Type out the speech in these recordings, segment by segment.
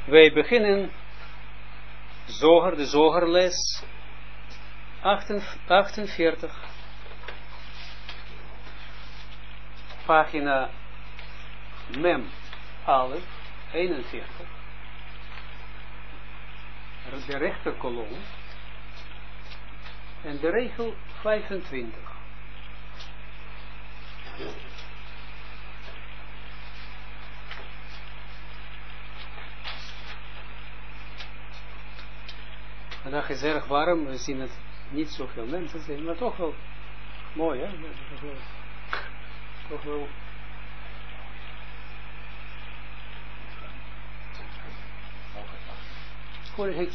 Wij beginnen Zoger, de Zogerles 48, pagina Mem Alef 41, de rechterkolom en de regel 25. Vandaag is erg warm, we zien het niet zoveel mensen zijn, maar toch wel mooi, hè? Toch wel. Vorige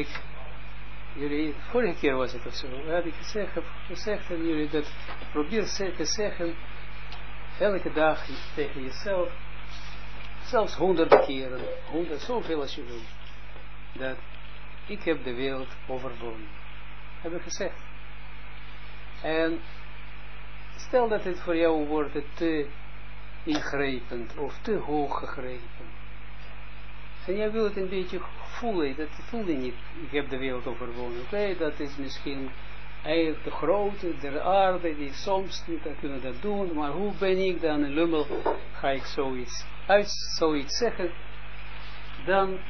keer was het of zo, had ik gezegd aan jullie dat probeer te zeggen, elke dag tegen jezelf, zelfs 100 keren, zoveel als je wil, dat ik heb de wereld overwonnen. Heb ik gezegd. En stel dat het voor jou wordt te ingrijpend of te hoog gegrepen. En jij wil het een beetje voelen, dat voel je niet, ik heb de wereld overwonnen. Oké, dat is misschien eigenlijk de grootte der aarde, die soms niet kunnen dat doen, maar hoe ben ik dan een lummel, ga ik zoiets zeggen, dan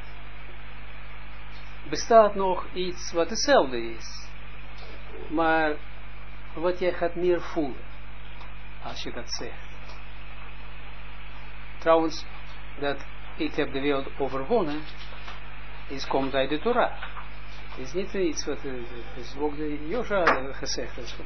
bestaat nog iets wat hetzelfde is, maar wat jij gaat meer voelen, als je dat zegt. Trouwens, dat ik heb de wereld overwonnen, komt uit de Torah. Het is niet iets wat is ook de Josha gezegd heeft.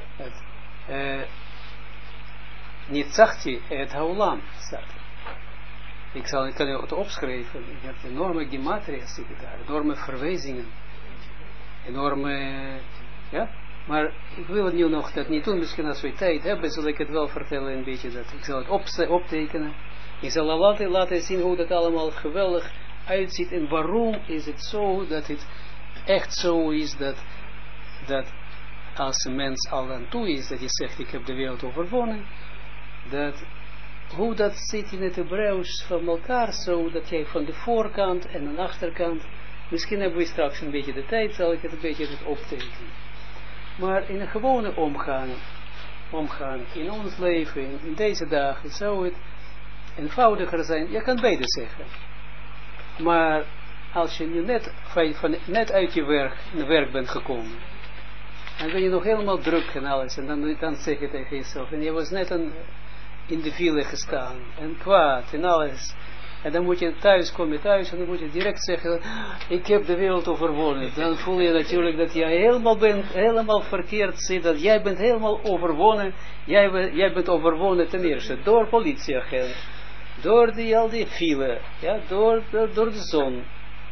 Niet zachti het haulam staat. Ik kan je het opschrijven. Je hebt enorme gematria zitten daar, enorme verwijzingen, enorme, ja. Maar ik wil het nu nog dat niet doen. Misschien als we tijd hebben, zal ik het wel vertellen een beetje. Dat ik zal het optekenen. Ik zal laten zien hoe dat allemaal geweldig uitziet en waarom is het zo dat het echt zo is dat als een mens al aan toe is, dat je zegt ik heb de wereld overwonnen, dat hoe dat zit in het Hebreeuws van elkaar zo, dat jij van de voorkant en de achterkant, misschien hebben we straks een beetje de tijd, zal ik het een beetje optekenen. Maar in een gewone omgaan in ons leven, in deze dagen, zou het eenvoudiger zijn. Je kan beide zeggen. Maar als je nu net uit je werk bent gekomen, en ben je nog helemaal druk en alles, en dan zeg je tegen jezelf, en je was net in de file gestaan, en kwaad, en alles, en dan moet je kom je thuis, en dan moet je direct zeggen, ik heb de wereld overwonnen. Dan voel je natuurlijk dat jij helemaal verkeerd zit, dat jij bent helemaal overwonnen, jij bent overwonnen ten eerste, door politieagent, door al die file, ja, door de zon,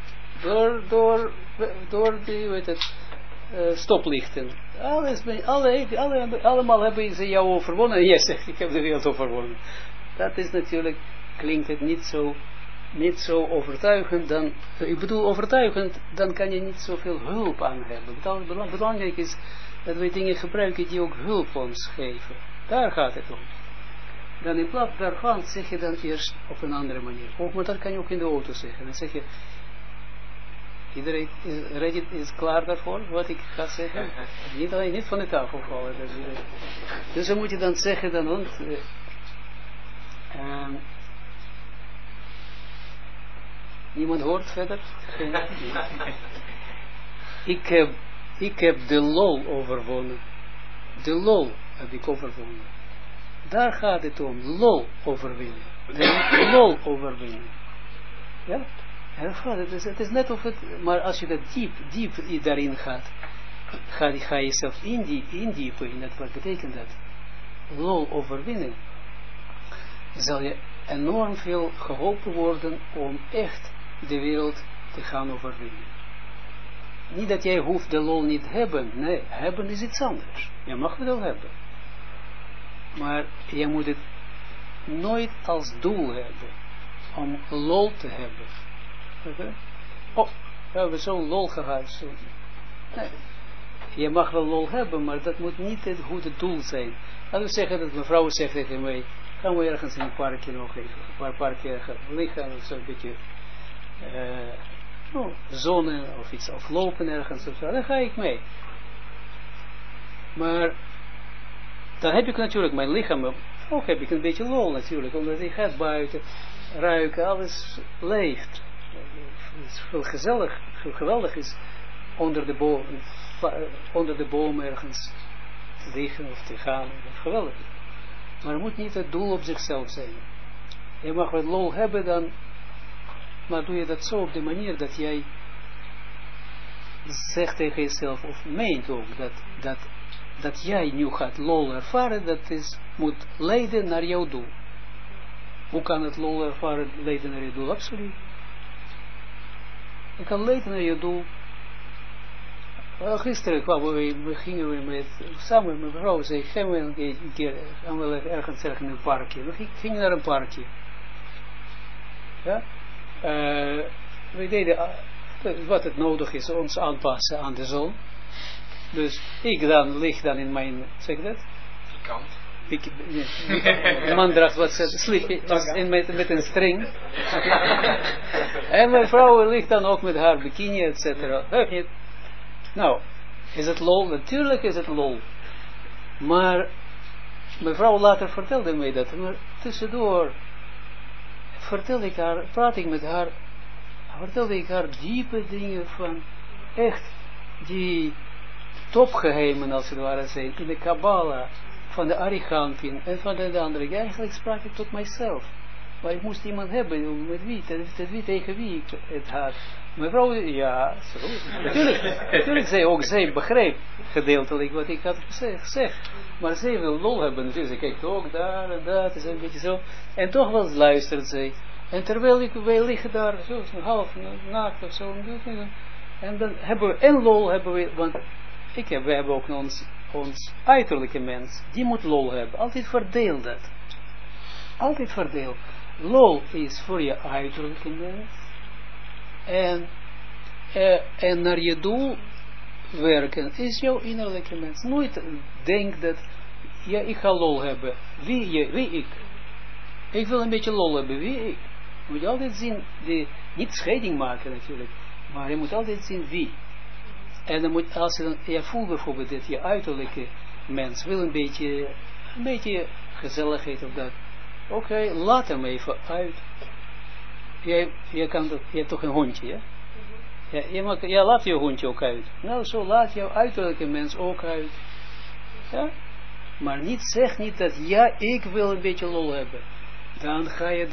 door die, stoplichten. Allemaal hebben ze jou overwonnen en jij zegt, ik heb de wereld overwonnen. Dat is natuurlijk, klinkt het niet zo overtuigend, dan, ik bedoel overtuigend, dan kan je niet zoveel hulp aan hebben. Belangrijk is dat we dingen gebruiken die ook hulp ons geven. Daar gaat het om. Dan in plaats daarvan zeg je dan eerst op een andere manier. Ook, maar dat kan je ook in de auto zeggen. Dan zeg je, iedereen is klaar daarvoor, wat ik ga zeggen. Niet van de tafel vallen. Dus dan moet je dan zeggen, niemand hoort verder? Ik heb de lol overwonnen. De lol heb ik overwonnen. Daar gaat het om. Lol overwinnen. De lol overwinnen. Ja? Het is net of het, maar als je dat diep daarin gaat, ga je jezelf indiepen in dat, wat betekent dat? Lol overwinnen. Zal je enorm veel geholpen worden om echt de wereld te gaan overwinnen. Niet dat jij hoeft de lol niet hebben. Nee, hebben is iets anders. Je mag het wel hebben. Maar je moet het nooit als doel hebben om lol te hebben. Okay? Oh, we hebben zo'n lol gehad. Zo. Nee. Je mag wel lol hebben, maar dat moet niet het goede doel zijn. Laten we zeggen dat mevrouw zegt tegen mij, gaan we ergens in een parkje nog even, een paar keer gaan liggen of zo een beetje. zonnen of iets, of lopen ergens of zo, dan ga ik mee. Maar dan heb ik natuurlijk mijn lichaam, ook heb ik een beetje lol natuurlijk, omdat ik ga buiten ruiken, alles leeft. Het is veel gezellig, veel geweldig is onder de boom ergens te liggen of te gaan, dat is geweldig. Maar het moet niet het doel op zichzelf zijn. Je mag wat lol hebben dan, maar doe je dat zo op de manier dat jij zegt tegen jezelf, of meent ook, dat jij nu gaat lol ervaren, dat moet leiden naar jouw doel. Hoe kan het lol ervaren leiden naar je doel? Absoluut. Het kan leiden naar je doel. Gisteren gingen we samen met mijn vrouw, zei, gaan we een keer ergens in een parkje. We gingen naar een parkje. Ja? We deden wat het nodig is, ons aanpassen aan de zon. Dus ik dan lig dan in mijn, zeg je dat? Kant. De man draagt wat met een string. En mijn vrouw ligt dan ook met haar bikini, et cetera. Nou, is het lol? Natuurlijk is het lol. Maar mijn vrouw later vertelde mij dat. Maar tussendoor praat ik met haar, vertelde ik haar diepe dingen van echt die topgeheimen als het ware zijn in de Kabbalah van de Arichampin en van de andere. Eigenlijk sprak ik tot mijzelf. Maar ik moest iemand hebben met wie, tegen wie ik het had. Mijn vrouw, ja, natuurlijk zij begreep gedeeltelijk wat ik had gezegd. Maar zij wil lol hebben, dus ze kijkt ook daar en dat, is een beetje zo. En toch wel luistert zij. En terwijl wij liggen daar, zo, half naakt of zo. En dan hebben we, en lol hebben we, want we hebben ook ons uiterlijke mens, die moet lol hebben. Altijd verdeel dat. Altijd verdeel. Lol is voor je uiterlijke mens. En naar je doel werken is jouw innerlijke mens. Nooit denk dat, ja, ik ga lol hebben. Wie ik? Ik wil een beetje lol hebben. Wie ik? Moet je altijd zien, niet scheiding maken natuurlijk, maar je moet altijd zien wie. En dan moet, als je voelt bijvoorbeeld dat je uiterlijke mens wil een beetje gezelligheid of dat. Oké, laat hem even uit. Je hebt toch een hondje, ja? Ja, laat je hondje ook uit. Nou, zo laat jouw uiterlijke mens ook uit. Ja? Maar zeg niet dat, ja, ik wil een beetje lol hebben. Dan ga je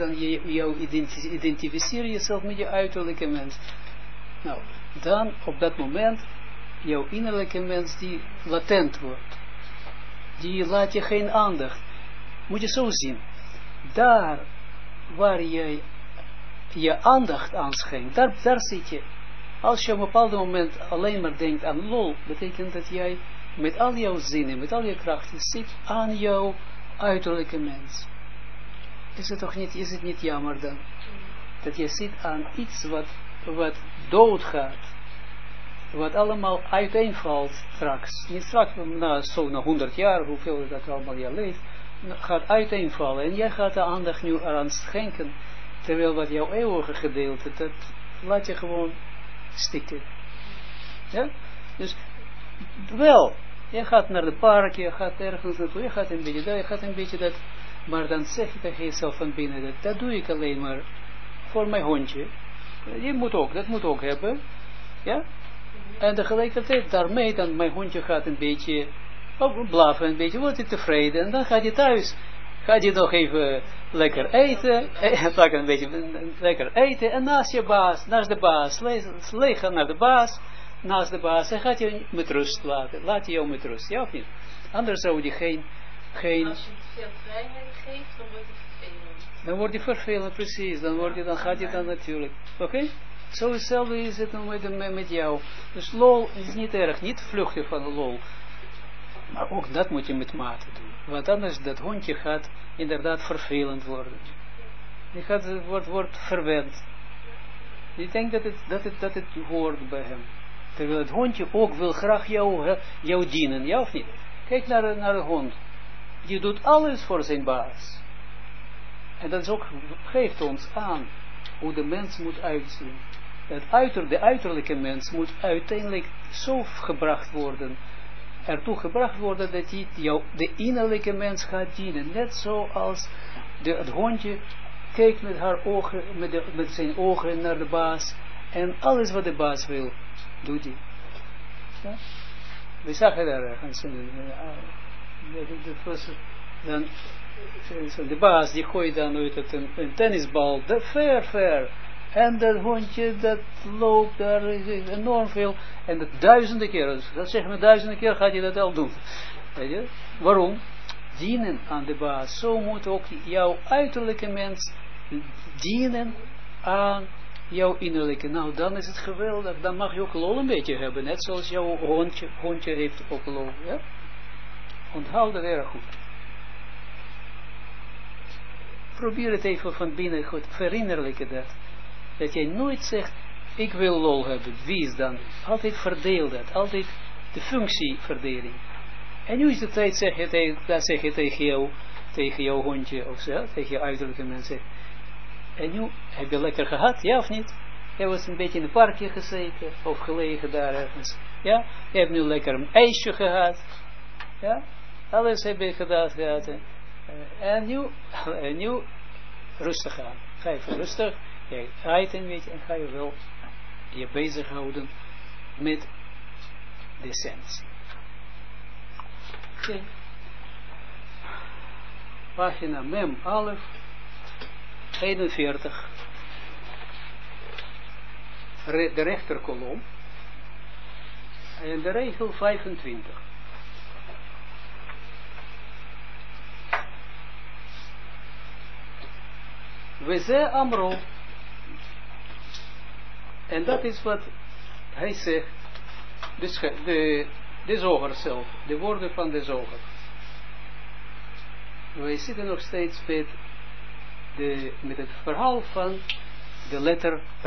identificeren jezelf met je uiterlijke mens. Nou, dan op dat moment, jouw innerlijke mens die latent wordt. Die laat je geen aandacht. Moet je zo zien. Daar waar jij je aandacht aan schenkt, daar zit je. Als je op een bepaald moment alleen maar denkt aan lol, betekent dat jij met al jouw zinnen, met al je krachten zit aan jouw uiterlijke mens. Is het niet jammer dan? Dat je zit aan iets wat doodgaat. Wat allemaal uiteenvalt straks. Niet straks, na 100 jaar, hoeveel dat allemaal je leeft, gaat uiteenvallen. En jij gaat de aandacht nu eraan schenken. Terwijl wat jouw eeuwige gedeelte, dat laat je gewoon stikken. Ja? Dus, wel, je gaat naar de park, je gaat ergens naartoe, je gaat een beetje dat, je gaat een beetje dat. Maar dan zeg je tegen jezelf van binnen, dat doe ik alleen maar voor mijn hondje. Dat moet ook hebben. Ja? En tegelijkertijd daarmee, dan mijn hondje gaat een beetje blaffen, een beetje, wordt hij tevreden. En dan gaat hij thuis. Gaat hij nog even lekker eten. Een beetje lekker eten. En naast de baas, liggen naar de baas. Naast de baas. En gaat je met rust laten. Laat je jou met rust. Ja of niet? Anders zou die geen... Als je te veel vrijheid geeft, dan wordt het vervelend. Dan wordt hij vervelend, precies. Dan gaat hij dan natuurlijk. Oké? Zo hetzelfde is het met jou. Dus lol is niet erg. Niet vluchten van lol. Maar ook dat moet je met mate doen. Want anders dat hondje gaat inderdaad vervelend worden. Die wordt verwend. Je denkt dat het hoort bij hem. Terwijl het hondje ook wil graag jou dienen. Ja of niet? Kijk naar de hond. Die doet alles voor zijn baas. En dat is ook, geeft ons aan hoe de mens moet uitzien. De uiterlijke mens moet uiteindelijk zo gebracht worden, ertoe gebracht worden dat hij de innerlijke mens gaat dienen. Net zoals het hondje kijkt met haar ogen, met zijn ogen naar de baas en alles wat de baas wil, doet hij. Ja? We zagen daar ergens, dat was dan, de baas die gooit dan een tennisbal, ver. En dat hondje, dat loopt daar enorm veel. En dat duizenden keer, dat zeggen we duizenden keer gaat hij dat al doen. Weet je? Waarom? Dienen aan de baas. Zo moet ook jouw uiterlijke mens dienen aan jouw innerlijke. Nou, dan is het geweldig. Dan mag je ook lol een beetje hebben. Net zoals jouw hondje heeft ook lol. Ja? Onthoud dat erg goed. Probeer het even van binnen goed. Verinnerlijken dat. Dat jij nooit zegt, ik wil lol hebben. Wie is dan? Altijd verdeel dat. Altijd de functieverdeling. En nu is de tijd, zeg je tegen jouw hondje, of zo, tegen je uiterlijke mensen. En nu, heb je lekker gehad, ja of niet? Je was een beetje in het parkje gezeten, of gelegen daar ergens. Ja? Je hebt nu lekker een ijsje gehad. Ja? Alles heb je gedaan gehad. En nu, rustig aan. Ga even rustig. Je uit een beetje en ga je wel je bezighouden met decentie. Okay. Pagina Mem Alef 41. De rechterkolom. En de regel 25. We ze amro. En dat is wat hij zegt, de zoger zelf, de woorden van de zoger. Wij zitten nog steeds met het verhaal van de letter P.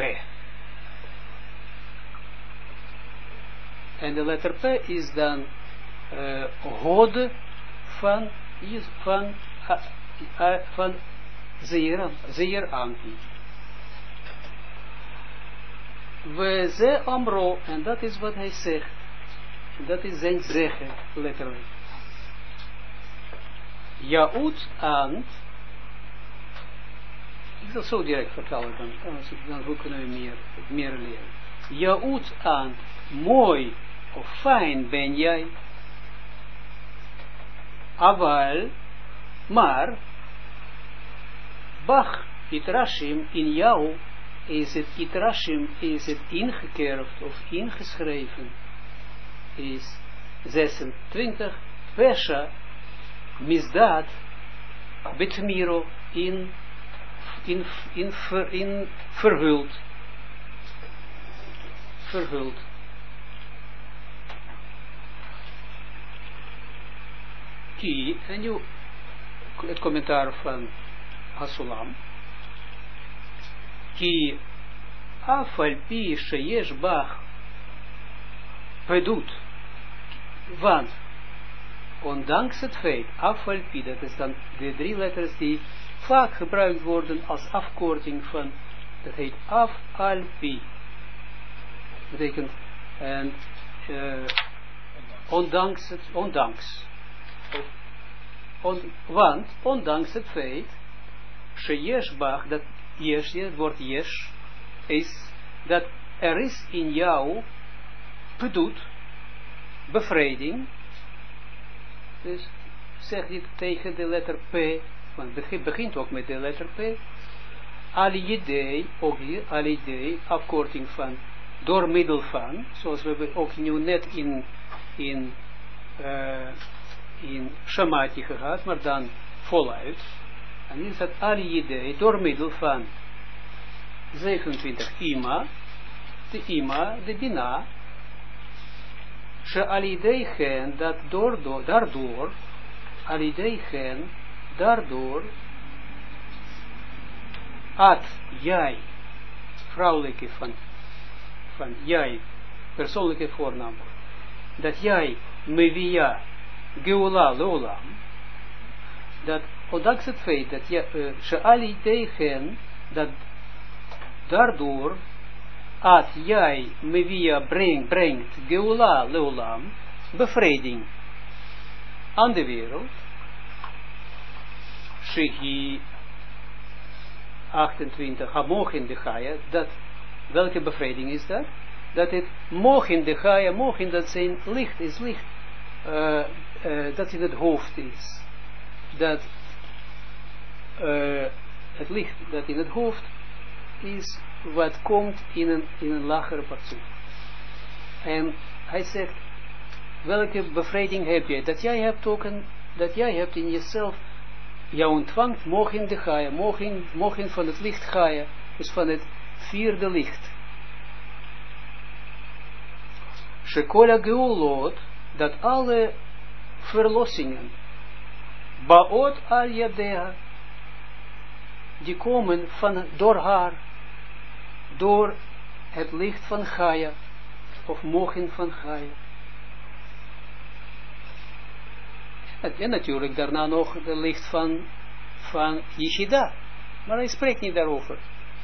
En de letter P is dan hode van zeer aanti. We ze amro, en dat is wat hij zegt. Dat is zijn zeggen, letterlijk. Jaut aan. Ik zal zo direct vertellen, dan kunnen we meer leren. Jaut aan, mooi of fijn ben jij. Aval, maar, Bach, Itrashim in jou. Is het Itrashim, is het ingekerfd of ingeschreven, is 26, Pesha, misdaad, betmiro, verhuld. Ki, en nu het commentaar van Hasulam. Ki afalpi sheyesh bach pedut, want ondanks het feit, afalpi, dat is dan de 3 letters die vaak gebruikt worden als afkorting van, dat heet afalpi, betekent en want ondanks het feit, sheyesh bach, dat yesh, het woord yesh, is dat er is in jou pedut, bevrijding. Dus zeg dit tegen de letter P, want het begint ook met de letter P. Alidei, ook hier, alidei, afkorting van, door middel van, zoals we ook nu net in Shamati gehad, maar dan voluit. En hier staat alidei, door middel van 27 ima, de bina, she alidei gen, dat daardoor, alidei gen, daardoor, at jij, vrouwelijke van jij, persoonlijke voornaam, dat jij, mevia, geula, lolam, dat ondanks het feit dat je, she alidei gen, dat daardoor, at jij mevia brengt geula leolam, bevrediging aan de wereld, shehi 28, hamochin de Chaya, dat, welke bevrediging is dat? Dat het mochin de Chaya, mochin dat zijn licht is, licht, dat in het hoofd is. Dat het licht dat in het hoofd is, wat komt in een lagere partsoef. En hij zegt, welke bevrediging heb jij? Dat jij hebt ook dat jij hebt in jezelf, jou ontvangt mochin de Chaya, mochin van het licht Chaya, dus van het vierde licht. Shekola geulot, dat alle verlossingen, baot al yadea, die komen door haar, door het licht van Chaya, of mochin van Chaya. En natuurlijk daarna nog het licht van Yeshida. Maar hij spreekt niet daarover.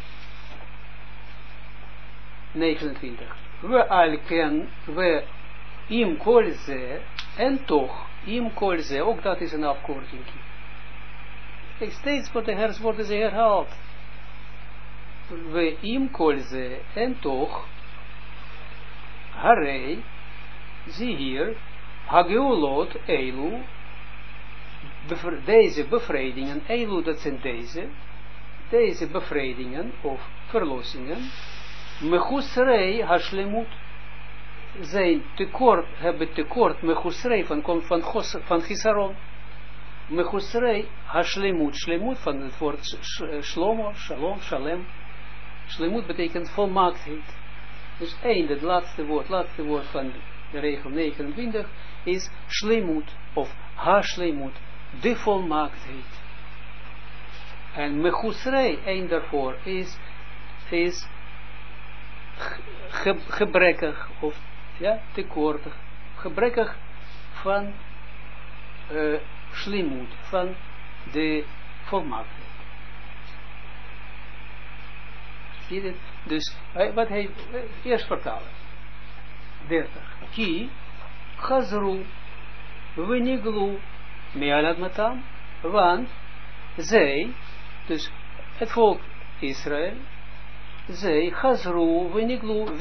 29. We alken, we im kolze, en toch, im kolze, ook dat is een afkorting. Kijk, steeds worden ze herhaald. We im kolze, en toch, harei, zie hier, hageulot eilu, deze bevredigingen, eilu dat zijn deze bevredigingen of verlossingen, mechusrei hashlemut, zijn hebben tekort, mechusrei komt van chisaron, mechusrei hashlemut, shlemut van het woord shlomo, shalom, shalem, shlemut betekent volmaaktheid. Dus het laatste woord van de regel 29 is shlemut of hashlemut, de volmaaktheid. En mechusrei, één daarvoor, is gebrekkig, of ja, tekortig, gebrekkig van shlemut, van de volmaaktheid. Zie je dit? Dus, wat hij eerst vertalen. 30. Ki, chazru, veniglu, me'alat matam, want zij, dus het volk Israël, zij, chazru, veniglu,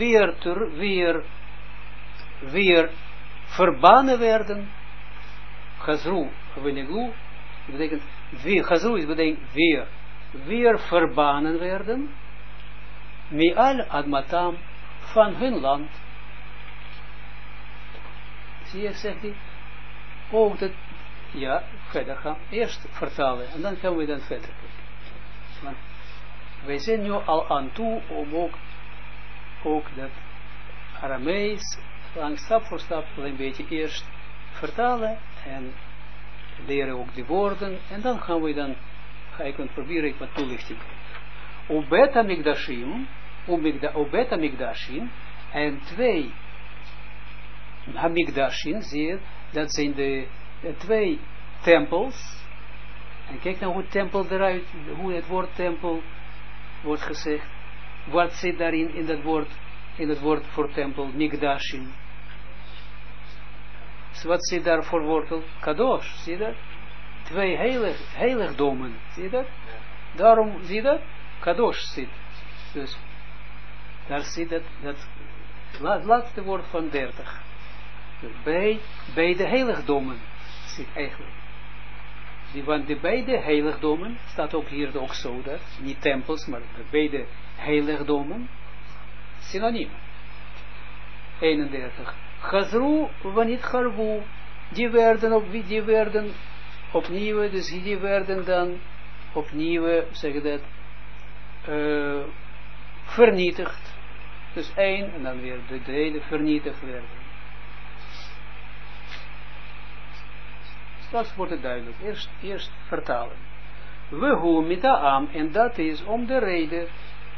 weer verbannen werden. Chazru, veniglu, betekent, chazru is betekent weer verbannen werden, me'al admatam, van hun land. Zie je, zegt hij, ook dat, ja, verder gaan, eerst vertalen, en dan gaan we dan verder kijken. Want wij zijn nu al aan toe om ook dat Aramees, stap voor stap, een beetje eerst vertalen, en leren ook de woorden, en dan gaan we ga ik dan proberen wat toelichting. Ubet Hamikdashim, en 2 Hamikdashim, zie je, dat zijn de 2 tempels. En kijk nou hoe tempel eruit, hoe het woord tempel wordt gezegd. Wat zit daarin in het woord voor tempel, Mikdashim. Dus wat zit daar voor wortel? Kadosh, zie je dat? 2 heiligdommen, zie je dat? Daarom, zie je dat? Kadosh zit. Dus, daar zit dat laatste woord van 30. Dus bij de heiligdommen zit eigenlijk. Want de beide heiligdommen, staat ook hier ook zo, dat, niet tempels, maar de beide heiligdommen, synoniem. 31. Chazru wanneer charvu, die werden opnieuw, dus die werden dan opnieuw, zeg dat, vernietigd. Dus 1 en dan weer de hele vernietigd werden. Straks wordt het duidelijk. Eerst vertalen. Wehu mita'am, en dat is om de reden.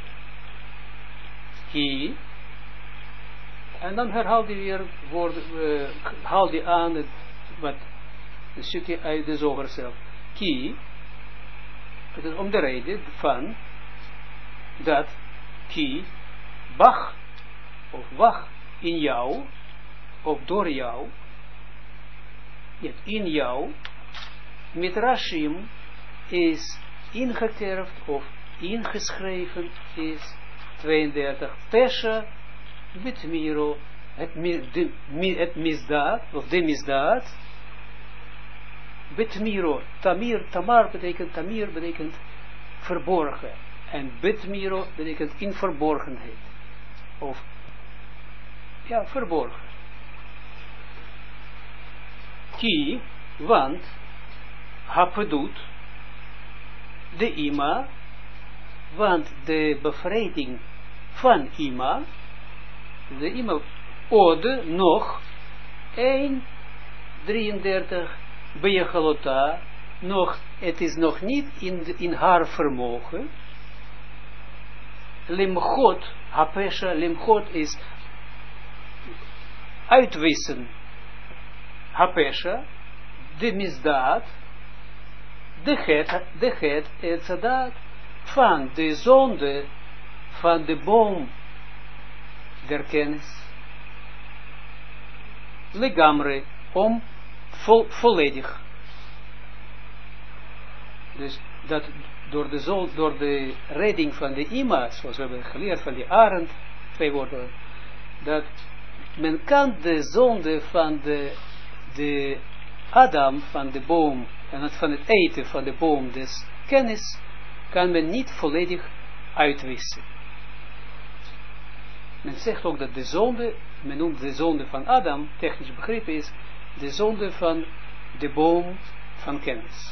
Ki, en dan herhaalt hij weer haalt hij aan een stukje uit de zoger zelf. Ki, het is om de reden van dat ki, bach, of wach, in jou, of door jou, in jou, met Rashim, is ingekerfd, of ingeschreven, is 32, Pesha, Bitmiro, het misdaad, of de misdaad, Bitmiro, Tamar betekent verborgen, en Bitmiro betekent in verborgenheid, of, ja, verborgen. Ki, want, hapedut, de ima, want de bevrijding van ima, de ima, ode, nog, 1:33, Bejechalota, nog, het is nog niet in haar vermogen, limchot, hapesha, limchot is uitwissen, hapesha, de misdaad, de het, et zadat, van de zonde, van de boom der kennis, legamre, om volledig. Dus dat door de redding van de ima, zoals we hebben geleerd van die arend, 2 woorden, dat men kan de zonde van de Adam, van de boom, en van het eten van de boom des kennis, kan men niet volledig uitwissen. Men zegt ook dat de zonde, men noemt de zonde van Adam, technisch begrepen is, de zonde van de boom van kennis.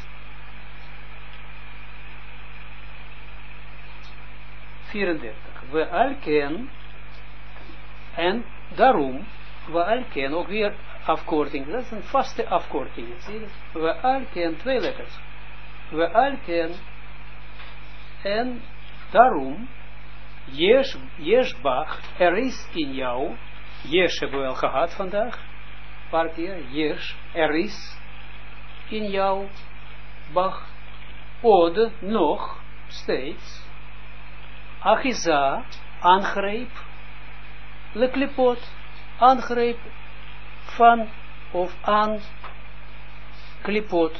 34. We alken, en daarom, we alken, ook weer afkorting, dat is een vaste afkorting, zie je? We alken, 2 letters. We alken, en daarom, Jeshbach, er is in jou, Jesh hebben we al gehad vandaag, een paar keer, Jesh, er is in jou, Bach, ode, nog, steeds, Achiza, aangreep, leklipot, aangreep, van of aan, klipot,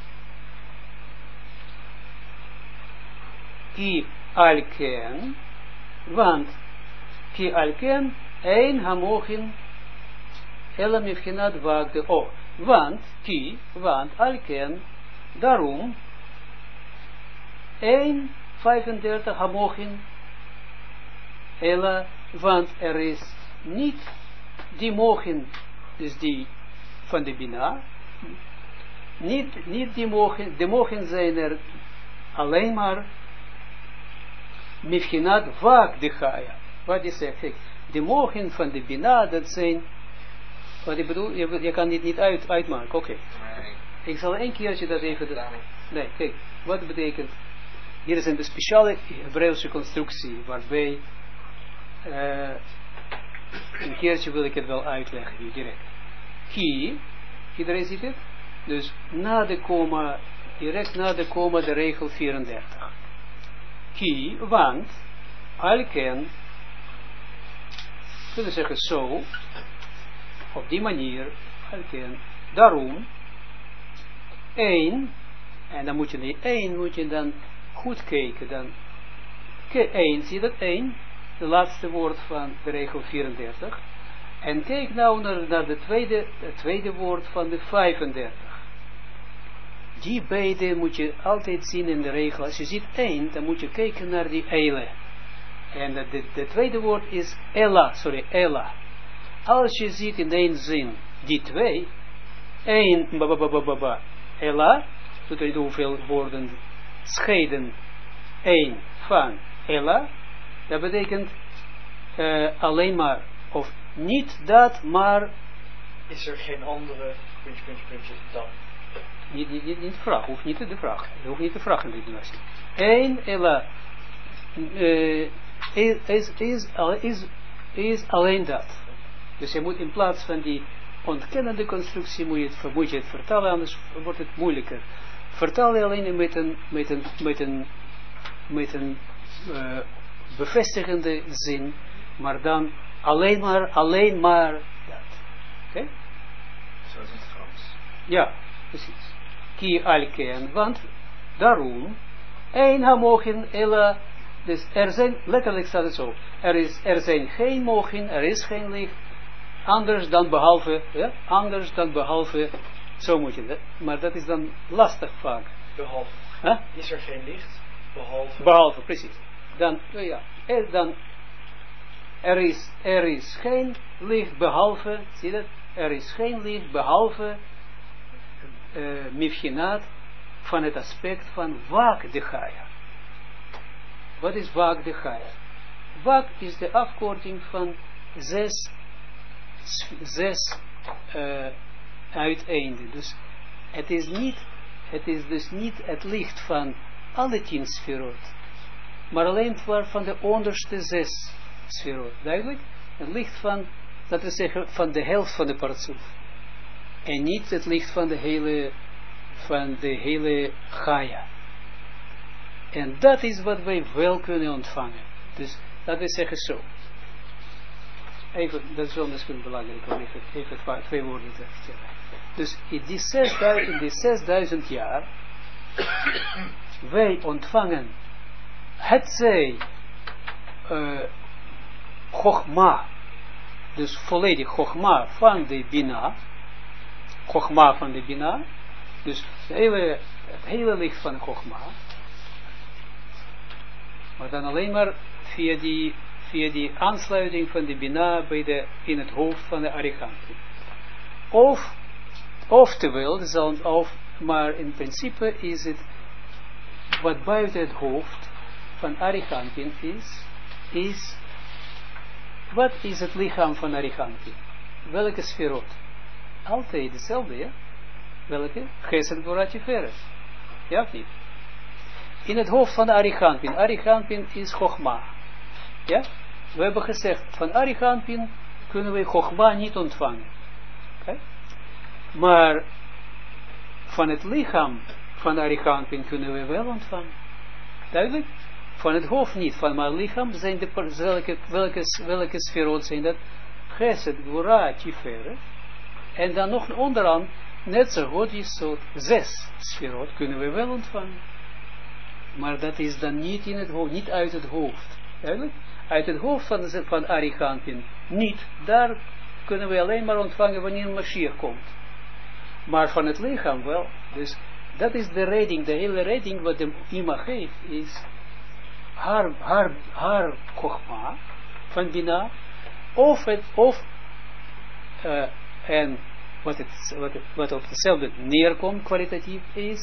ki alken, want ki alken, een hamochin, ela mivchinat wagde, want alken, daarom, 1:35 hamochin, ela, want er is niet die mochin, dus die van de Bina, niet die mochin, de mochin zijn er alleen maar mivchinat wag de chaya. Wat je zegt, kijk, de mochin van de Bina, dat zijn, wat ik bedoel, je kan dit niet uitmaken, oké. Ik zal een keertje dat even, nee, kijk, wat betekent, hier is een speciale Hebreeuwse constructie, waarbij, een keertje wil ik het wel uitleggen, hier direct. Ki, iedereen ziet het? Dus na de komma, direct na de komma, de regel 34. Ki, want, alken, kunnen zeggen zo, op die manier, alken, daarom, 1, en dan moet je die 1, moet je dan goed kijken, dan, 1, zie je dat 1? De laatste woord van de regel 34. En kijk nou naar het tweede woord van de 35. Die beide moet je altijd zien in de regel. Als je ziet 1, dan moet je kijken naar die ele. En de tweede woord is ella. Als je ziet in één zin, die 2, 1, ella, doet er hoeveel woorden scheiden, 1 van ella, dat betekent alleen maar, of niet dat, maar... Is er geen andere, puntje, dan? Niet vraag, hoeft niet de vraag. Je hoeft niet te vragen in dit lesje. 1 ella is alleen dat. Dus je moet in plaats van die ontkennende constructie, moet je het vertalen, anders wordt het moeilijker. Vertaal je alleen met een bevestigende zin, maar dan alleen maar dat. Oké? Zoals in het Frans. Ja, precies. Ki alken, want daarom, een hamochin ella, dus er zijn, letterlijk staat het zo, er zijn geen mochin, er is geen licht, anders dan behalve, zo moet je dat, maar dat is dan lastig vaak. Behalve. Huh? Is er geen licht? Behalve, precies. Dan, er is geen licht behalve, zie je dat? Er is geen licht behalve mifchinaat van het aspect van Wak de Chaya. Wat is Wak de Chaya? Wak is de afkorting van zes uiteinden. Dus het is dus niet het licht van alle 10 sferot, maar alleen van de onderste 6 sferot. Duidelijk? Het licht van, laten we zeggen, van de helft van de partsoef. En niet het licht van de hele Chaya. En dat is wat wij wel kunnen ontvangen. Dus laten we zeggen zo. Even, dat is wel misschien belangrijk om even 2 woorden te vertellen. Dus in die 6000 jaar wij ontvangen het zij Chochma, dus volledig Chochma van de Bina, Chochma van de Bina, dus het hele licht van Chochma, maar dan alleen maar via die aansluiting van de Bina in het hoofd van de Arihantin. Oftewel, maar in principe is het wat buiten het hoofd van Arihantin is wat is het lichaam van Arihantin? Welke sferot? Altijd hetzelfde, ja? Welke? Chesed, Gvura, Tiferet. Ja of niet? In het hoofd van Arihantin. Arihantin is Chochma. Ja? We hebben gezegd, van Arihantin kunnen we Chochma niet ontvangen. Okay? Maar van het lichaam van Arihantin kunnen we wel ontvangen. Duidelijk? Van het hoofd niet, van mijn lichaam zijn welke sferot zijn dat? Chesed, Gvura, Tiferet. En dan nog onderaan, net zo goed is zo 6 sferot kunnen we wel ontvangen. Maar dat is dan niet in het hoofd, niet uit het hoofd. Duidelijk? Uit het hoofd van Arihantin niet. Daar kunnen we alleen maar ontvangen wanneer Mashiach komt. Maar van het lichaam wel. Dus dat is de redding, de hele redding wat de Ima geeft, is haar Chochma van Bina, en wat op hetzelfde neerkomt, kwalitatief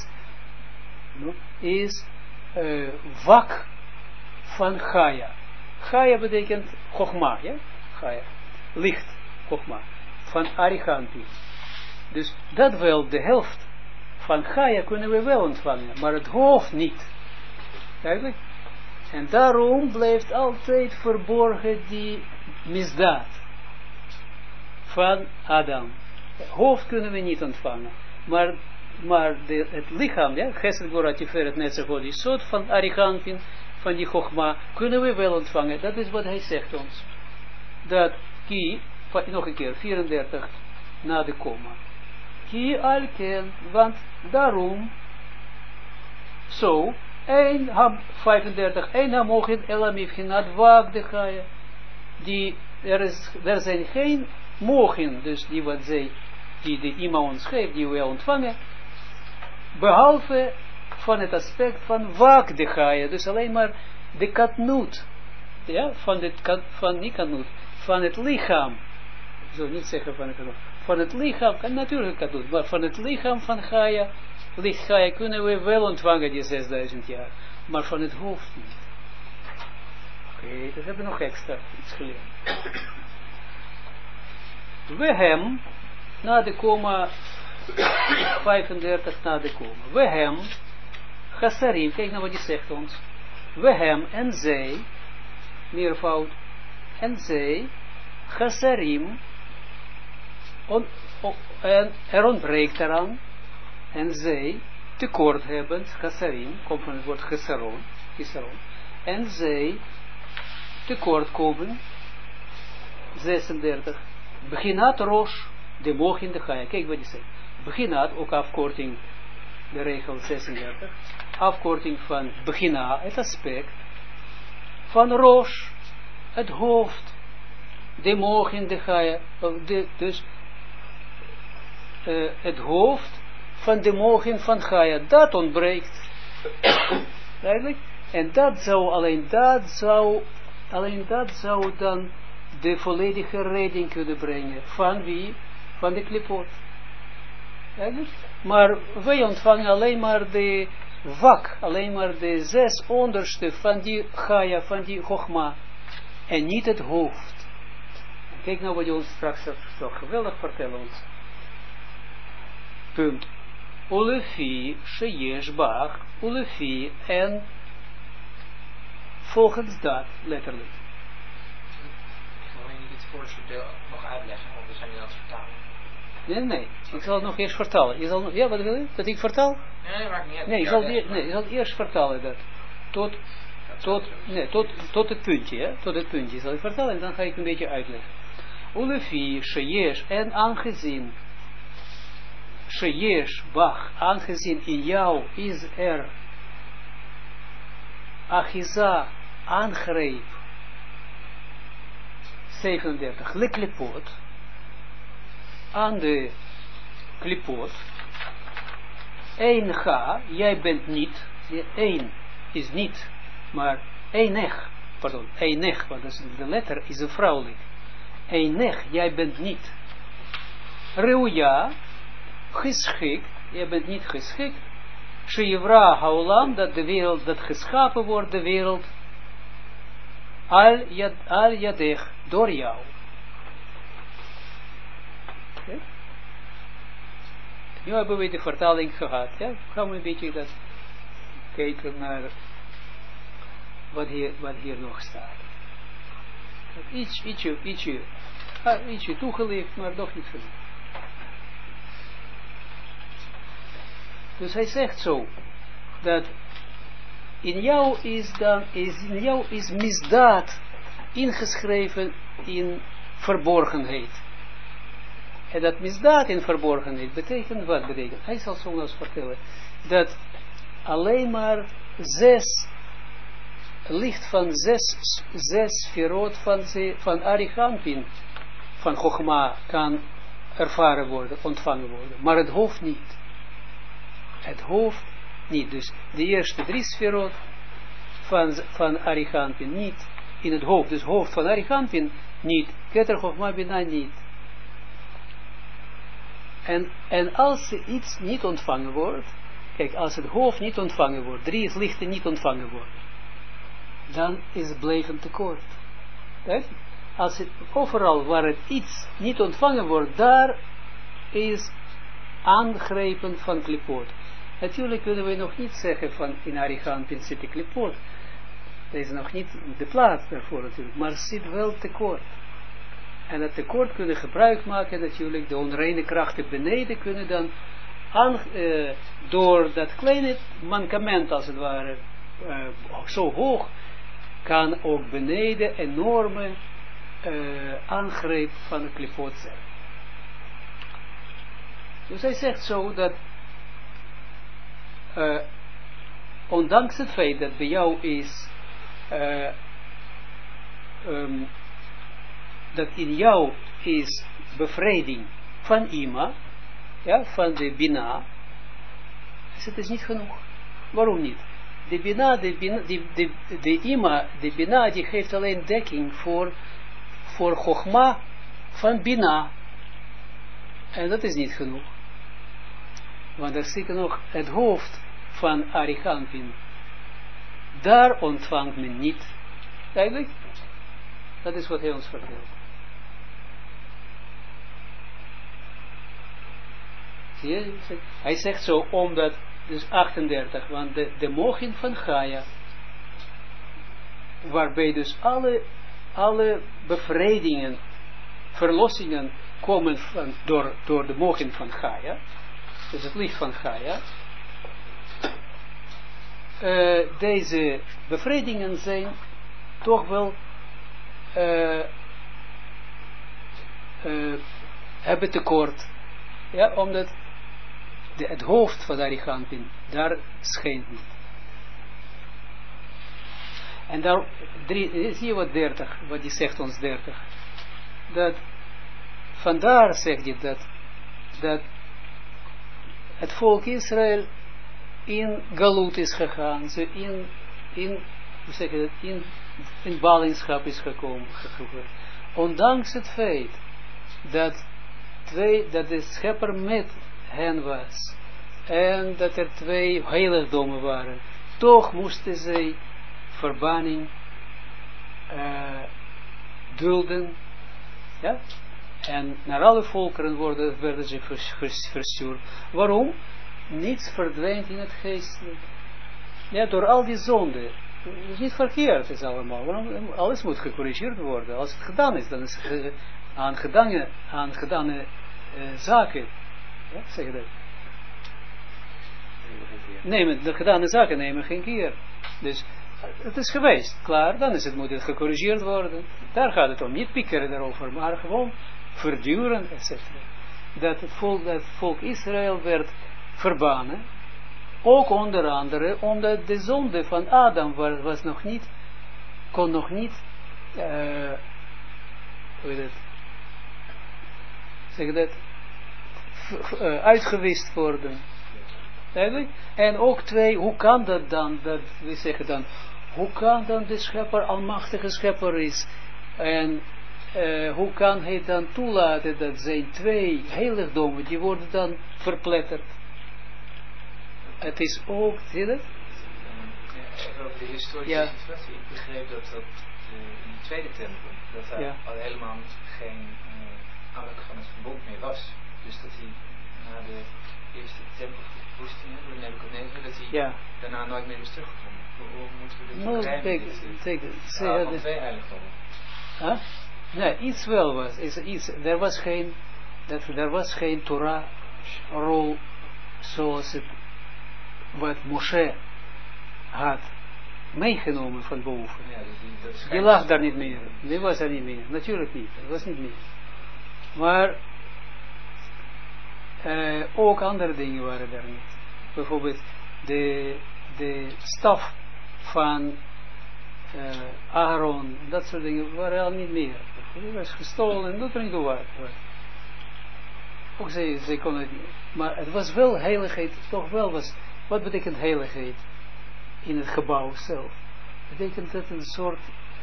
is Wak van Chaya. Chaya betekent Chochma, ja? Chaya. Licht, Chochma. Van Arihantin. Dus dat wel, de helft van Chaya kunnen we wel ontvangen, maar het hoofd niet. Duidelijk? En daarom blijft altijd verborgen die misdaad van Adam. Het hoofd kunnen we niet ontvangen, maar het lichaam, ja, Chesed, Gvura, Tiferet, net zo goed, die soort van Arihantin, van die Chochma, kunnen we wel ontvangen. Dat is wat hij zegt ons. Dat ki, nog een keer, 34 na de komma. Ki alken, want daarom, zo, 35, een hamochin elamifchinat Wak de Chaya. Er zijn geen mochin, dus die wat zij, die de Ima ons geeft, die we ontvangen, behalve van het aspect van Wak de Chaya, dus alleen maar de katnoot, ja, van het lichaam, ik zou niet zeggen van het lichaam, kan natuurlijk katnoot, maar van het lichaam van Chaya, licht Chaya kunnen we wel ontvangen die 6000 jaar, maar van het hoofd niet. Oké, dat hebben we nog extra iets geleerd. We hem, na de komma, 35 na de komma, we hem, Chassarim, kijk nou wat die zegt ons, we hem en zij, meervoud, en zij, Chassarim, en er ontbreekt eraan, en zij, tekort hebben, Chassarim, komt van het woord Chesaron, en zij, tekortkomen, 36, beginat Rosh, de mogen de Gaia. Kijk wat hij zegt. Beginat, ook afkorting, de regel 36, afkorting van begina, het aspect, van Rosh, het hoofd, de mogen de Gaia, dus het hoofd van de mogen van Gaia, dat ontbreekt. Duidelijk? En dat zou, alleen dat zou dan de volledige redding kunnen brengen. Van wie? Van de klipot. Maar wij ontvangen alleen maar de wak, alleen maar de 6 onderste van die Gaia, van die Chogma. En niet het hoofd. Kijk nou wat je ons straks zo geweldig vertellen ons. Punt. Ulefi, sheyesh bach, ulefi, en volgens dat, letterlijk. Wil je niet het voorste deel nog uitleggen, want we zijn nu aan het vertalen. Nee, ik zal het nog eerst vertalen. Ja, wat wil je? Dat ik vertaal? Nee, maakt niet uit. Nee, ik zal eerst vertalen dat. Tot het puntje, hè? Tot het puntje zal ik vertalen en dan ga ik een beetje uitleggen. Ulefi, sheyesh, en aangezien, sheyesh, bach, aangezien in jou is er achiza, aangreep, 37, le klipot, aan de klipot, 1 ga, jij bent niet, 1 is niet, maar 1 want de letter is een vrouwelijk, 1 jij bent niet, reuja, geschikt, jij bent niet geschikt, sheyevra haolam, dat de wereld, dat geschapen wordt, de wereld, al yadech, door jou. Okay. Nu hebben we de vertaling gehad, ja? Gaan we een beetje dat kijken naar wat hier nog staat. Ietsje toegelicht, maar nog niet genoeg. Dus hij zegt zo, dat in jou is misdaad ingeschreven in verborgenheid. En dat misdaad in verborgenheid betekent, wat betekent? Hij zal zo eens vertellen, dat alleen maar 6 licht van 6 sferot van Arichampin, van Chogma, kan ervaren worden, ontvangen worden, maar het hoofd niet. Het hoofd niet. Dus de eerste 3 sferot van Arichampin niet in het hoofd. Dus het hoofd van Arichampin niet. Keter Chogma Bina niet. En als iets niet ontvangen wordt, kijk, als het hoofd niet ontvangen wordt, 3 lichten niet ontvangen worden, dan is het blijvend tekort. Als het overal waar het iets niet ontvangen wordt, daar is aangrepen van klipot. Natuurlijk kunnen we nog niet zeggen van in Arichampin zit de klipot. Er is nog niet de plaats daarvoor natuurlijk, maar er zit wel tekort. En dat tekort kunnen gebruik maken natuurlijk, de onreine krachten beneden kunnen dan door dat kleine mankement als het ware, zo hoog, kan ook beneden enorme aangreep van de klipot zijn. Dus hij zegt zo dat ondanks het feit dat bij jou is dat in jou is bevrijding van Ima, ja, van de Bina, is het dus niet genoeg. Waarom niet? De Bina, de Ima, de Bina, die geeft alleen dekking voor Chogma van Bina. En dat is niet genoeg. Want er zit nog het hoofd van Arichampin. Daar ontvangt men niet. Duidelijk? Dat is wat hij ons vertelt. Zie je? Hij zegt zo, omdat, dus 38, want de mogen van Gaia, waarbij dus alle bevrijdingen, verlossingen komen door de mogen van Gaia, dus het licht van Gaia, deze bevrijdingen zijn toch wel hebben tekort. Ja, omdat het hoofd van Arigantin, daar schijnt niet. En daar, zie je wat 30, wat die zegt ons 30. Dat, vandaar zegt hij dat het volk Israël in Galut is gegaan, ze hoe zeg je dat, in ballingschap is gekomen. Ondanks het feit dat de schepper met hen was, en dat er 2 heiligdommen waren, toch moesten zij verbanning dulden, ja? En naar alle volkeren werden ze verstuurd. Waarom? Niets verdwijnt in het geestelijk. Ja, door al die zonden. Het is niet verkeerd, is allemaal. Waarom? Alles moet gecorrigeerd worden. Als het gedaan is, dan is het aan gedane zaken. Ja, zeg je dat? De gedane zaken nemen geen keer. Dus het is geweest, klaar, dan moet het gecorrigeerd worden. Daar gaat het om, niet piekeren daarover, maar gewoon verduren, etc. Dat het volk Israël werd verbannen, ook onder andere, omdat de zonde van Adam kon nog niet, uitgewist worden. Eigenlijk? En ook 2, hoe kan dat dan, we zeggen dan, hoe kan dan de schepper, almachtige schepper is, en hoe kan hij dan toelaten dat zijn 2 heiligdommen, die worden dan verpletterd. Het is ook, zie je dat? Even over de historische situatie. Ik begreep dat in de tweede tempel, dat daar al helemaal geen ark van het verbond meer was. Dus dat hij na de eerste tempelverwoestingen door Nebuchadnezzar, dat hij daarna nooit meer is teruggekomen. Hoe moeten we dit begrijpen? Van 2 heiligdommen. Huh? Nee, iets wel was. Er was geen Torah-rol zoals het wat Moshe had meegenomen van boven. Ja, die lag daar niet meer. Die was er niet meer. Natuurlijk niet. Dat was niet meer. Maar ook andere dingen waren er niet. Bijvoorbeeld de staf van Aaron, dat soort dingen waren al niet meer. Die was gestolen en dat er niet door. Ook zij kon het niet. Maar het was wel heiligheid, toch wel was. Wat betekent heiligheid in het gebouw zelf? Betekent dat een soort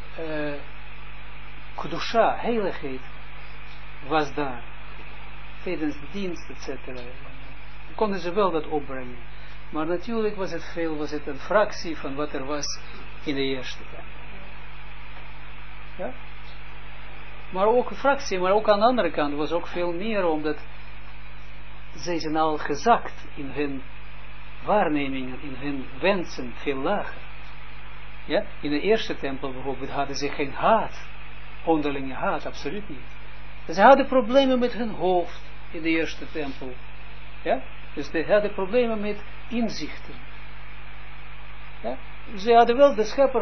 kedusha, heiligheid was daar. Tijdens de dienst, etc. Konden ze wel dat opbrengen. Maar natuurlijk was het een fractie van wat er was in de eerste tijd. Ja? Maar ook een fractie, maar ook aan de andere kant was ook veel meer, omdat zij zijn al gezakt in hun waarnemingen, in hun wensen, veel lager. Ja? In de eerste tempel bijvoorbeeld hadden ze geen haat, onderlinge haat, absoluut niet. Ze hadden problemen met hun hoofd in de eerste tempel. Ja? Dus ze hadden problemen met inzichten. Ja? Ze hadden wel de schepper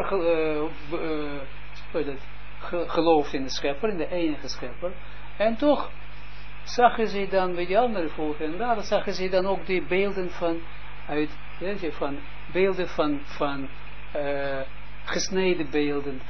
geloofd in de schepper, in de enige schepper. En toch zagen ze dan bij die andere volken, en daar zagen ze dan ook die beelden van gesneden beelden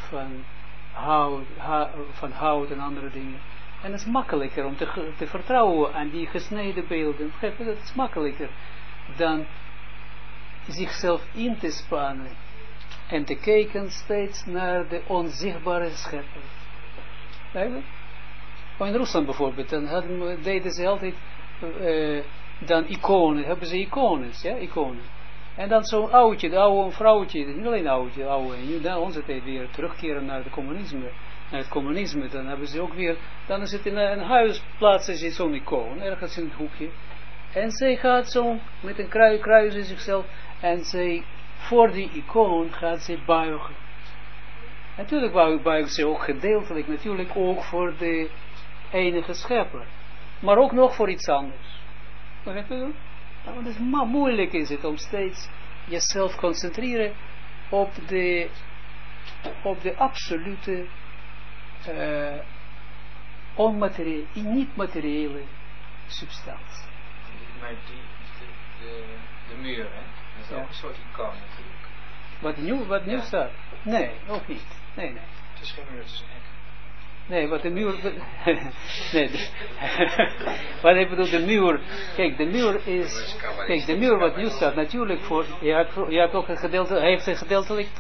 van hout en andere dingen. En het is makkelijker om te vertrouwen aan die gesneden beelden. Dat is makkelijker dan zichzelf in te spannen en te kijken steeds naar de onzichtbare schepper. Eigenlijk? In Rusland bijvoorbeeld, dan deden ze altijd dan iconen, hebben ze icones, ja, iconen. En dan zo'n oudje, de oude vrouwtje, niet alleen oudje, oude, en nu dan onze tijd weer terugkeren naar het communisme, dan hebben ze ook weer, dan is het in een huis, plaatsen ze zo'n icoon, ergens in het hoekje. En zij gaat zo met een kruisen zichzelf, en zij, voor die icoon gaat zij buigen. Natuurlijk buigen ze ook gedeeltelijk, natuurlijk ook voor de enige schepper. Maar ook nog voor iets anders. Begrijp je dat? Want het is moeilijk is het om steeds jezelf te concentreren op de absolute niet-materiële substantie. Maar de muur, hè? Dat is ook een soort icoon natuurlijk. Wat nu staat? Nee, ook niet. Nee. Het is geen muur, het is een hek. Nee, wat de muur... nee, wat ik bedoel, de muur... Kijk, de muur is... Kijk, de muur wat nu staat, natuurlijk voor... Je hebt ook een gedeelte... Hij heeft een gedeeltelijk...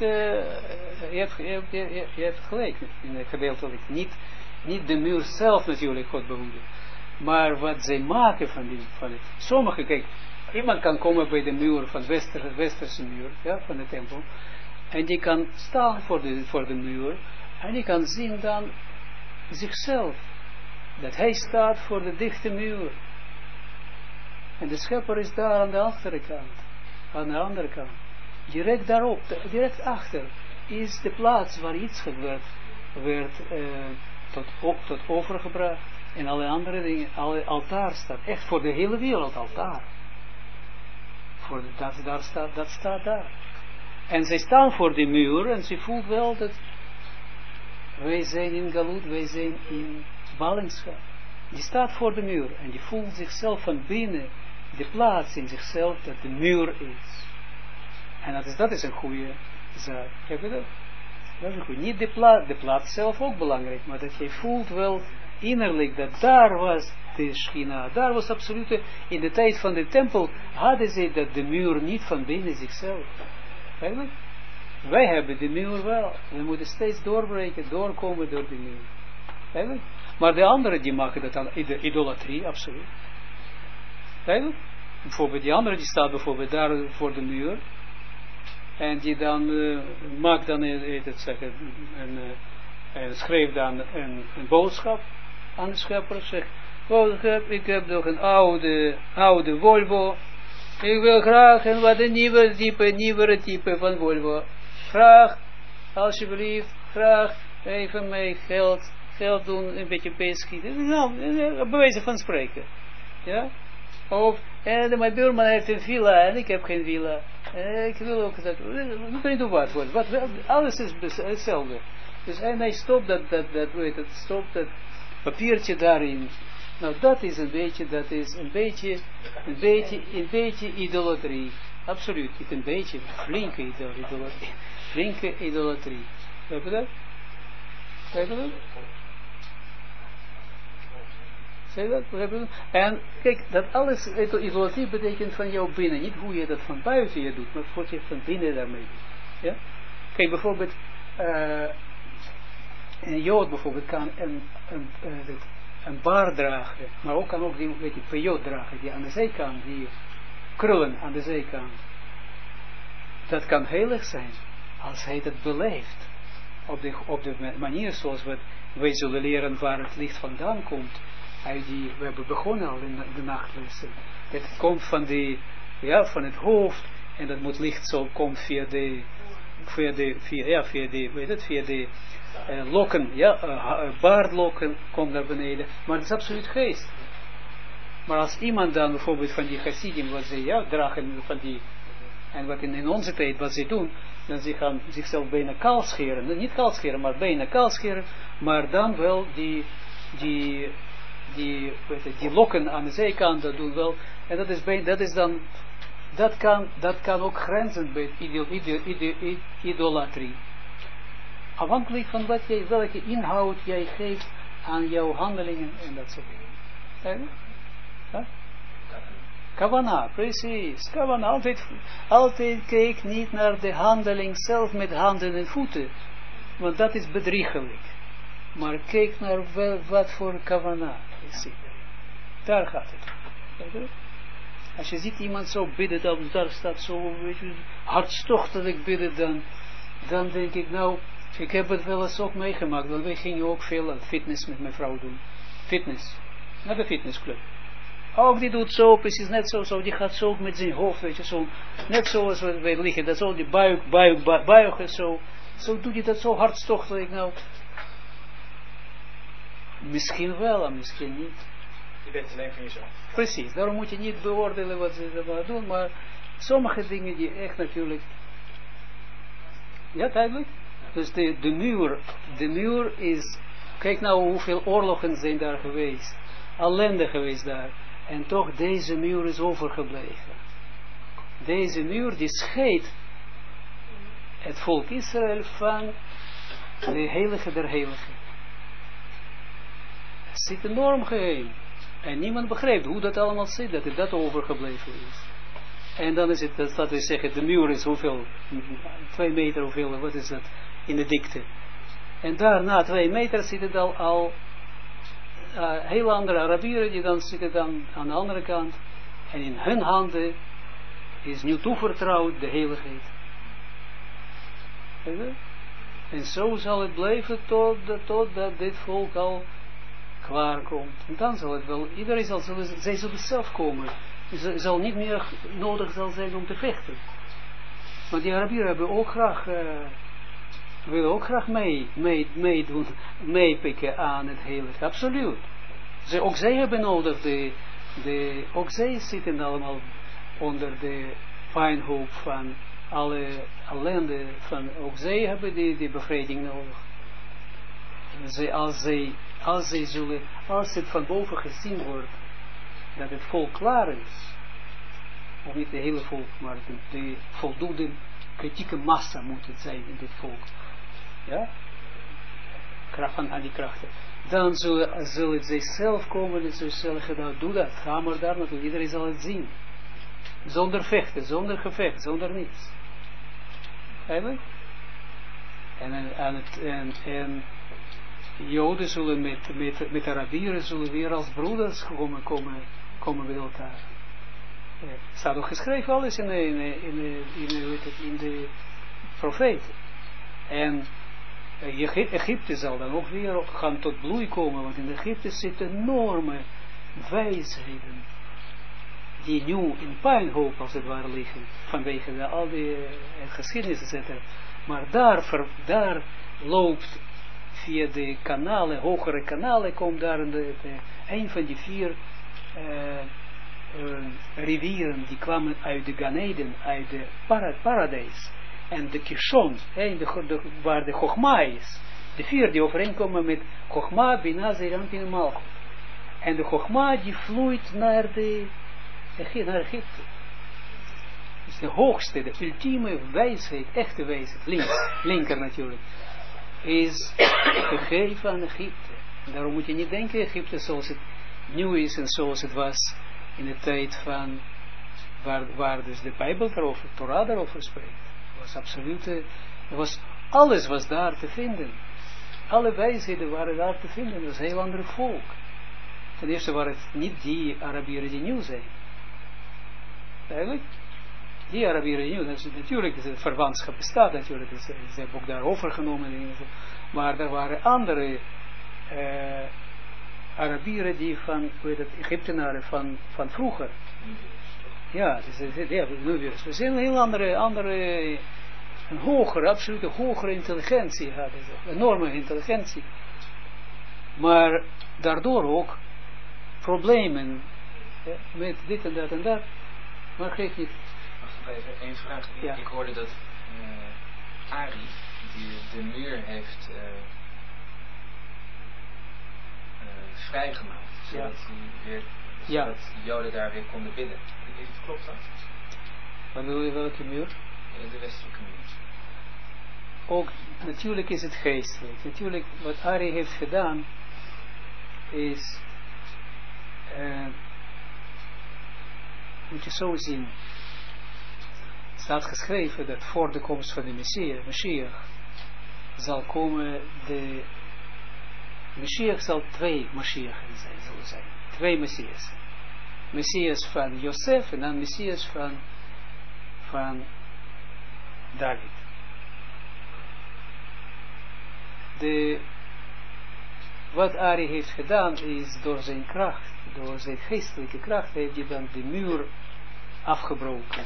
Je hebt gelijk in een gedeeltelijk. Niet de muur zelf natuurlijk, God behoede. Maar wat zij maken van het. Sommige, kijk... Iemand kan komen bij de muur van de westerse muur, ja, van de tempel. En die kan staan voor de muur. En die kan zien dan zichzelf. Dat hij staat voor de dichte muur. En de schepper is daar aan de andere kant. Aan de andere kant. Direct daarop, direct achter, is de plaats waar iets werd tot overgebracht. En alle andere dingen, alle altaar staat. Echt voor de hele wereld altaar. Dat staat daar. En zij staan voor die muur en ze voelt wel dat wij zijn in Galut, wij zijn in ballingschap. Die staat voor de muur en die voelt zichzelf van binnen, de plaats in zichzelf dat de muur is. En dat is een goede zaak. Heb je dat? Dat is een goede. Niet de plaats zelf ook belangrijk, maar dat je voelt wel innerlijk dat daar was de Schina, daar was absoluut, in de tijd van de tempel hadden ze dat de muur niet van binnen zichzelf. Eigenlijk? Wij hebben de muur wel. We moeten steeds doorbreken, doorkomen door de muur. Eigenlijk? Maar de anderen die maken dat aan idolatrie, absoluut. Eigenlijk? Bijvoorbeeld die andere die staat bijvoorbeeld daar voor de muur. En die dan maakt dan en schreef dan een boodschap aan de schepper. Zegt, ik heb nog een oude Volvo. Ik wil graag een wat een nieuwere type van Volvo. Graag, alsjeblieft, graag even mij geld doen, een beetje beeschieten. Nou, bewijzen van spreken. Ja? Of, mijn buurman heeft een villa en ik heb geen villa. Ik wil ook dat, ik weet niet wat voor. Alles is hetzelfde. Dus en hij stopt dat papiertje daarin. Nou, dat is een beetje idolatrie. Absoluut, niet een beetje, flinke idolatrie. Heb je dat? Zeg dat? En kijk, dat alles, idolatrie betekent van jou binnen, niet hoe je dat van buiten je doet, maar wat je van binnen daarmee doet. Ja? Kijk, bijvoorbeeld, een Jood bijvoorbeeld kan een baard dragen, maar ook kan ook die periode dragen, die aan de zijkant, die krullen aan de zijkant. Dat kan heilig zijn, als hij dat beleeft, op de manier zoals wij zullen leren waar het licht vandaan komt. We hebben begonnen al in de nachtlessen. Het komt van het hoofd, en dat moet licht zo komen via de lokken, baardlokken komt naar beneden, maar het is absoluut geest. Maar als iemand dan bijvoorbeeld van die chassidim, wat ze dragen van die, en wat in onze tijd wat ze doen, dan ze gaan zichzelf bijna kaal scheren, niet kaal scheren, maar bijna kaal scheren, maar dan wel die lokken aan de zijkant, dat doen wel, en dat kan ook grenzen bij idolatrie. Afhankelijk van welke inhoud jij geeft aan jouw handelingen en dat soort dingen. Kavana, precies. Kavana, altijd kijk niet naar de handeling zelf met handen en voeten, want dat is bedriegelijk. Maar kijk naar wat voor kavana is. Daar gaat het. Als je ziet iemand zo bidden, dan daar staat zo hartstochtelijk bidden, dan denk ik, nou, ik heb het wel eens ook meegemaakt, want wij gingen ook veel aan fitness met mijn vrouw doen. Fitness. Naar de fitnessclub. Ook die doet zo, precies net zo, die gaat zo met zijn hoofd, weet je, zo, net zoals wij liggen, dat zo, die buigen zo doet hij dat zo hartstochtelijk, nou. Misschien wel, en misschien niet. Je bent alleen van jezelf. Precies, daarom moet je niet beoordelen wat ze ervan doen, maar sommige dingen die echt natuurlijk, ja, duidelijk. Dus de muur is Kijk nou hoeveel oorlogen zijn daar geweest. Ellende geweest daar. En toch deze muur is overgebleven. Deze muur die scheidt het volk Israël van de heilige der heiligen. Het zit enorm geheim. En niemand begrijpt hoe dat allemaal zit, dat het dat overgebleven is. En dan is het, dat we zeggen, de muur is hoeveel, 2 meter hoeveel, wat is dat, in de dikte. En daar na 2 meter zit het al heel andere Arabieren, die dan zitten dan aan de andere kant. En in hun handen is nu toevertrouwd de heiligheid. En zo zal het blijven totdat dit volk al klaar komt. En dan zal het wel, iedereen zij zullen zelf komen. Het zal niet meer nodig zal zijn om te vechten. Want die Arabieren hebben ook graag, willen ook graag meedoen, meepikken aan het heilige. Absoluut. Ook zij hebben nodig, ook zij zitten allemaal onder de puinhoop van alle ellende. Ook zij hebben die bevrijding nodig. Als het van boven gezien wordt, dat het volk klaar is, of niet het hele volk, maar de voldoende kritieke massa moet het zijn in dit volk, ja, kracht van al die krachten, dan zullen het zichzelf komen en zullen zeggen, nou doe dat, ga maar daar naartoe, iedereen zal het zien, zonder vechten, zonder gevecht, zonder niets, eigenlijk, en Joden zullen met Arabieren zullen weer als broeders komen bij elkaar. Het staat ook geschreven alles in de profeten. En Egypte zal dan ook weer gaan tot bloei komen, want in Egypte zitten enorme wijsheden die nu in puinhoop als het ware liggen, vanwege al die geschiedenis etc. Maar daar loopt via de kanalen, hogere kanalen, komt daar een van die 4 rivieren, die kwamen uit de Gan Eden, uit de paradijs. En de Kishon, waar de Chogma is. De 4 die overeenkomen met Chogma, Bina, Zeranpin en Malchut. En de Chogma die vloeit naar Egypte. Dus de hoogste, de ultieme wijsheid, echte wijsheid, linker natuurlijk, is gegeven aan Egypte. En daarom moet je niet denken Egypte zoals het nu is en zoals het was in de tijd van waar dus de Bijbel daarover, Torah daarover spreekt. Het was absoluut, alles was daar te vinden. Alle wijsheden waren daar te vinden. Het was een heel ander volk. Ten eerste waren het niet die Arabieren die nieuw zijn. Eigenlijk? Die Arabieren die nieuw zijn. Natuurlijk is het verwantschap bestaat natuurlijk. Ze hebben ook daar overgenomen. Maar er waren andere Arabieren die van, Egyptenaren van vroeger. Ja, Nubiërs. We zijn een heel andere een hogere, absolute hogere intelligentie hadden ze. Enorme intelligentie. Maar daardoor ook problemen met dit en dat en dat. Maar geef niet. Wacht even, één vraag. Ja. Ik hoorde dat Ari, die de muur heeft vrijgemaakt. Zodat hij weer, zodat Joden daar weer konden bidden. Klopt dat? Wat bedoel je, welke muur? De westelijke muur. Ook, natuurlijk is het geestelijk. Natuurlijk, wat Ari heeft gedaan, is, moet je zo zien, het staat geschreven dat voor de komst van de Messias zal komen de Messias zal 2 Messias zullen zijn. 2 Messias. Messias van Jozef en dan Messias van David. Wat Ari heeft gedaan is door zijn kracht, door zijn geestelijke kracht, heeft hij dan de muur afgebroken.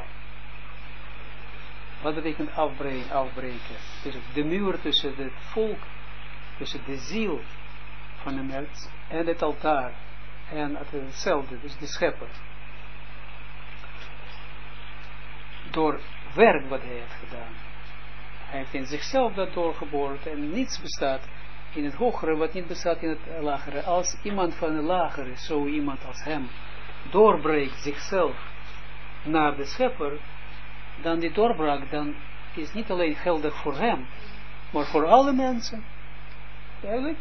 Wat betekent afbreken? De muur tussen het volk, tussen de ziel van de mens en het altaar. En hetzelfde, dus de schepper. Door werk wat hij heeft gedaan. Hij heeft in zichzelf dat doorgeboord en niets bestaat in het hogere, wat niet bestaat in het lagere. Als iemand van het lagere, zo iemand als hem, doorbreekt zichzelf naar de schepper, dan die doorbraak, dan is niet alleen geldig voor hem, maar voor alle mensen. Duidelijk?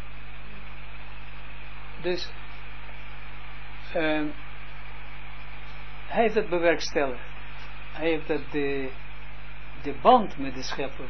Dus, hij heeft het bewerkstelligd. Hij heeft dat de band met de schepper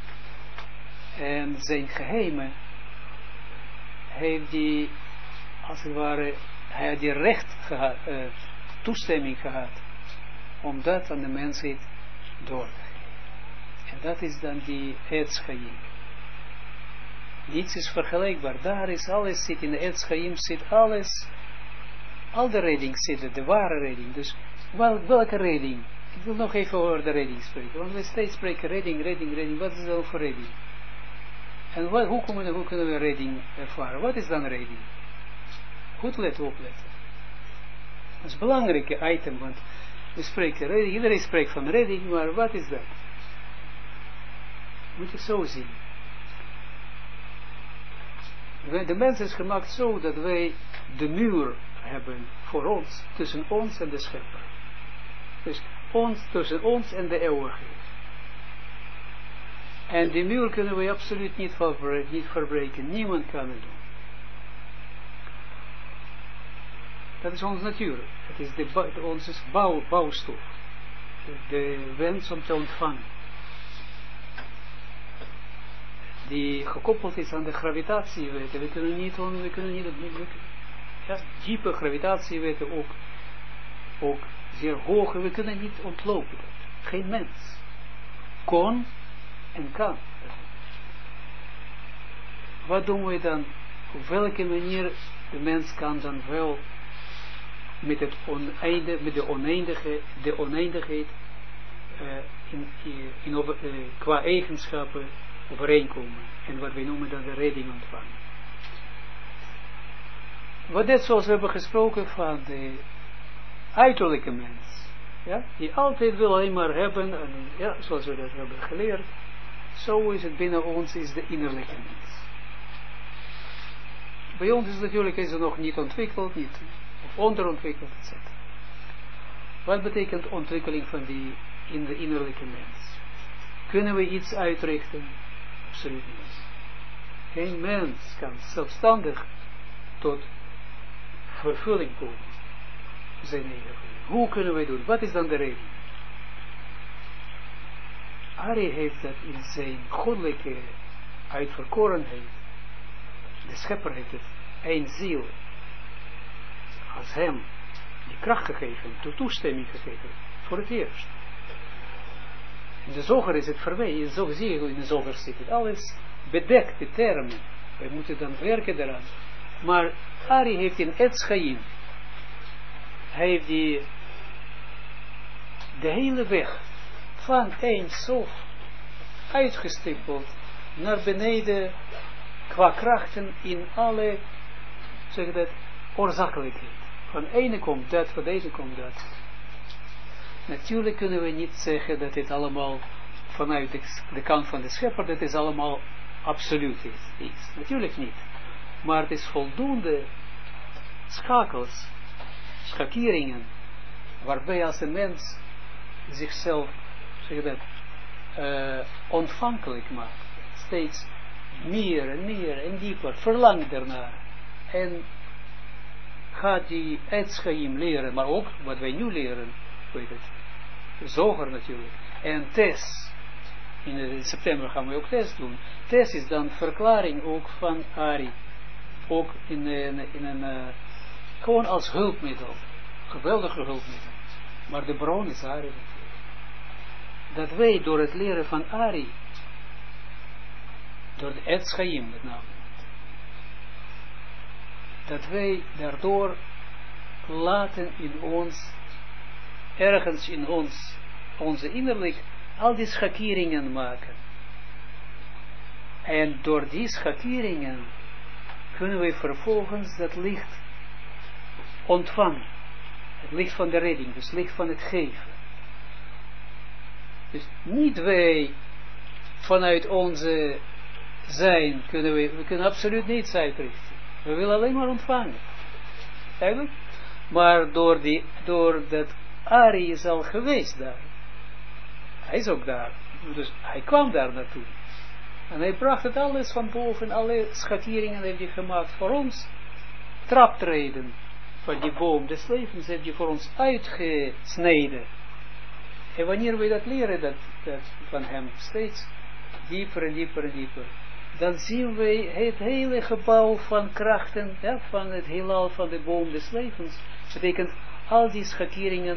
en zijn geheimen heeft die, als het ware, hij had die recht gehad, toestemming gehad om dat aan de mensheid door te geven. En dat is dan die Etz Chaim. Niets is vergelijkbaar. Daar is alles, zit in de Etz Chaim, zit alles, al de redding zitten, de ware redding. Dus welke redding? Ik wil nog even over de redding spreken, want we steeds spreken redding, wat is dat voor redding? En hoe kunnen we redding ervaren? Wat is dan redding? Goed opletten. Dat is een belangrijke item, want we spreken redding, iedereen spreekt van redding, maar wat is dat? Moet je zo zien. De mens is gemaakt zo dat wij de muur hebben voor ons, tussen ons en de schepper. Dus tussen ons en de eeuwigheid. En die muur kunnen we absoluut niet verbreken. Niemand kan het doen. Dat is onze natuur. Het is onze bouwstof. De wens om te ontvangen. Die gekoppeld is aan de gravitatiewetten. We kunnen niet diepe gravitatiewetten ook zeer hoge, we kunnen niet ontlopen dat. Geen mens kon en kan. Wat doen we dan? Op welke manier de mens kan dan wel met het de oneindigheid qua eigenschappen overeenkomen. En wat we noemen dan de redding ontvangen. Wat net zoals we hebben gesproken van de uiterlijke mens. Ja, die altijd wil alleen maar hebben, en ja, zoals we dat hebben geleerd, zo is het binnen ons, is de innerlijke mens. Bij ons is natuurlijk het nog niet ontwikkeld, of onderontwikkeld, etc. Wat betekent ontwikkeling van in de innerlijke mens? Kunnen we iets uitrichten? Absoluut niet. Geen mens kan zelfstandig tot vervulling komen. Zijn eigen vervulling. Hoe kunnen wij doen? Wat is dan de reden? Ari heeft dat in zijn goddelijke uitverkorenheid. De schepper heeft het één ziel als hem die kracht gegeven, de toestemming gegeven, voor het eerst. In de zoger is het verwezen, zo zie je in de zoger zit het alles bedekt, de termen. Wij moeten dan werken daaraan. Maar Ari heeft in Etz Chaim, hij heeft de hele weg van Ein Sof uitgestippeld naar beneden qua krachten in alle, zeg dat, oorzakelijkheid. Van ene komt dat, van deze komt dat. Natuurlijk kunnen we niet zeggen dat dit allemaal vanuit de kant van de schepper, dat is allemaal absoluut is. Natuurlijk niet. Maar het is voldoende schakels, schakeringen, waarbij als een mens zichzelf, zeg dat, ontvankelijk maakt. Steeds meer en meer en dieper, verlangt ernaar. En gaat die Etz Chaim leren, maar ook wat wij nu leren, weet het, zoger natuurlijk. En Tes, in september gaan we ook Tes doen. Tes is dan verklaring ook van Ari. Ook gewoon als hulpmiddel. Geweldige hulpmiddel. Maar de bron is Ari natuurlijk. Dat wij door het leren van Ari, door de Etz Chaim met name, dat wij daardoor laten in ons, ergens in ons, onze innerlijk, al die schakeringen maken. En door die schakeringen kunnen we vervolgens dat licht ontvangen. Het licht van de redding, dus het licht van het geven. Dus niet wij vanuit onze zijn, we kunnen absoluut niets uitrichten. We willen alleen maar ontvangen. Eigenlijk. Maar door dat Ari is al geweest daar. Hij is ook daar. Dus hij kwam daar naartoe. En hij bracht het alles van boven, alle schakeringen heeft hij gemaakt voor ons. Traptreden van die boom des levens heeft hij voor ons uitgesneden. En wanneer we dat leren, dat van hem steeds dieper en dieper en dieper, dan zien we het hele gebouw van krachten, ja, van het heelal van de boom des levens. Dat betekent al die schakeringen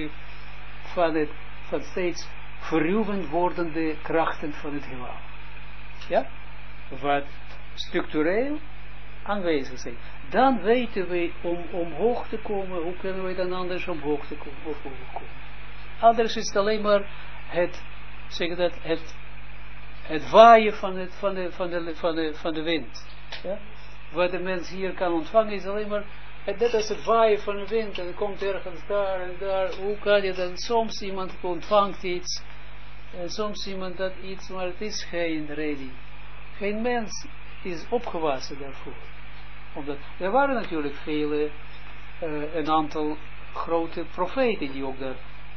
van steeds verruwend wordende krachten van het heelal. Ja? Wat structureel aanwezig zijn. Dan weten we om omhoog te komen, hoe kunnen we dan anders omhoog te komen? Anders is het alleen maar het waaien van de wind. Ja? Wat de mens hier kan ontvangen is alleen maar, net als het waaien van de wind, en het komt ergens daar en daar, hoe kan je dan, soms iemand ontvangt iets, en soms iemand dat iets, maar het is geen reden. Geen mens is opgewassen daarvoor. Omdat, er waren natuurlijk vele, een aantal grote profeten die ook daar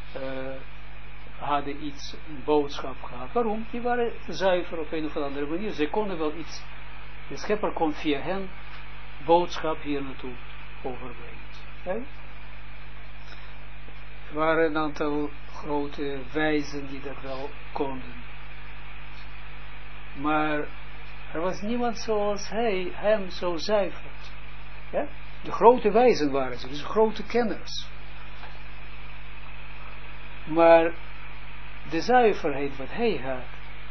hadden iets, een boodschap gehad. Waarom? Die waren zuiver op een of andere manier. Ze konden wel iets, de schepper kon via hen boodschap hier naartoe overbrengen. Ja? Er waren een aantal grote wijzen die dat wel konden. Maar er was niemand zoals hem zo zuiver. Ja? De grote wijzen waren ze, dus grote kenners. Maar de zuiverheid wat hij had,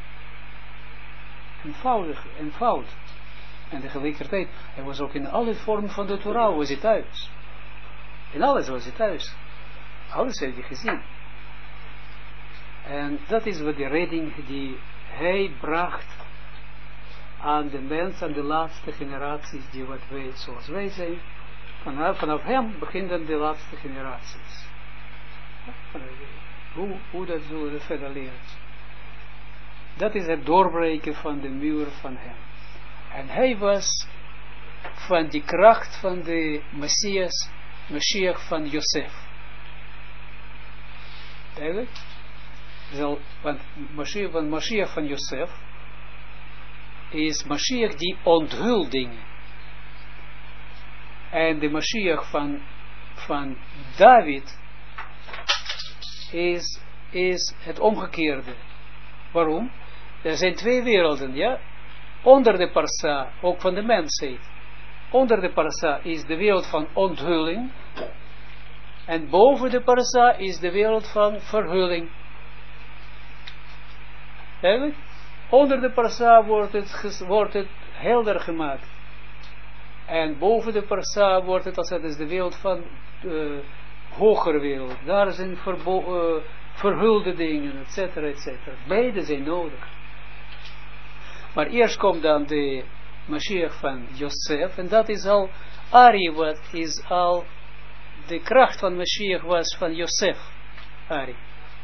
eenvoudig. En tegelijkertijd, hij was ook in alle vormen van de Torah, was hij thuis. In alles was hij thuis. Alles heeft hij gezien. En dat is wat de redding die hij bracht aan de mens, aan de laatste generaties, die wat wij, zoals wij zijn. Vanaf hem beginnen de laatste generaties. Hoe dat zullen we verder leren. Dat is het doorbreken van de muur van hem. En hij was van die kracht van de Messias van Josef. Duidelijk? Want Messias van Josef is Messias die onthult dingen. En de Messias van David is het omgekeerde. Waarom? Er zijn twee werelden, ja. Onder de parsa, ook van de mensheid. Onder de parsa is de wereld van onthulling. En boven de parsa is de wereld van verhulling. Eigenlijk? Onder de parsa wordt het helder gemaakt. En boven de parsa wordt het als het is de wereld van hogere wereld. Daar zijn verhulde dingen, et cetera. Beide zijn nodig. Maar eerst komt dan de Mashiach van Josef. En dat is al Ari, wat is al de kracht van Mashiach was van Josef. Ari.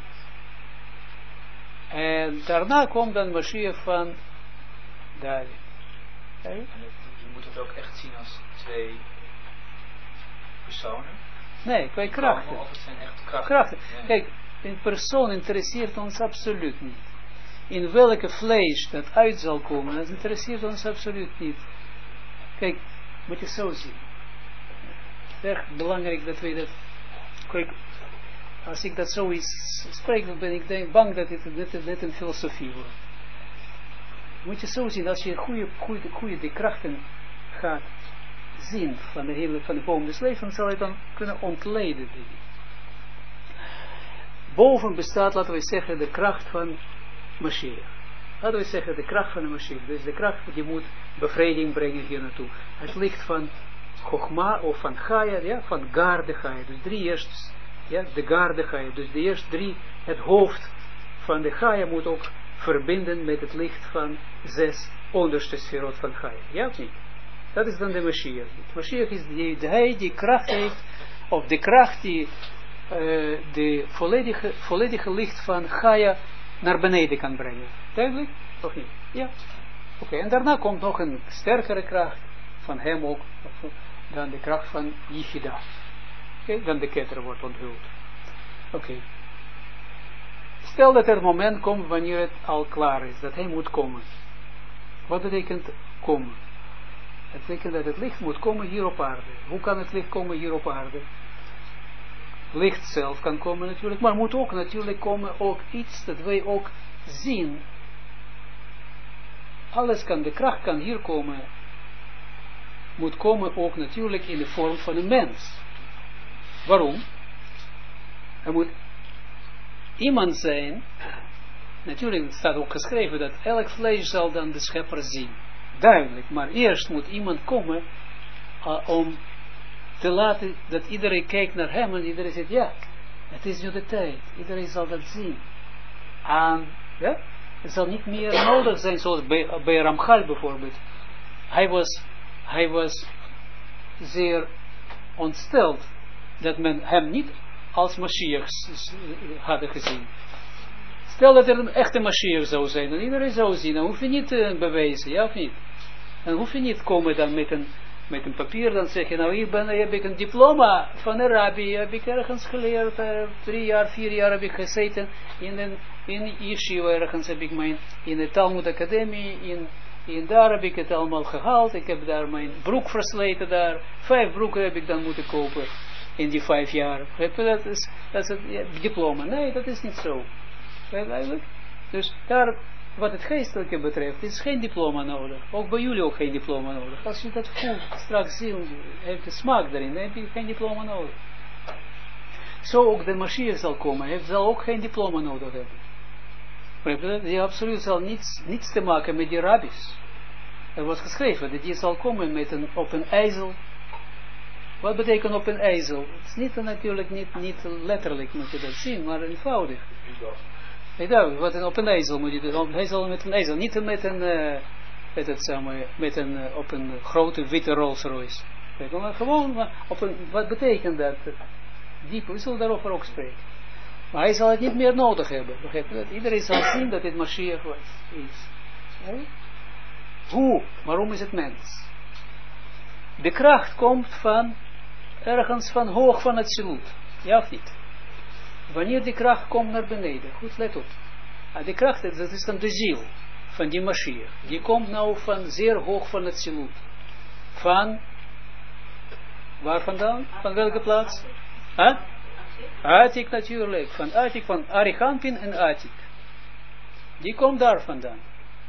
En daarna komt dan Mashiach van David. Okay? Je moet het ook echt zien als twee personen. Nee, twee krachten. Of het zijn echt krachten. Ja. Kijk, een persoon interesseert ons absoluut niet. In welke vlees dat uit zal komen, dat interesseert ons absoluut niet. Kijk, moet je zo zien. Het is erg belangrijk dat we dat... Kijk, als ik dat zoiets spreek, dan ben ik bang dat het net een filosofie wordt. Moet je zo zien, als je goede de krachten gaat zien van de boom des levens, zal je dan kunnen ontleden. Boven bestaat, laten we zeggen, de kracht van Mashiach. Laten we zeggen, de kracht van de Mashiach. Dus de kracht die moet bevrijding brengen hier naartoe. Het ligt van Chogma of van Chaya, ja, van Garde Chaya. Dus 3 eerst, ja, de Garde Chaya. Dus de eerste 3, het hoofd van de Chaya moet ook verbinden met het licht van 6 onderste sferot van Chaya. Ja of niet? Dat is dan de Mashiach. De Mashiach is die kracht heeft, of de kracht die de volledige licht van Chaya naar beneden kan brengen. Duidelijk? Of niet? Ja. Oké, en daarna komt nog een sterkere kracht van hem ook, dan de kracht van Yichida. Oké, dan de ketter wordt onthuld. Oké. Stel dat er een moment komt wanneer het al klaar is, dat hij moet komen. Wat betekent komen? Het betekent dat het licht moet komen hier op aarde. Hoe kan het licht komen hier op aarde? Licht zelf kan komen natuurlijk, maar moet ook natuurlijk komen ook iets dat wij ook zien. Alles kan, de kracht kan hier komen, moet komen ook natuurlijk in de vorm van een mens. Waarom? Er moet iemand zijn, natuurlijk staat ook geschreven dat elk vlees zal dan de schepper zien. Duidelijk, maar eerst moet iemand komen om te laten dat iedereen kijkt naar hem en iedereen zegt, ja, het is nu de tijd. Iedereen zal dat zien. En ja, het zal niet meer nodig zijn, zoals bij Ramchal bijvoorbeeld. Hij was zeer ontsteld dat men hem niet als Mashiach hadden gezien. Stel dat er een echte Mashiach zou zijn, en iedereen zou zien, dan hoef je niet te bewijzen, ja of niet? Dan hoef je niet komen dan met een papier, dan zeg je, nou hier heb ik een diploma van een rabbi, heb ik ergens geleerd, 3 jaar, 4 jaar heb ik gezeten, in Yeshiva ergens heb ik in de Talmud Academie, daar heb ik het allemaal gehaald, ik heb daar mijn broek versleten daar, 5 broeken heb ik dan moeten kopen, in die 5 jaar. Dat is het diploma. Nee, dat is niet zo. Eigenlijk. Dus daar, wat het geestelijke betreft, is geen diploma nodig. Ook bij jullie ook geen diploma nodig. Als je dat voelt, straks zien, heeft de smaak erin, dan heb je geen diploma nodig. Zo ook de Mashiach zal komen, hij zal ook geen diploma nodig hebben. Die absoluut zal niets te maken met die rabbis. Er was geschreven dat die zal komen op een ijzel. Wat betekent op een ijzel? Het is niet natuurlijk niet letterlijk moet je dat zien, maar eenvoudig. Wat op een ijzel moet je doen. Hij zal met een ijzel, niet met op een grote witte Rolls Royce. Maar gewoon wat betekent dat? We zullen daarover ook spreken. Maar hij zal het niet meer nodig hebben. Begrijp je dat? Iedereen zal zien dat dit Mashiach is. Hoe? Waarom is het mens? De kracht komt van ergens van hoog van het zilut. Ja of niet? Wanneer die kracht komt naar beneden. Goed, let op. De kracht, dat is dan de ziel van die Mashiach. Die komt nou van zeer hoog van het zilut. Van, waar vandaan? Van welke plaats? Atik natuurlijk. Van Atik, van Arichampin en Atik. Die komt daar vandaan.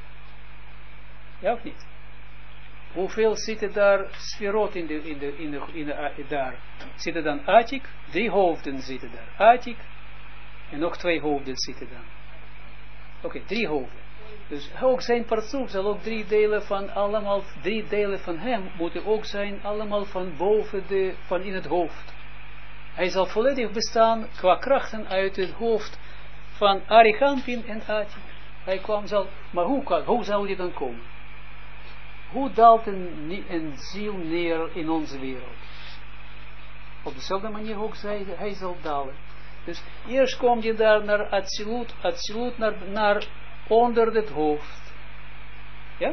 Ja of niet? Hoeveel zitten daar sferot daar? Zitten dan Atik, 3 hoofden zitten daar. Atik, en nog 2 hoofden zitten dan. Oké, 3 hoofden. Dus ook zijn partsoef zal ook 3 delen van allemaal, 3 delen van hem moeten ook zijn allemaal van boven van in het hoofd. Hij zal volledig bestaan qua krachten uit het hoofd van Arichampin en Atik. Hij kwam maar hoe zou die dan komen? Hoe daalt een ziel neer in onze wereld? Op dezelfde manier ook hij zal dalen. Dus eerst kom je daar naar Atsilut naar onder het hoofd. Ja?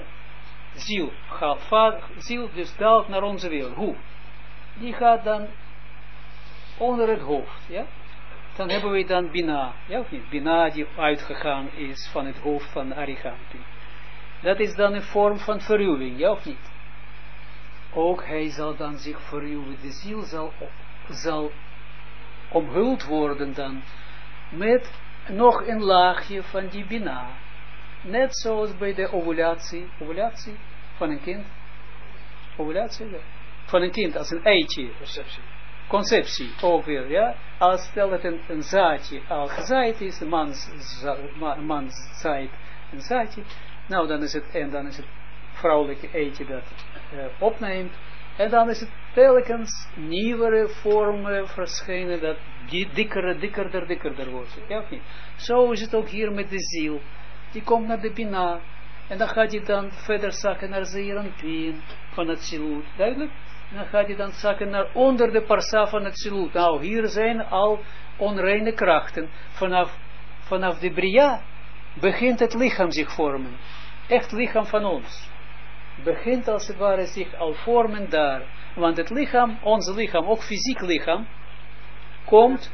Ziel dus daalt naar onze wereld. Hoe? Die gaat dan onder het hoofd. Ja? Dan hebben we dan Bina. Ja of niet? Bina die uitgegaan is van het hoofd van Arichampin. Dat is dan een vorm van verruwing, ja of niet? Ook hij zal dan zich verruwen. De ziel zal omhuld worden dan met nog een laagje van die Bina. Net zoals bij de ovulatie van een kind. Ovulatie van een kind als een eitje. Conceptie ook weer, ja. Als stel dat een zaadje al gezaaid is, de man zaait een zaadje. Nou, dan is het vrouwelijke eitje dat opneemt. En dan is het telkens nieuwere vormen verschijnen dat die dikkerder wordt. Ja of niet? Zo is het ook hier met de ziel. Die komt naar de Bina. En dan gaat hij dan verder zakken naar Zeeranpien van het zilut. Duidelijk? En dan gaat hij dan zakken naar onder de parsa van het zilut. Nou, hier zijn al onreine krachten. Vanaf de Bria begint het lichaam zich vormen. echt lichaam van ons, begint als het ware zich al vormen daar. Want het lichaam, ons lichaam, ook fysiek lichaam, komt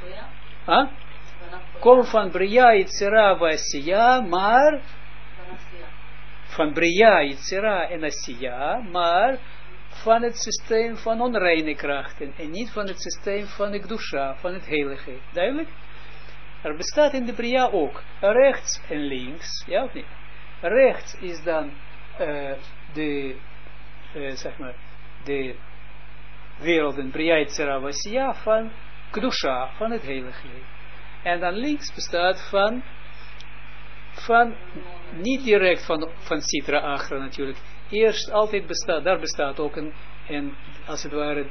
van Bria, Yitzera, Asiya, maar van Bria, Yitzera en Asiya, maar van het systeem van onreine krachten en niet van het systeem van de Gdusha, van het heiligheid. Duidelijk? Er bestaat in de Bria ook rechts en links, ja of niet? Rechts is dan zeg maar, de werelden Bria, Yitzera, Asiya van Gdusha, van het heiligheid. En dan links bestaat van niet direct van Sitra Achra natuurlijk. Eerst altijd bestaat, daar bestaat ook een als het ware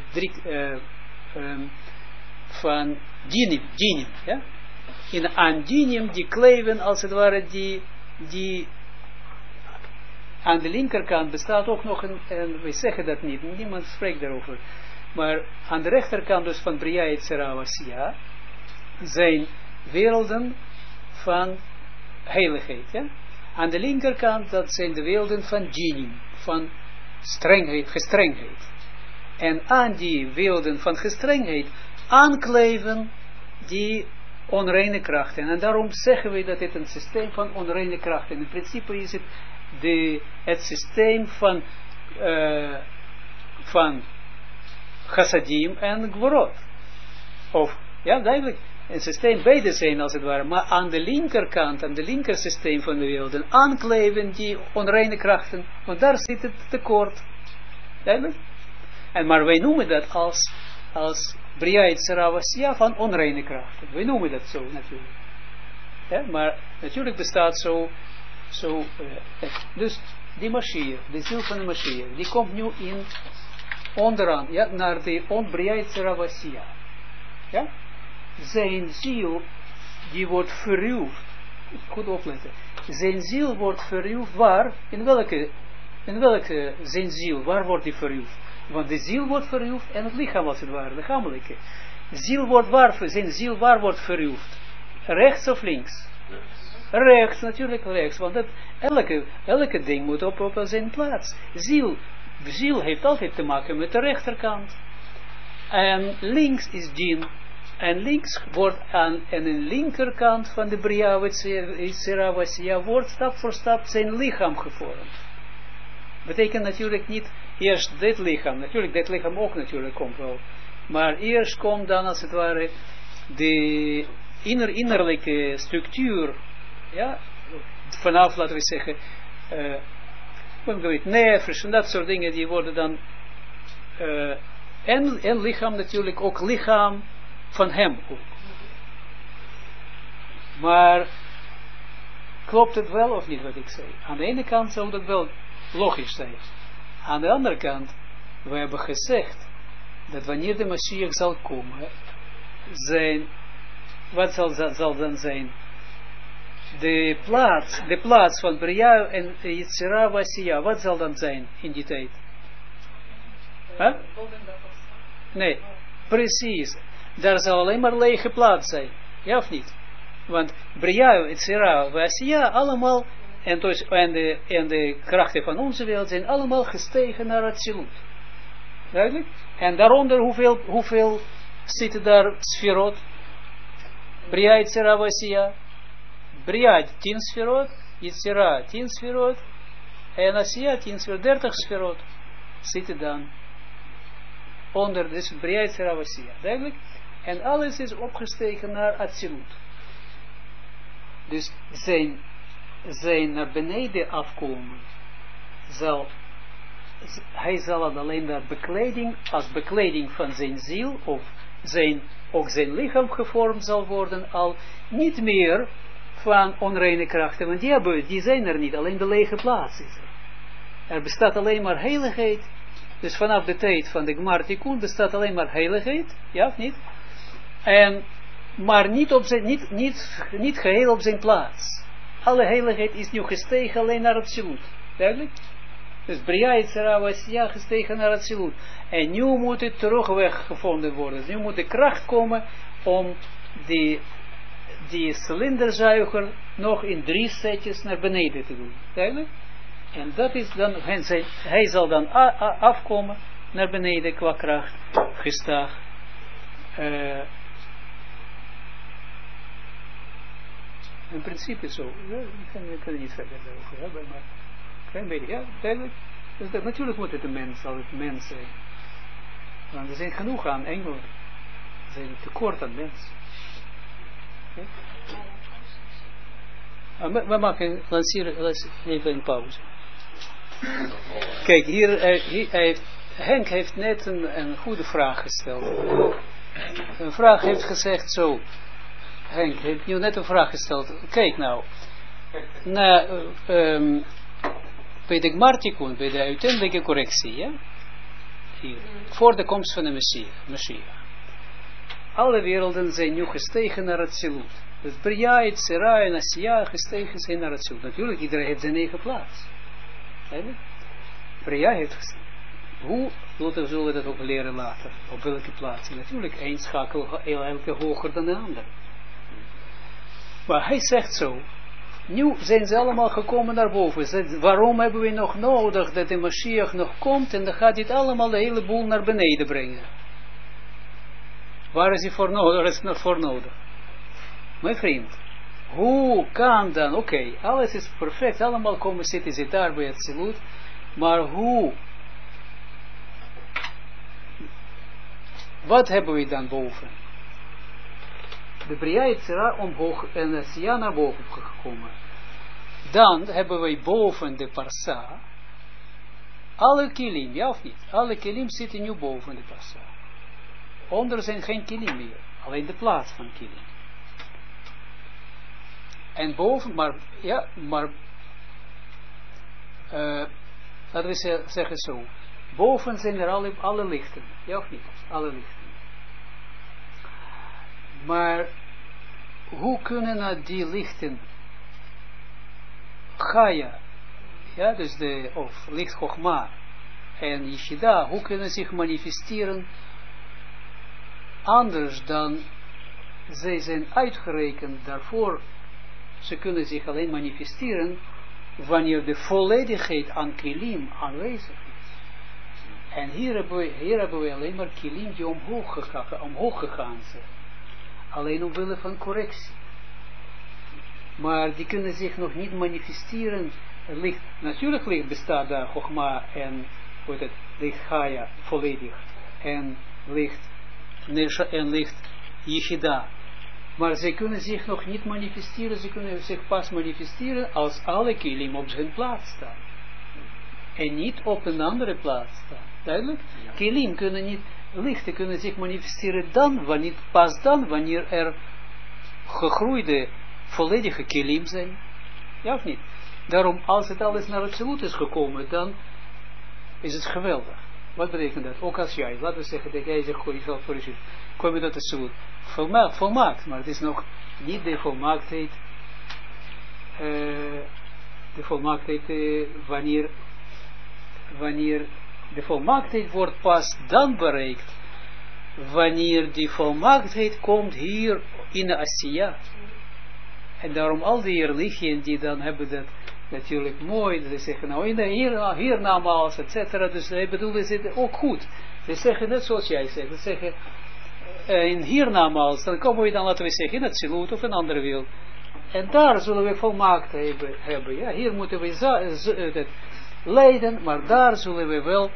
van dinim, ja? Aan dinim die kleven als het ware die aan de linkerkant bestaat ook nog en wij zeggen dat niet, niemand spreekt daarover. Maar aan de rechterkant dus van Bria, Yitzera, Asiya zijn werelden van heiligheid. Ja? Aan de linkerkant dat zijn de werelden van dinim, van gestrengheid. En aan die werelden van gestrengheid aankleven die onreine krachten. En daarom zeggen we dat het een systeem van onreine krachten. In principe is het het systeem van chassadim en gvorot. Of, ja, duidelijk. Een systeem, beide zijn als het ware, maar aan de linkerkant, aan de linkersysteem van de wereld, aankleven die onreine krachten, want daar zit het tekort. Duidelijk? Maar wij noemen dat als Bria, Yitzera, Asiya van onreine krachten. Wij noemen dat zo natuurlijk. Ja, maar natuurlijk bestaat zo dus die Mashiach, de ziel van de Mashiach, die komt nu in onderaan, ja, naar de Bria, Yitzera, Asiya. Ja? Zijn ziel, die wordt verruwd. Goed opletten. Zijn ziel wordt verruwd waar? In welke zijn ziel, waar wordt die verruwd? Want de ziel wordt verruwd en het lichaam als het ware, de lichamelijke. Zijn ziel waar wordt verruwd? Rechts of links? Rechts, natuurlijk rechts. Want elke ding moet op zijn plaats. Ziel heeft altijd te maken met de rechterkant. En links is dien. En links wordt en de linkerkant van de Bria, Yitzera, Asiya wordt stap voor stap zijn lichaam gevormd. Betekent natuurlijk niet eerst dit lichaam. Natuurlijk, dit lichaam ook natuurlijk komt wel. Maar eerst komt dan als het ware de innerlijke structuur. Ja, vanaf laten we zeggen nefesh en dat soort dingen die worden dan en lichaam natuurlijk ook lichaam van hem ook. Maar klopt het wel of niet wat ik zei? Aan de ene kant zou dat wel logisch zijn. Aan de andere kant, we hebben gezegd dat wanneer de Mashiach zal komen, wat zal dan zijn? De plaats van Bria en Yitzera, Asiya, wat zal dan zijn in die tijd? Huh? Nee, precies. Daar zal alleen maar lege plaats zijn. Ja of niet? Want Bria, Yitzera, Asiya, allemaal, en de krachten van onze wereld zijn allemaal gestegen naar het Atsilut. Duidelijk? En daaronder hoeveel zitten daar sferot? Bria, Yitzera, Asiya. Bria 10 sferot, Yitzera 10 sferot, en Asiya 10 sferot, 30 sferot zitten dan onder dus Bria, Yitzera, Asiya. Duidelijk? En alles is opgestegen naar Atsilut. Dus zijn naar beneden afkomen, hij zal het alleen naar bekleding, als bekleding van zijn ziel, of ook zijn lichaam gevormd zal worden, al niet meer van onreine krachten, want die zijn er niet, alleen de lege plaats is er. Er bestaat alleen maar heiligheid, dus vanaf de tijd van de Gmar Tikkun bestaat alleen maar heiligheid, ja of niet? Maar niet geheel op zijn plaats. Alle heiligheid is nu gestegen alleen naar het Atsilut. Duidelijk? Dus Bria, Yitzera, Asiya gestegen naar het Atsilut. En nu moet het terugweg gevonden worden. Nu moet de kracht komen om die cilinderzuiger nog in 3 setjes naar beneden te doen. Duidelijk? En dat is dan, hij zal dan afkomen naar beneden qua kracht, gestaag. In principe zo. Ja, ik kan er niet verder over hebben, maar klein beetje, ja, duidelijk. Dus dat, natuurlijk moet het een mens, zal het mens zijn. Want er zijn genoeg aan engelen. Er zijn tekort aan mensen. Okay. We maken, lanceren even een pauze. Kijk, Henk heeft net een goede vraag gesteld. Een vraag heeft gezegd zo. Henk heeft nu net een vraag gesteld. Kijk nou. Bij de Gmartikun, bij de uiteindelijke correctie, ja? Hier, voor de komst van de Messias. Alle werelden zijn nu gestegen naar het Zilut. Dus Bria, Itzera en Asiya gestegen zijn naar het Zilut. Natuurlijk, iedereen heeft zijn eigen plaats. Bria heeft gestegen. Hoe zullen we dat ook leren later? Op welke plaats? Natuurlijk, één schakel elke hoger dan de andere. Maar hij zegt zo. Nu zijn ze allemaal gekomen naar boven. Waarom hebben we nog nodig dat de Mashiach nog komt en dan gaat dit allemaal de hele boel naar beneden brengen? Waar is hij voor nodig? Waar is het nog voor nodig? Mijn vriend, hoe kan dan? Oké, alles is perfect. Allemaal komen zitten ze daar bij het Zilut. Maar hoe? Wat hebben we dan boven? De Bria Yetzira omhoog en de Asiya naar boven gekomen. Dan hebben wij boven de Parsa alle kilim, ja of niet? Alle kilim zitten nu boven de Parsa. Onder zijn geen kilim meer, alleen de plaats van kilim. En boven, laten we zeggen zo, boven zijn er alle lichten, ja of niet? Alle lichten. Maar hoe kunnen die lichten Chaya, ja, dus of licht Chochma en Yeshida, hoe kunnen zich manifesteren anders dan zij zijn uitgerekend daarvoor. Ze kunnen zich alleen manifesteren wanneer de volledigheid aan kilim aanwezig is. En hier hebben we alleen maar kilim die omhoog gegaan zijn. Alleen omwille van correctie. Maar die kunnen zich nog niet manifesteren. Licht, natuurlijk licht bestaat daar Chochma en licht Chaya volledig. En licht Nesha en licht Yeshida. Maar ze kunnen zich nog niet manifesteren. Ze kunnen zich pas manifesteren als alle kilim op zijn plaats staan. En niet op een andere plaats staan. Duidelijk? Ja. Kilim kunnen niet, lichten kunnen zich manifesteren pas dan wanneer er gegroeide volledige kilim zijn. Ja of niet? Daarom, als het alles naar het Zilut is gekomen, dan is het geweldig. Wat betekent dat? Ook als jij, laten we zeggen, dat jij zegt, goh, je zal voor je kom je dat het Zilut. Volmaakt, maar het is nog niet de volmaaktheid, wanneer de volmaaktheid wordt pas dan bereikt, wanneer die volmaaktheid komt hier in de Asiya. En daarom al die religieën die dan hebben dat natuurlijk mooi, ze zeggen nou in de hiernamaals, et cetera, dus zij bedoelen het ook goed. Ze zeggen net zoals jij zegt, ze zeggen in hiernamaals, dan komen we dan, laten we zeggen, in het Zilut of een andere wereld. En daar zullen we volmaakt hebben. Ja? Hier moeten we lijden, maar daar zullen we wel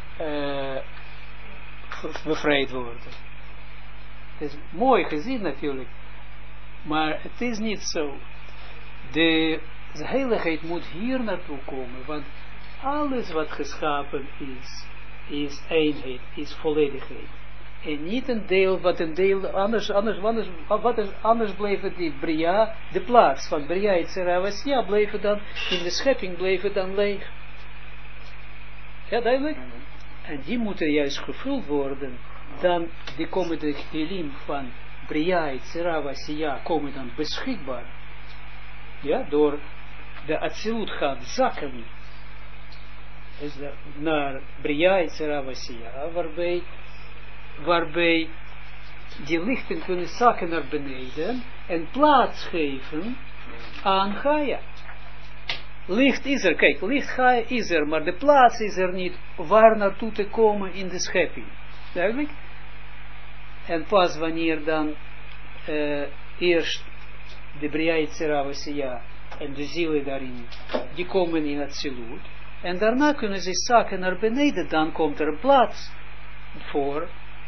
bevrijd worden. Het is mooi gezien natuurlijk, maar het is niet zo. De heiligheid moet hier naartoe komen, want alles wat geschapen is eenheid, is volledigheid. En niet een deel, wat een deel, anders bleven die Bria, de plaats van Bria, Yetzira, Asiya, bleven dan, in de schepping bleven dan leeg. Ja, duidelijk? En die moeten juist gevuld worden, dan die komen de kilim van Bria, Yetzira, Asiya, komen dan beschikbaar. Ja, door de Atsilut gaat zakken. Dus naar Bria, Yetzira, Asiya, waarbij die lichten kunnen zakken naar beneden en plaats geven aan Chaya. licht is er, kijk, licht is er, maar de plaats is er niet waar naartoe te komen in de schepping. Duidelijk? En pas wanneer dan eerst de Bria Yetzirah Vasiya en de zielen daarin, die komen in het Zilut. En daarna kunnen ze zakken naar beneden, dan komt er een plaats voor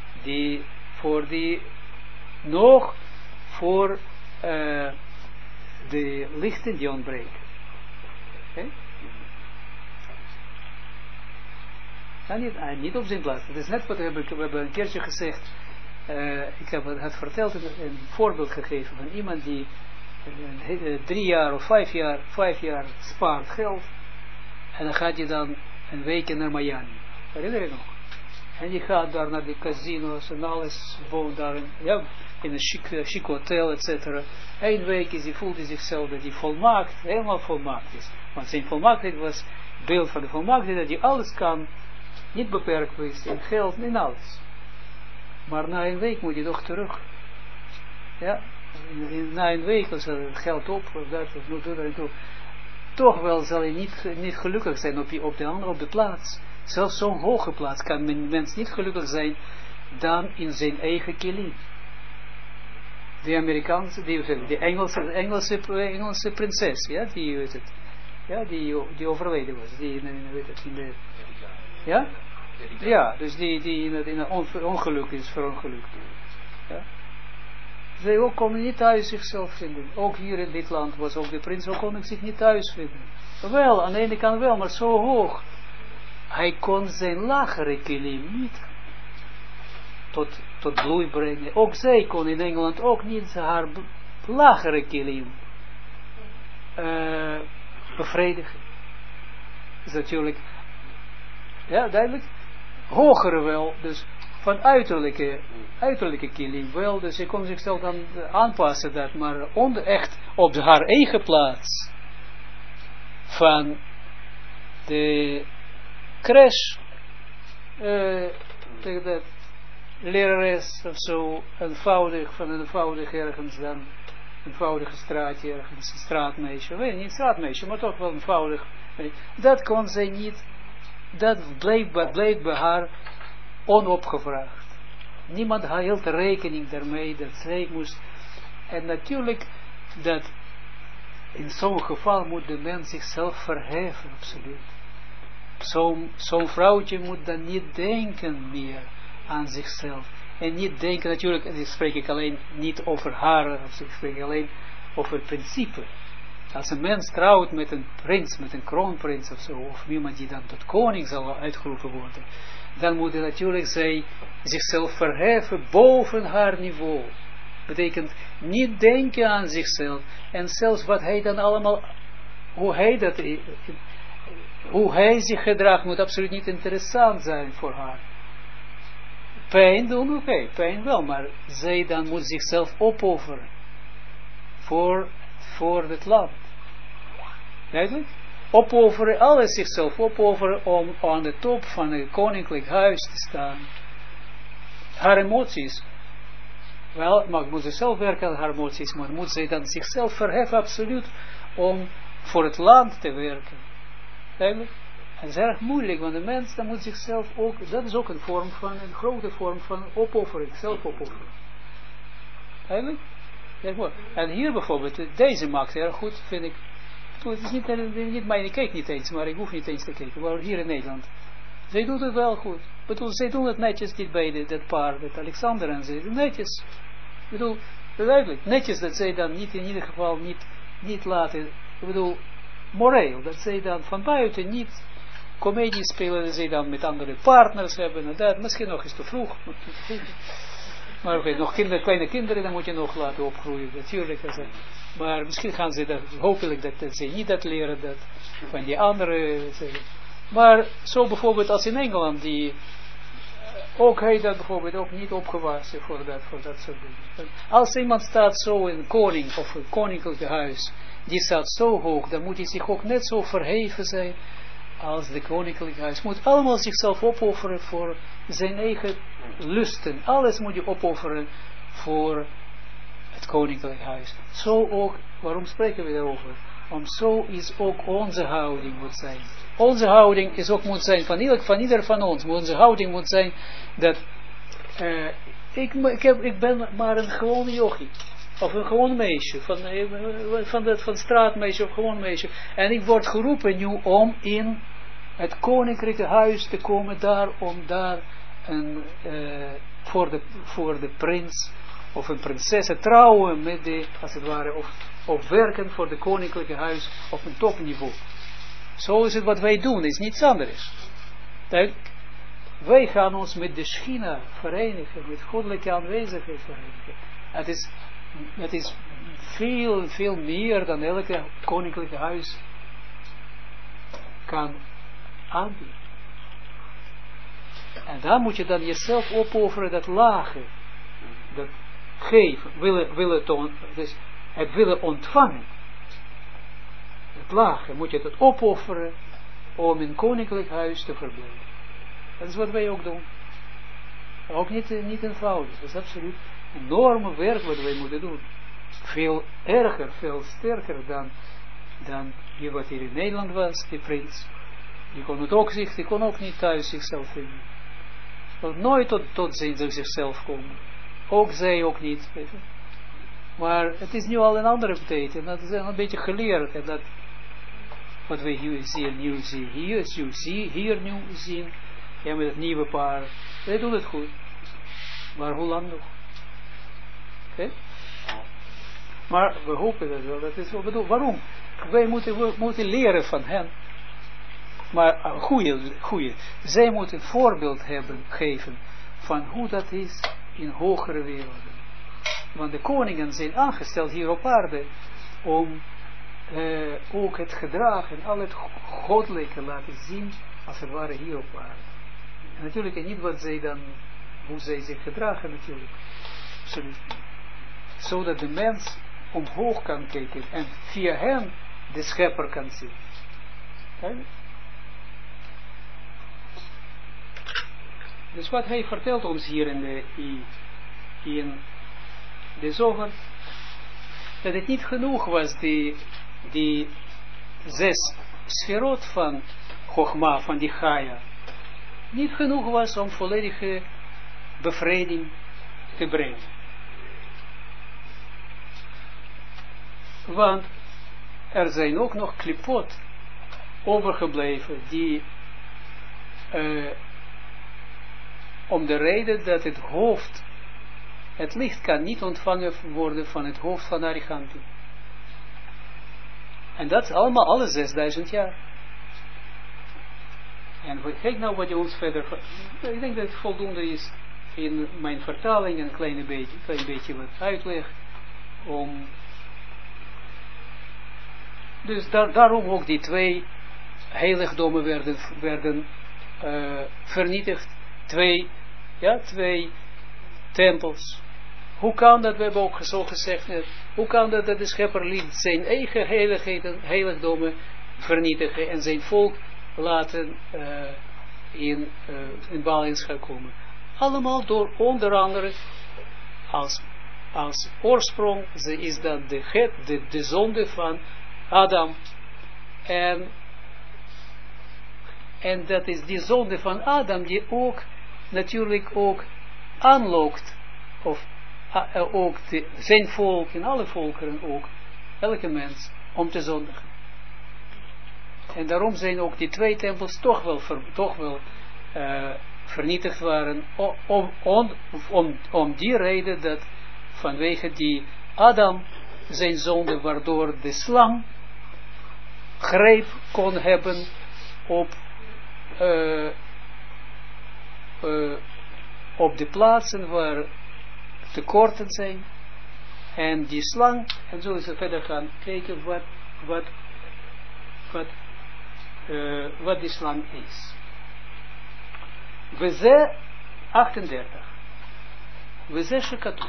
de lichten die ontbreken. Okay? Ja, niet op zijn plaats. Dat is net wat we hebben een keertje gezegd. Ik heb het verteld, een voorbeeld gegeven van iemand die 3 jaar of 5 jaar spaart geld. En dan gaat hij dan een week naar Miami. Herinner je nog? En die gaat daar naar de casino's en alles, woont daar in een chic hotel, etc. 1 week voelt hij zichzelf dat hij volmaakt, helemaal volmaakt is. Want zijn volmaaktheid was beeld van de volmaaktheid, dat hij alles kan, niet beperkt is in geld, in alles. Maar na 1 week moet hij toch terug. Ja, na 1 week als er geld op, of dat, of dat en toe. Toch wel zal hij niet gelukkig zijn op de plaats. Zelfs zo'n hoge plaats kan een mens niet gelukkig zijn dan in zijn eigen kilim. De Amerikaanse, de Engelse prinses, ja, die weet het, ja, die overleden was, die weet het, in de, ja, ja, dus die in een ongeluk is verongelukt. Ja. Zij ook konden niet thuis zichzelf vinden. Ook hier in dit land was ook de prins, ook kon zich niet thuis vinden. Wel, aan de ene kant wel, maar zo hoog. Hij kon zijn lagere kilim niet tot bloei brengen. Ook zij kon in Engeland ook niet haar lagere kilim bevredigen. Dat is natuurlijk, ja, duidelijk, hogere wel, dus van uiterlijke kilim wel, dus ze kon zichzelf dan aanpassen dat, maar echt op haar eigen plaats van de crash tegen de lerares of zo, eenvoudig ergens dan, eenvoudige straatje ergens, een straatmeisje, weet niet straatmeisje, maar toch wel eenvoudig, dat kon zij niet, dat bleef bij haar onopgevraagd. Niemand hield rekening daarmee dat zij moest, en natuurlijk dat in zo'n geval moet de mens zichzelf verheffen, absoluut. Zo'n vrouwtje moet dan niet denken meer aan zichzelf. En niet denken, natuurlijk, en spreek ik alleen niet over haar, of ik spreek alleen over het principe. Als een mens trouwt met een prins, met een kroonprins of zo, of iemand die dan tot koning zal uitgeroepen worden, dan moet natuurlijk zij zichzelf verheffen boven haar niveau. Betekent niet denken aan zichzelf. En zelfs wat hij dan allemaal, hoe hij zich gedraagt, moet absoluut niet interessant zijn voor haar. Pijn doen, oké, pijn wel, maar zij dan moet zichzelf opofferen voor het land. Duidelijk? Opofferen, alles zichzelf opofferen om aan de top van het koninklijk huis te staan. Haar emoties, wel, maar moet ze zelf werken aan haar emoties, maar moet zij dan zichzelf verheffen absoluut om voor het land te werken. Duidelijk? Het is erg moeilijk, want de mens dan moet zichzelf ook, dat is ook een grote vorm van opoffering, zelfopoffering. Duidelijk? Ja, en hier bijvoorbeeld, deze maakt erg goed, vind ik. Het is niet mijn, ik kijk niet eens, maar ik hoef niet eens te kijken, maar hier in Nederland. Zij doet het wel goed. Ik bedoel, zij doen het netjes niet bij dat paar, met Alexander en zij, netjes. Ik bedoel, duidelijk, netjes dat zij dan niet in ieder geval niet laten, ik bedoel, moreel, dat zij dan van buiten niet comedie spelen, dat zij dan met andere partners hebben en dat, misschien nog eens te vroeg. Maar oké, nog kleine kinderen, dan moet je nog laten opgroeien, natuurlijk. Maar misschien gaan ze dat, hopelijk dat ze niet dat leren, dat van die andere. Maar zo bijvoorbeeld als in Engeland, die ook hij dat bijvoorbeeld ook niet opgewassen voor dat soort dingen. Als iemand staat zo in koning of een koninklijk huis, die staat zo hoog, dan moet hij zich ook net zo verheven zijn als de koninklijk huis. Moet allemaal zichzelf opofferen voor zijn eigen lusten. Alles moet je opofferen voor het koninklijk huis. Zo ook, waarom spreken we daarover? Om zo is ook onze houding moet zijn. Onze houding is ook moet zijn van ieder van ons. Onze houding moet zijn dat ik ben maar een gewone yogi. Of een gewoon meisje. Van straatmeisje of gewoon meisje. En ik word geroepen nu om in het koninklijke huis te komen daar. Om daar voor de prins of een prinses te trouwen met de, als het ware, of werken voor de koninklijke huis op een topniveau. Zo is het wat wij doen, is niets anders. Wij gaan ons met de Schina verenigen, met goddelijke aanwezigheid verenigen. Het is veel, veel meer dan elke koninklijke huis kan aanbieden. En dan moet je dan jezelf opofferen, dat lage, dat geven, dus het willen ontvangen. Het lage, moet je het opofferen om in koninklijk huis te verblijven. Dat is wat wij ook doen. Ook niet eenvoudig, dat is absoluut een enorme werk wat wij moeten doen. Veel erger, veel sterker dan wat hier in Nederland was, die prins. Die kon ook niet thuis zichzelf vinden. Want nooit tot zichzelf komen. Ook zij ook niet. Weet je. Maar het is nu al een andere tijd. En dat is een beetje geleerd. En dat wat we hier nu zien. Ja, met het nieuwe paar. Wij doen het goed. Maar hoe lang nog? Okay? Maar we hopen dat wel. Dat is wat we doen. Waarom? Wij moeten leren van hen. Maar goeie. Zij moeten een voorbeeld geven van hoe dat is in hogere werelden. Want de koningen zijn aangesteld hier op aarde om ook het gedrag en al het goddelijke laten zien als het ware hier op aarde. En natuurlijk niet wat zij dan, hoe zij zich gedragen natuurlijk. Absoluut niet. Zodat de mens omhoog kan kijken en via hen de schepper kan zien. Okay? Dus wat hij vertelt ons hier in de Zohar, dat het niet genoeg was die 6 sferot van Chogma, van die Chaya, niet genoeg was om volledige bevrijding te brengen. Want er zijn ook nog klipot overgebleven die om de reden dat het hoofd, het licht kan niet ontvangen worden van het hoofd van Arihantu. En dat is allemaal alle 6000 jaar. En kijk nou wat je ons verder... Ik denk dat het voldoende is in mijn vertaling een klein beetje wat uitleg om... Dus daarom ook die 2 heiligdommen werden vernietigd. 2 tempels. Hoe kan dat, we hebben ook zo gezegd, hoe kan dat de schepper liet zijn eigen heiligdommen vernietigen en zijn volk laten in ballingschap komen. Allemaal door onder andere als oorsprong is dat de zonde van Adam en dat is die zonde van Adam die ook natuurlijk ook aanlokt of ook zijn volk en alle volkeren ook, elke mens, om te zondigen. En daarom zijn ook die 2 tempels toch wel vernietigd waren om die reden dat vanwege die Adam zijn zonde, waardoor de slang greep kon hebben op de plaatsen waar tekorten zijn. En die slang, en zullen ze verder gaan kijken wat die slang is. We zijn 38. We zijn shekatu.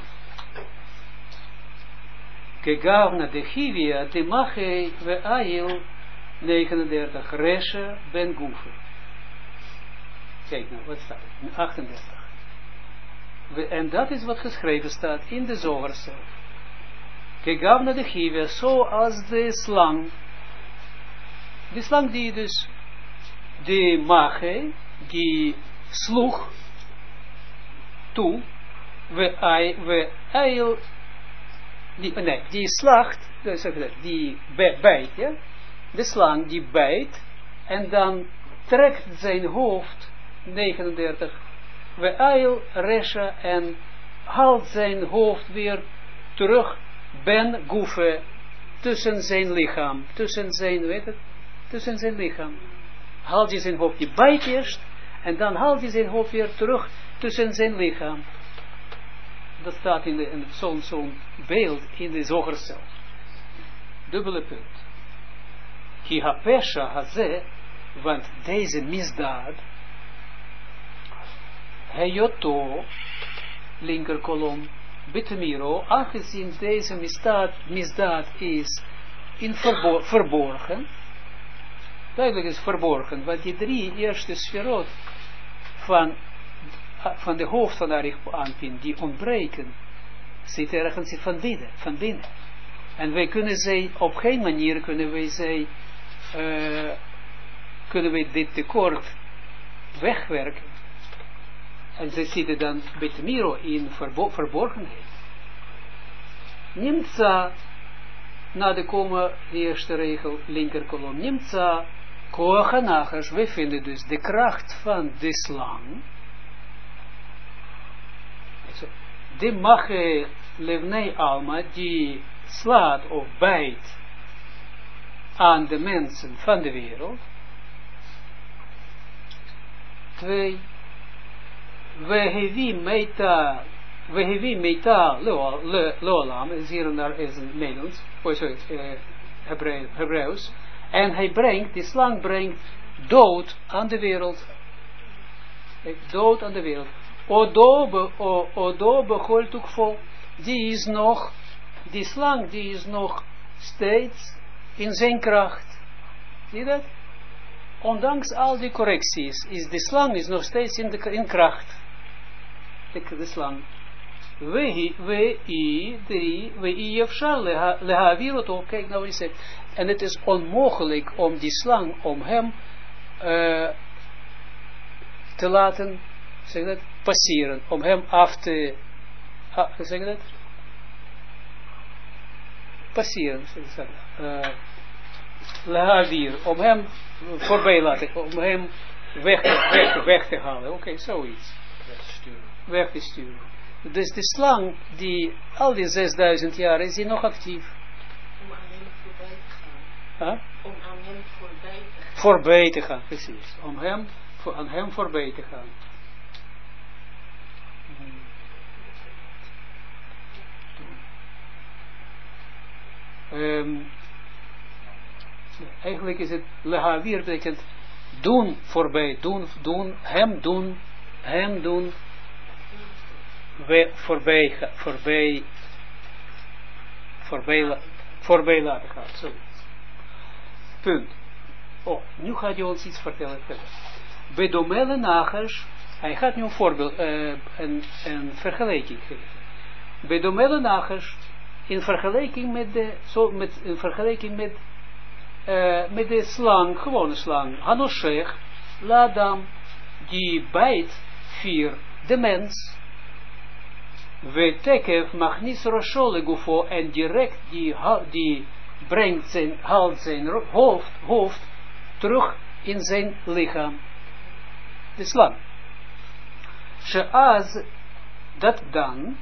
Gegavna de Hivia de Machei we Ail 39. Resha ben Gufe. Kijk nou, wat staat er? 38. En dat is wat geschreven staat in de Zohar zelf. Gegavna de Hivia, zoals de slang Die slang die dus, de mage, die sloeg toe, die slacht, die bijt, ja? De slang die bijt, en dan trekt zijn hoofd, 39, we eil resha, en haalt zijn hoofd weer terug, ben goefe, tussen zijn lichaam, tussen zijn lichaam, haalt hij zijn hoofd, die bijt eerst, en dan haalt hij zijn hoofd weer terug, tussen zijn lichaam. Dat staat in zo'n beeld in de zoger zelf. Dubbele punt. Ki ha-pesha haze, want deze misdaad, heyoto, linker kolom, bitmiro, aangezien deze misdaad is in verborgen, duidelijk is verborgen, want die 3 eerste sferot van de hoofd van Arich-Anpin, die ontbreken, zitten ergens van binnen. En wij kunnen zij, op geen manier kunnen wij dit tekort wegwerken. En zij zitten dan betmiro in verborgenheid. Nimtza, na de komma, de eerste regel, linker kolom, nimtza, koachanachas, wij vinden dus de kracht van de slang, de mache levnei alma, die slaat of bijt aan de mensen van de wereld. 2. Wehevi meita leolam, is hier is in Nederlands, Hebreeuws, en hij brengt, die slang brengt dood aan de wereld. Dood aan de wereld. Odo becholtukvo, die slang die is nog steeds in zijn kracht. Zie je dat? Ondanks al die correcties, is de slang is nog steeds in kracht. De slang. Kijk nou wat hij zegt. En het is onmogelijk om die slang, om hem te laten, zeg dat, passeren. Om hem af te, zeg dat? Passeren, zeg dat. Lehavir, om hem voorbij laten, om hem weg te halen. Oké, zoiets. Weg te sturen. Dus de slang, die al die 6000 jaar is hij nog actief. Om aan hem voorbij te gaan. Huh? Om aan hem voorbij te gaan. Voorbij te gaan, precies. Om aan hem voorbij te gaan. Eigenlijk is het lehavir, betekent doen voorbij, hem doen, voorbij laten gaan. Zoiets. Punt. Oh, nu gaat hij ons iets vertellen. Bedomele nagers, hij gaat nu een voorbeeld, een vergelijking geven. Bedomele nagers, in vergelijking met de slang, gewone slang, Hanoshech, Ladam, die bijt 4 de mens, Vetekev machnis roshole gufo, en direct die brengt haalt zijn hoofd terug in zijn lichaam. De slang. Sheaz, dat dan,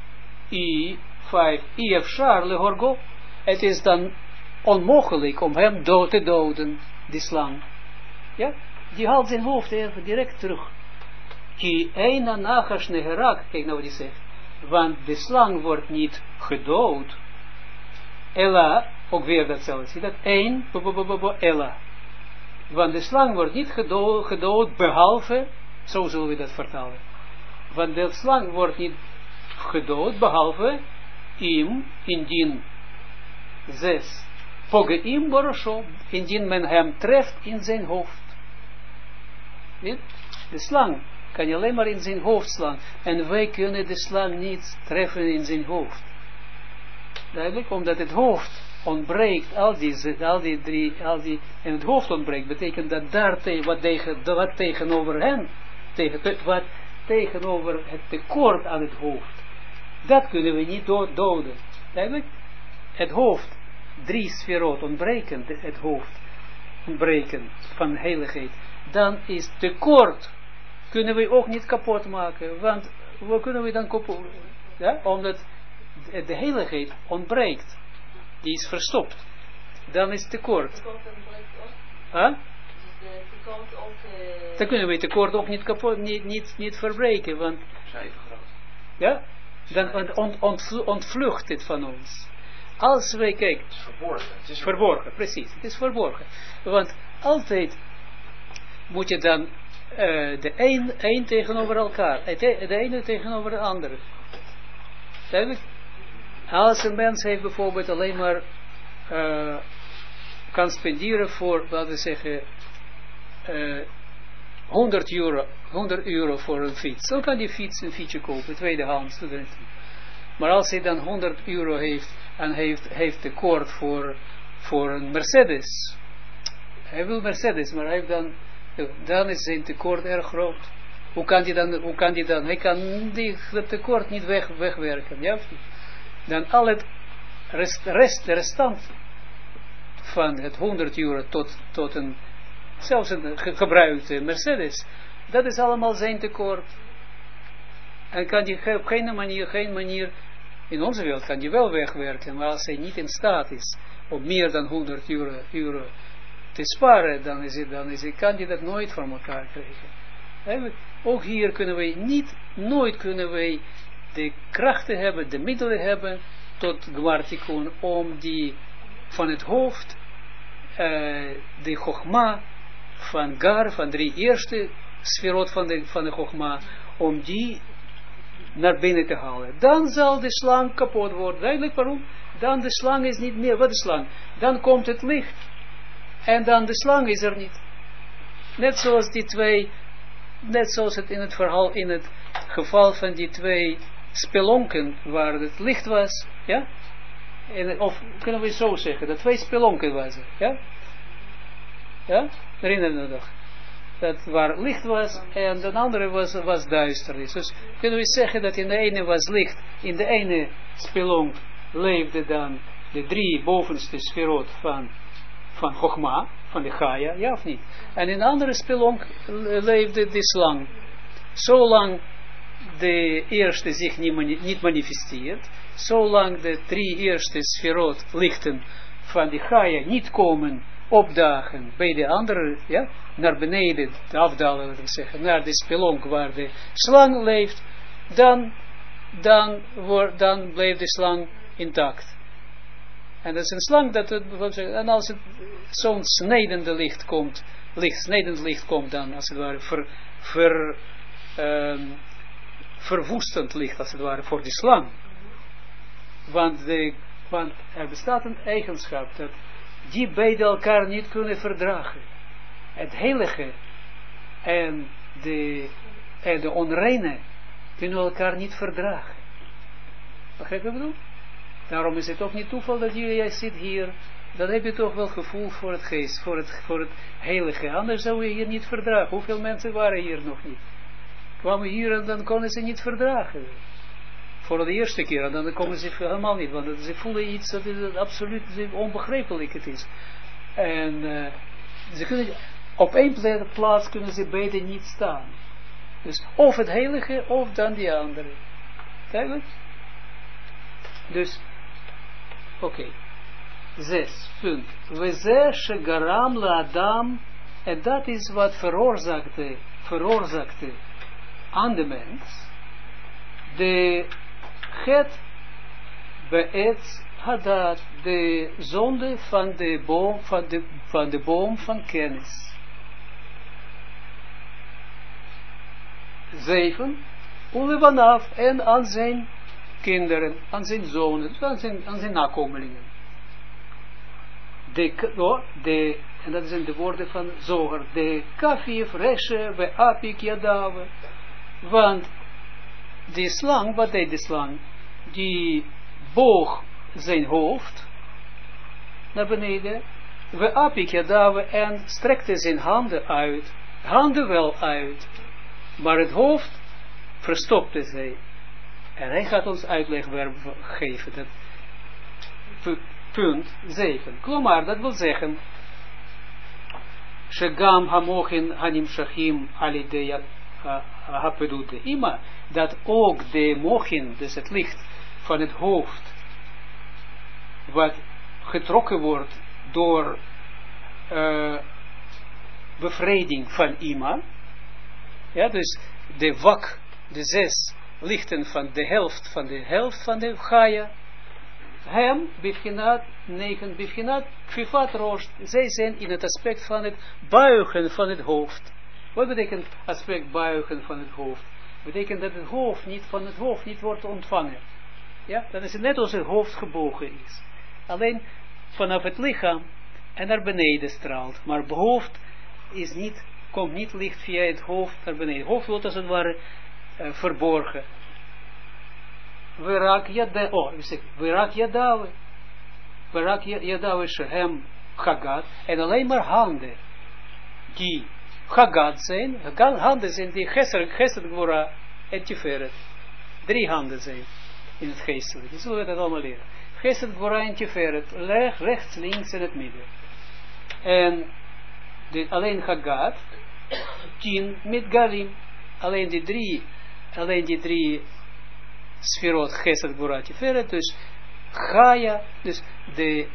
5, Efshar lehorgo, het is dan onmogelijk om hem te doden, die slang. Ja, die haalt zijn hoofd even direct terug. Ki eina nachash negerak, kijk nou wat hij zegt, want de slang wordt niet gedood. Ella, ook weer datzelfde, zie dat? Ella. Want de slang wordt niet gedood, behalve, zo zullen we dat vertalen. Want de slang wordt niet gedood, behalve, indien 6, pogeim borosho, indien men hem treft in zijn hoofd. Weet? De slang kan je alleen maar in zijn hoofd slaan. En wij kunnen de slang niet treffen in zijn hoofd. Duidelijk, omdat het hoofd ontbreekt, en het hoofd ontbreekt, betekent dat daar wat tegenover hen, wat tegenover het tekort aan het hoofd, dat kunnen we niet doden. Eigenlijk, het hoofd, 3 sferot ontbreken, het hoofd ontbreken van heiligheid, dan is tekort, kunnen we ook niet kapot maken, want hoe kunnen we dan kapot, ja? Omdat de heiligheid ontbreekt, die is verstopt, dan is tekort. Dan kunnen we tekort ook niet kapot, niet verbreken, want ja, dan ontvlucht het van ons. Als wij kijken, het is verborgen. Het is verborgen, precies, het is verborgen. Want altijd moet je dan de een tegenover elkaar, de ene tegenover de andere. Duidelijk? Als een mens heeft bijvoorbeeld alleen maar kan spenderen voor, laten we zeggen, 100 euro voor een fiets. Dan kan die fiets een fietsje kopen, tweedehands. Maar als hij dan 100 euro heeft en heeft tekort voor een Mercedes. Hij wil Mercedes, maar hij heeft dan is zijn tekort erg groot. Hoe kan die dan? Hij kan dat tekort niet wegwerken. Ja? Dan al het restant van het 100 euro tot een, zelfs een gebruikte Mercedes, dat is allemaal zijn tekort. En kan die op geen manier, in onze wereld kan die wel wegwerken, maar als hij niet in staat is om meer dan 100 euro te sparen, dan kan die dat nooit voor elkaar krijgen. Ook hier kunnen wij nooit kunnen wij de krachten hebben, de middelen hebben, tot Gmartikun, om die van het hoofd, de Chogma, van Gar, van 3 eerste sferot van de Chogma, om die naar binnen te halen. Dan zal de slang kapot worden. Duidelijk waarom? Dan de slang is niet meer. Wat is slang? Dan komt het licht. En dan de slang is er niet. Net zoals die twee, net zoals het in het verhaal, in het geval van die 2 spelonken, waar het licht was, ja? Of kunnen we zo zeggen, dat 2 spelonken waren, ja? Ja? Herinner je nog? Dat waar licht was en de andere was duisternis. Dus kunnen we zeggen dat in de ene was licht, in de ene spelonk leefde dan de 3 bovenste sferot van Chogma, van de Gaia, ja of niet? En in de andere spelonk leefde de slang. Zolang de eerste zich niet manifesteert, zolang de 3 eerste sferot lichten van de Gaia niet komen opdagen bij de andere, ja, naar beneden afdalen, laten we zeggen, naar de spelonk waar de slang leeft, dan blijft de slang intact. En dat is een slang en als het zo'n snijdende licht komt, dan als het ware verwoestend licht, als het ware, voor die slang. Want er bestaat een eigenschap dat die beide elkaar niet kunnen verdragen. Het heilige en de onreine kunnen elkaar niet verdragen. Begrijp je wat ik bedoel? Daarom is het ook niet toeval dat jij zit hier. Dan heb je toch wel gevoel voor het geest, voor het heilige. Anders zou je hier niet verdragen. Hoeveel mensen waren hier nog niet? Kwamen hier en dan konden ze niet verdragen. Voor de eerste keer, en dan komen ze helemaal niet, want ze voelen iets dat het absoluut onbegrijpelijk het is. En ze kunnen, op één plaats kunnen ze beide niet staan. Dus of het heilige, of dan die andere. Duidelijk? Dus, oké. 6. Punt. We shegaram la Adam, en dat is wat veroorzaakte aan de mens, de het beet hadat, de zonde van de boom van kennis. 7. Ulevanaf, en aan zijn kinderen, aan zijn zonen, aan zijn nakomelingen. En dat zijn de woorden van Zoger, de kafif, reshe, we apik, yadave. Want die slang, wat deed de slang? Die boog zijn hoofd naar beneden. We apik yadawe en strekte zijn handen uit. Handen wel uit. Maar het hoofd verstopte zij. En hij gaat ons uitleg geven. Dat punt 7. Klomar, dat wil zeggen. Shegam hamochin hanim shachim alidei hapedute ima. Dat ook de mochin, dus het licht van het hoofd, wat getrokken wordt door bevrijding van ima. Ja, dus de wak, de 6 lichten van de helft van de Chaya. Hem, bivchinat, 9, bivchinat, kfifat rosh. Zij zijn in het aspect van het buigen van het hoofd. Wat betekent aspect buigen van het hoofd? Betekent dat het hoofd niet wordt ontvangen. Ja, dat is net als het hoofd gebogen is. Alleen vanaf het lichaam en naar beneden straalt. Maar het hoofd is niet, komt niet licht via het hoofd naar beneden. Het hoofd wordt als het ware verborgen. Verak yadawe shehem chagat. En alleen maar handen die chagat zijn. Handen zijn die chesed gvora en tiferet. 3 handen zijn in het geestelijke. Die zullen we dat allemaal leren. Chesed gvora en tiferet. Rechts, links en het midden. En alleen chagat. 10 met galim. Alleen die drie sferot, Chesed, Gvora, Tiferet, dus Chaya, dus de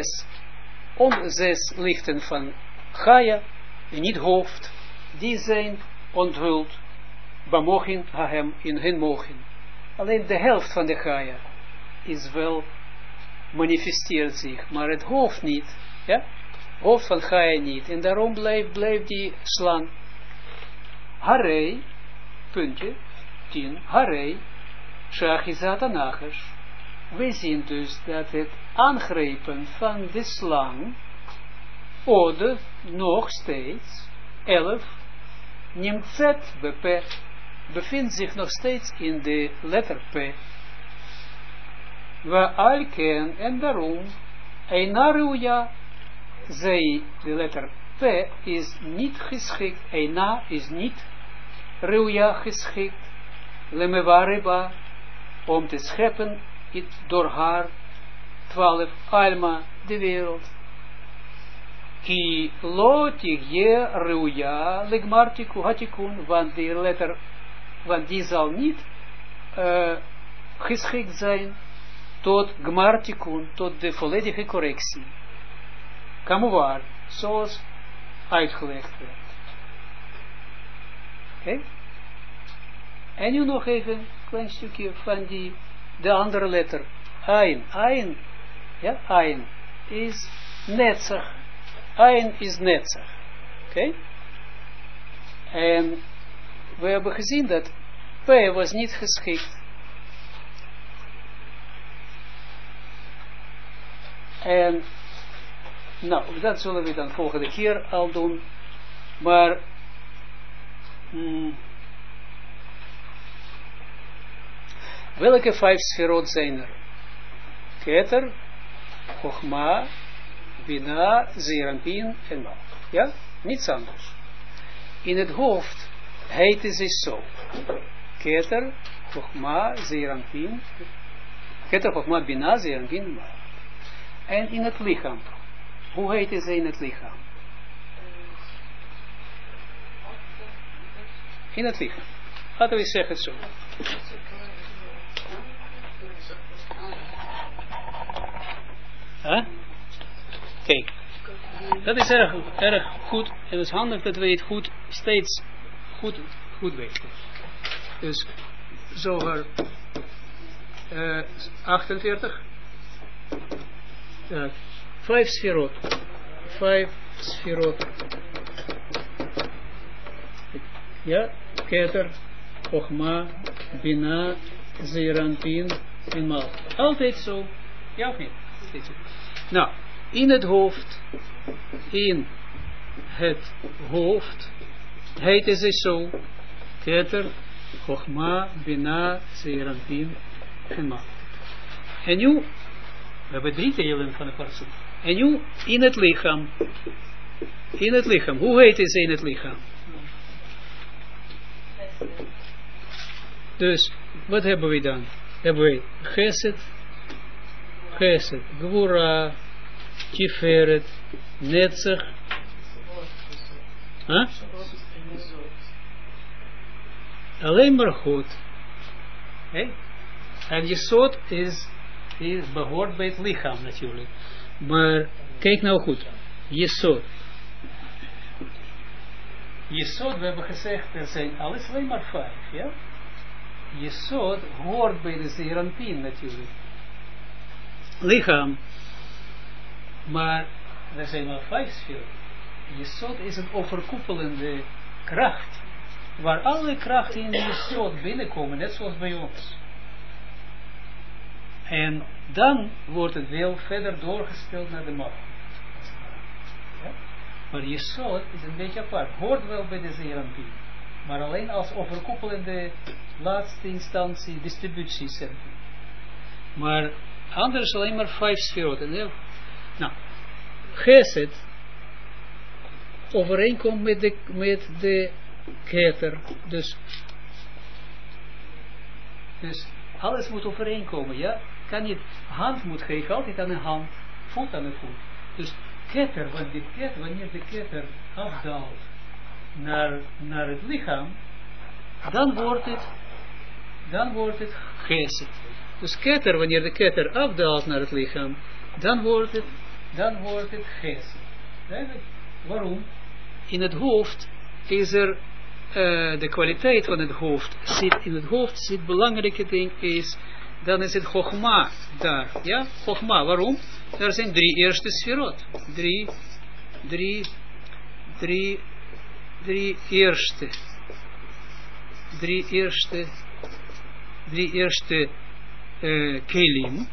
6 lichten van Chaya, die niet hoofd, die zijn onthuld, Bamochin, Hahem, in hun mochin. Alleen de helft van de Chaya is wel, manifesteert zich, maar het hoofd niet, ja, hoofd van Chaya niet, en daarom blijft die slang. Harei, puntje, 10, Harei, Shachizat Anachash. We zien dus dat het aangrepen van de slang, ode, nog steeds, 11, Nimtzet BP, bevindt zich nog steeds in de letter P. We alken en daarom, Einaruja, zij, de letter P is niet geschikt, Eina is niet Ruja geschikt, Lemevariba, om te scheppen door haar 12 alma de wereld. Ki lotig je ruja legmartiku hatikun, want die zal niet geschikt zijn tot gmartikun, tot de volledige correctie. Kamuwaar, zoals uitgelegd werd. Oké? En nu nog even een klein stukje van de andere letter. Ain. Ain, ja, Ain is netzach. Ain is netzach. Oké? En we hebben gezien dat P was niet geschikt. En, nou, dat zullen we dan volgende keer al doen. Maar, welke 5 sferot zijn er? Keter, Chochma, Bina, Zeerampin en Mal. Ja? Niets anders. In het hoofd heet het zich zo. Keter, Chochma, Zeerampin. Keter, Chochma, Bina, Zeerampin, Mal. En in het lichaam. Hoe heet het in het lichaam? In het lichaam. Laten we zeggen het zo. Huh? Kijk, dat is erg goed en het is handig dat we het goed, steeds goed weten. Dus Zohar 48 5 sferot 5 sferot ja, Keter, Chochma, Bina, Zeerampin en Mal. Altijd zo, ja of niet? Nou, in het hoofd heet het zo, Keter, Chochma, Bina, Zeerampin en Mal. En nu, we hebben 3 delen van de Parsoef. En nu in het lichaam. In het lichaam. Hoe heet het in het lichaam? Dus, wat hebben we dan? Hebben we Chesed, Gvura, Tiferet, Netzach. Huh? Alleen maar goed. Okay? En Jesod behoort bij het lichaam natuurlijk. Maar kijk nou goed. Jesod. Jesod, we hebben gezegd, er zijn alles alleen maar 5, ja? Jesod hoort bij de Zeranpin natuurlijk. Lichaam. Maar er zijn maar 5 sferen. Jesod is een overkoepelende kracht. Waar alle krachten in de Jesod binnenkomen, net zoals bij ons. En dan wordt het wel verder doorgesteld naar de macht. Ja? Maar Jesod is een beetje apart. Hoort wel bij de Zeranpin. Maar alleen als overkoepelende laatste instantie distributiecentrum. Maar anders alleen maar 5 sferoten. Nou, Chesed overeenkomt met de Keter. Dus alles moet overeenkomen, ja. Kan niet, hand moet geven altijd aan de hand, voet aan de voet. Dus Keter, wanneer de Keter afdaalt naar het lichaam, dan wordt het Chesed. Dus Keter, wanneer de Keter afdaalt naar het lichaam, dan wordt het Chesed. Waarom? In het hoofd is er de kwaliteit van het hoofd zit. In het hoofd zit belangrijke ding is, dan is het Chogma daar. Ja, Chogma. Waarom? Er zijn 3 eerste sferot. Drie eerste kelim.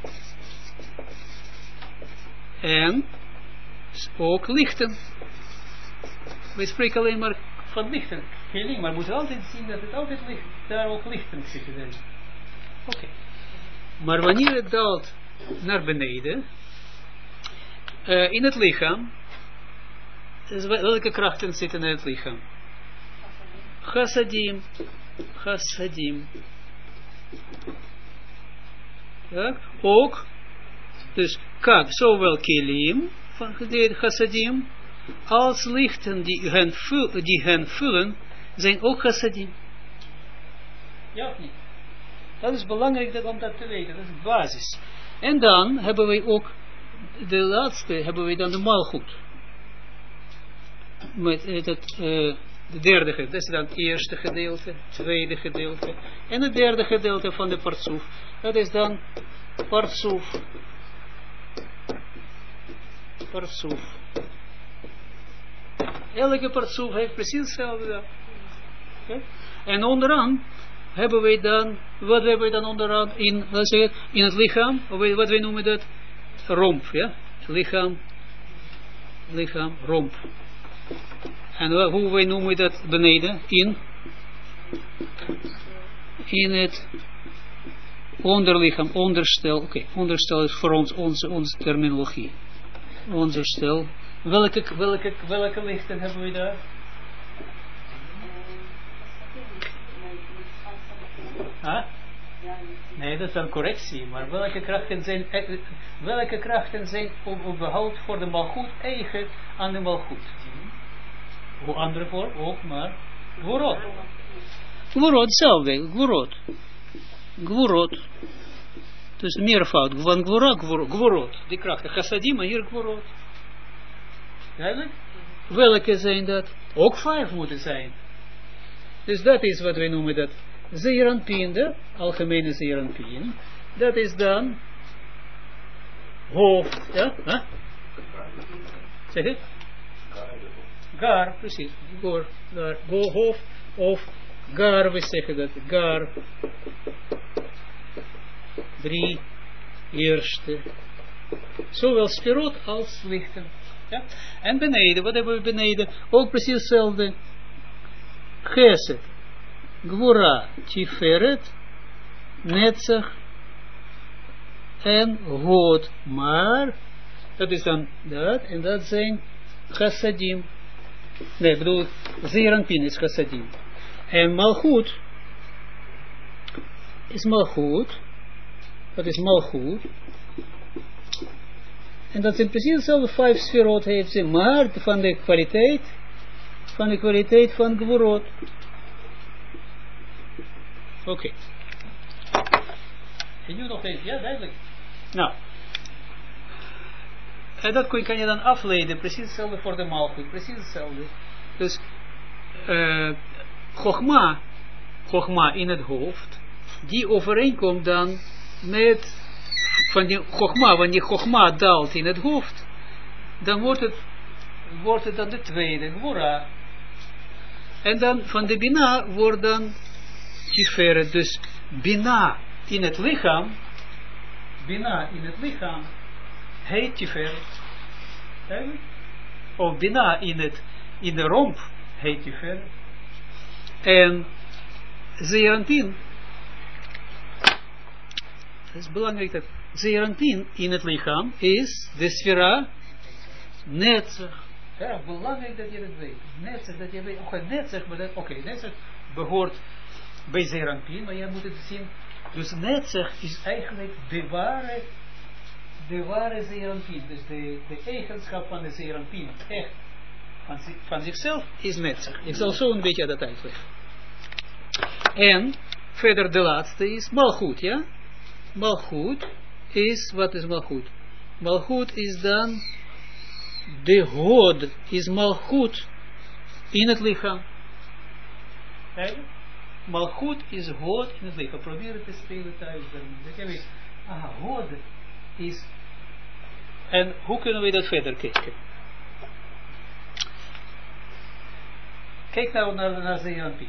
En ook lichten. We spreken alleen maar van lichten. Kelim, maar we moeten altijd zien dat het altijd licht, daar ook lichten zitten. Oké. Maar wanneer het daalt naar beneden, in het lichaam, dus welke krachten zitten in het lichaam? Chassadim. Ja, ook, dus kak, zowel kelim van de chassadim, als lichten die hen vullen, zijn ook chassadim. Ja of niet? Dat is belangrijk om dat te weten, dat is de basis. En dan hebben wij ook, de laatste, hebben wij dan de malgoed. Met de derde gedeelte, dat is dan het eerste gedeelte, tweede gedeelte. En het derde gedeelte van de partsoef, dat is dan partsoef. Elke partsoef heeft precies hetzelfde. Okay? En onderaan hebben wij dan, wat hebben wij dan onderaan in het lichaam, wat wij noemen dat, romp, ja, lichaam, romp. En hoe wij noemen dat beneden, in het onderlichaam, onderstel, oké, onderstel is voor ons onze terminologie, onderstel. Welke lichten hebben we daar? Huh? Nee, dat is een correctie, maar welke krachten zijn überhaupt voor de malgoed eigen aan de malgoed? Hoe andere voor ook, maar Gvorot. Gvorot, hetzelfde, Gvorot. Dus meervoud, van Gvorot, die krachten, Chassadim, maar hier Gvorot. Duidelijk? Welke zijn dat? Ook 5 moeten zijn. Dus dat is wat wij noemen dat. Zeeranpien, de algemene Zeeranpien. Dat is dan hoofd, ja? Huh? Zeg het? Gar, precies. Hoofd of gar, we zeggen dat. Gar. 3 eerste. Zowel sferot als lichten. Ja? En beneden, wat hebben we beneden? Ook precies hetzelfde. Chesed, Gvura, Tiferet, Netzach en God. Maar Dat is dan dat, en dat zijn chassadim. Nee, ik bedoel, zeeranpin is chassadim. En malchut is malchut. Dat is malchut. En dat zijn precies dezelfde 5 sferot heeft ze, maar van de kwaliteit van gvorot. Oké. En nu nog eens, ja, duidelijk. Nou. En dat kan je dan afleiden, precies hetzelfde voor de malchut, precies hetzelfde. Dus, Chogma in het hoofd, die overeenkomt dan met, van die Chogma, wanneer Chogma daalt in het hoofd, dan wordt het dan de tweede, Gwora. En dan van de Bina wordt dan Tiferet, dus Bina in het lichaam, heet Tiferet. Of Bina in de romp heet Tiferet. En Zeeranpin, het is belangrijk dat Zeeranpin in het lichaam is de sfera Netzach. Ja, belangrijk dat je dat weet. Netzach, dat je weet. Netzach behoort bij Zeeranpin, maar je moet het zien. Dus Netzach is eigenlijk de ware Zeeranpin. Dus de eigenschap van de Zeeranpin, echt, van zichzelf, is Netzach. Ik zal zo een beetje dat uitleggen. En verder de laatste is Malchut, ja? Malchut is, wat is Malchut? Malchut is dan de Hod, is Malchut in het lichaam. Malchut is Hod in het lichaam. Probeer het te spelen thuis. Hod is, en hoe kunnen we dat verder kijken? Kijk nou naar Zeeranpin.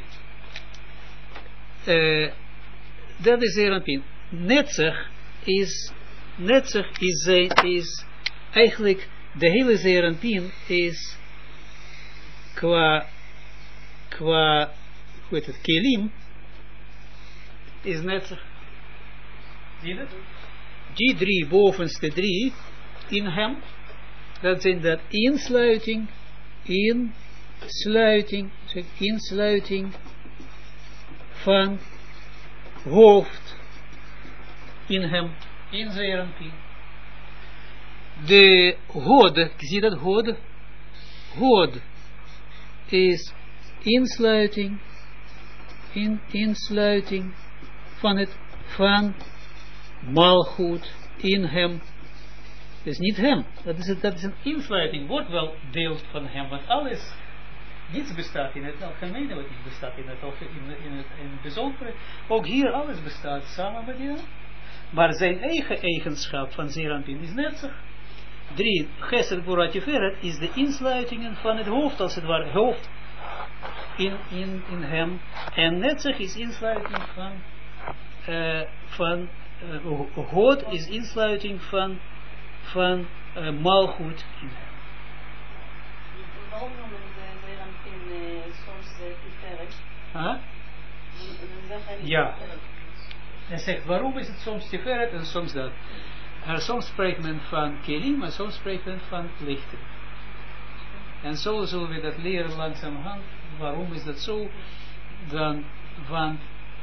Dat is Zeeranpin. Netzach is eigenlijk de hele Zeeranpin is qua hoe heet het, Kelim is Netzach. Zie je dat? Die 3 bovenste 3 in hem, dat zijn dat insluiting van hoofd in hem, in Zeeranpin. De Hod, zie dat Hod? Hod is insluiting van Malchut in hem. Dus niet hem, dat is een insluiting, wordt wel deel van hem, want niets bestaat in het algemene, wat niet bestaat in het bijzondere. Ook hier alles bestaat samen met hem. Maar zijn eigen eigenschap van Zeeranpin is Netzach. 3, Chesed Gvura Tiferet is de insluitingen van het hoofd, als het ware, hoofd in hem. En Netzach is insluiting van Hod is insluiting van Malchut in hem. Waarom noemen ze Zeeranpin soms Tiferet? Ja. Hij zegt, waarom is het soms Tiferet en soms dat? Soms spreekt men van Kelim, maar soms spreekt men van lichten. En zo zullen we dat leren langzamerhand. Waarom is dat zo? Want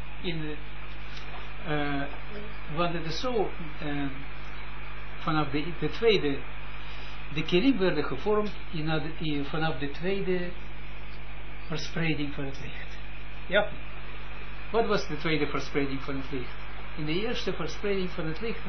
het is zo, vanaf de tweede, de Kelim werden gevormd vanaf de tweede verspreiding van het licht. Ja. Wat was de tweede verspreiding van het licht? In de eerste verspreiding van het licht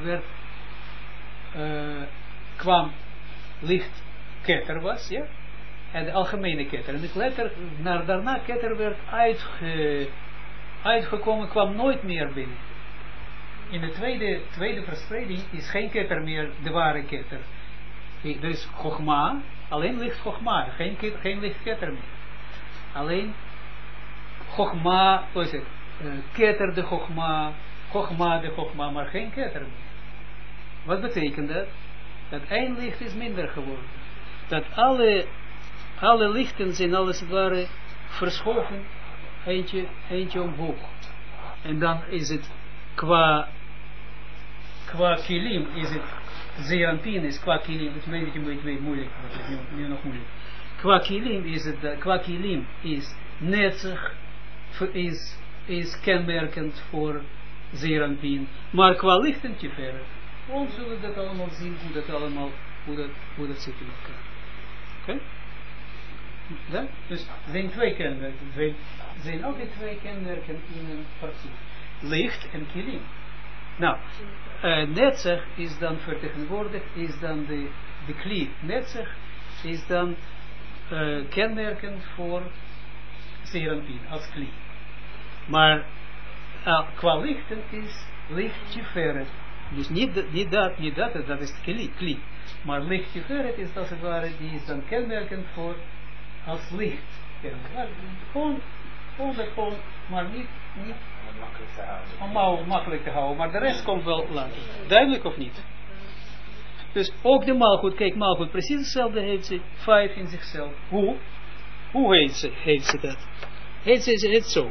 kwam licht ketter was, ja? En de algemene ketter. En de ketter, daarna ketter werd uitgekomen, kwam nooit meer binnen. In de tweede verspreiding is geen ketter meer de ware ketter. Dus Chogma, alleen licht Chogma, geen licht ketter meer. Alleen Chogma, hoe is het? Ketter de Chogma de Chogma, maar geen ketter meer. Wat betekent dat? Dat één licht is minder geworden. Dat alle lichten zijn als het ware verschoven, eentje omhoog. En dan is het qua kilim is het Zeranpin is qua kilim, het is een beetje moeilijk, nu nog moeilijk. Qua kilim is het, qua kilim is netzig, is kenmerkend voor Zeranpin, maar qua licht en tiferet, we zullen dat allemaal zien, hoe dat zit in elkaar. Oké? Ja? Dus er zijn twee kenmerken, zijn altijd twee kenmerken in een partij. Licht en kilim. Nou, netzig is dan vertegenwoordigd, is dan de kli. Netzig is dan kenmerkend voor Zeranpin als kli. Maar qua lichten is licht tiferet. Dus niet dat is kli. Maar licht tiferet is als het ware, die is dan kenmerkend voor als licht. Gewoon, maar niet makkelijk te houden, maar de rest komt wel later. Duidelijk of niet? Dus ook de maalgoed, kijk, maalgoed precies hetzelfde heeft ze, 5 in zichzelf. Hoe heeft ze dat? Heeft ze het zo.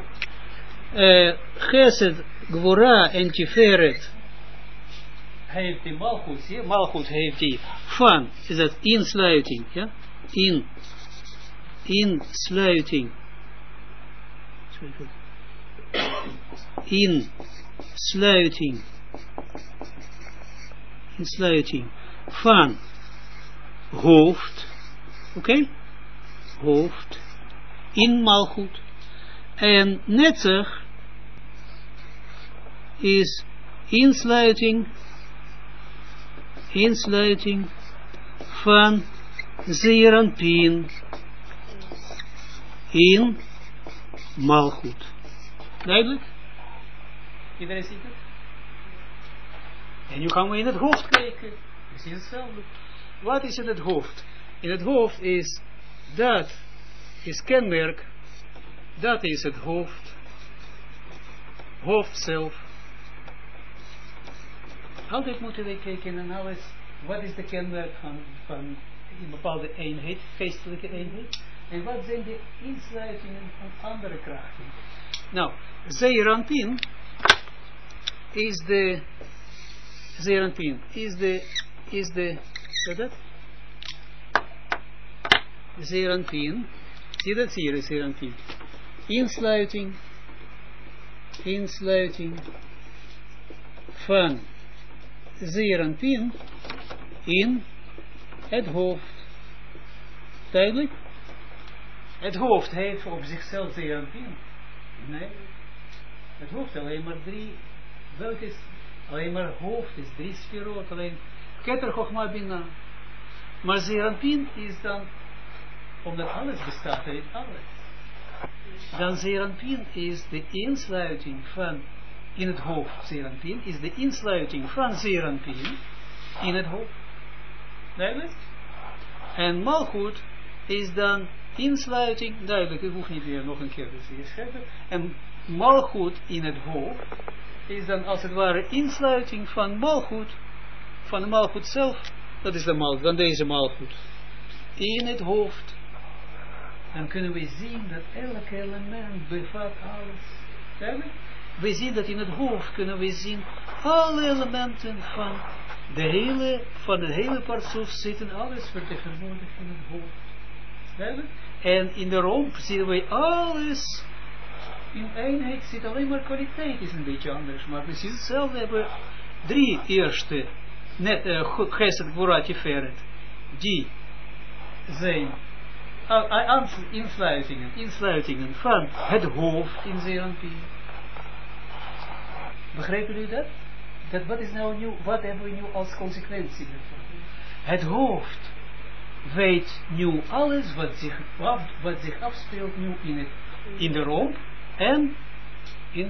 Gesed, Gvora en Tiferet heeft die maalgoed, zie je? Maalgoed heeft die van, is dat insluiting, ja? Insluiting. Insluiting van hoofd, oké? Hoofd, in maalgoed. En netzig is insluiting van Zeranpin in maalgoed. Duidelijk? Iedereen ziet het? En nu gaan we in het hoofd kijken. Precies hetzelfde. Wat is in het hoofd? In het hoofd is, dat is kenmerk, dat is het hoofd. Hoofd zelf. Altijd moeten we kijken en alles, wat is de kenmerk van een bepaalde eenheid, geestelijke eenheid. En wat zijn de insluitingen van andere krachten? Nou, Zeranpin is de Zeranpin, zie dat hier is Zeranpin. Insluiting van Zeranpin in het hoofd. Duidelijk? Het hoofd heeft op zichzelf Zeranpin. Nee. Het hoofd alleen maar 3. Welke is alleen maar hoofd is 3 sferot. Alleen Keter Chochma Bina. Maar Zeranpin is dan, omdat alles bestaat uit alles. Dan Zeranpin is de insluiting van, in het hoofd Zeranpin, is de insluiting van Zeranpin in het hoofd. Duidelijk? En Malchut is dan insluiting, duidelijk, ik hoef niet weer nog een keer te schrijven. En Malchut in het hoofd is dan als het ware insluiting van Malchut, van de Malchut zelf, dat is de Malchut, van deze Malchut, in het hoofd. Dan kunnen we zien dat elk element bevat alles. Duidelijk? We zien dat in het hoofd kunnen we zien alle elementen van het hele partsoef zitten, alles vertegenwoordigd in het hoofd. Duidelijk? En in de romp zien we alles in eenheid, zit alleen maar kwaliteit is een beetje anders, maar precies hetzelfde hebben we 3 eerste, Gesed, Gvora, Tiferet, die zijn insluitingen van het hoofd in Zeranpin. Begrijpen jullie dat? Wat is nou nu, wat hebben we nu als consequentie daarvan? Het hoofd weet nu alles wat zich afspeelt nu in de romp en in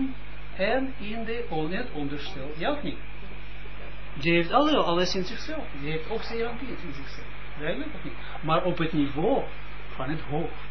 het onderstel. Ja of niet? Die heeft alles in zichzelf. Die heeft ook Zeranpin in zichzelf. Duidelijk of niet? Maar op het niveau van het hoofd.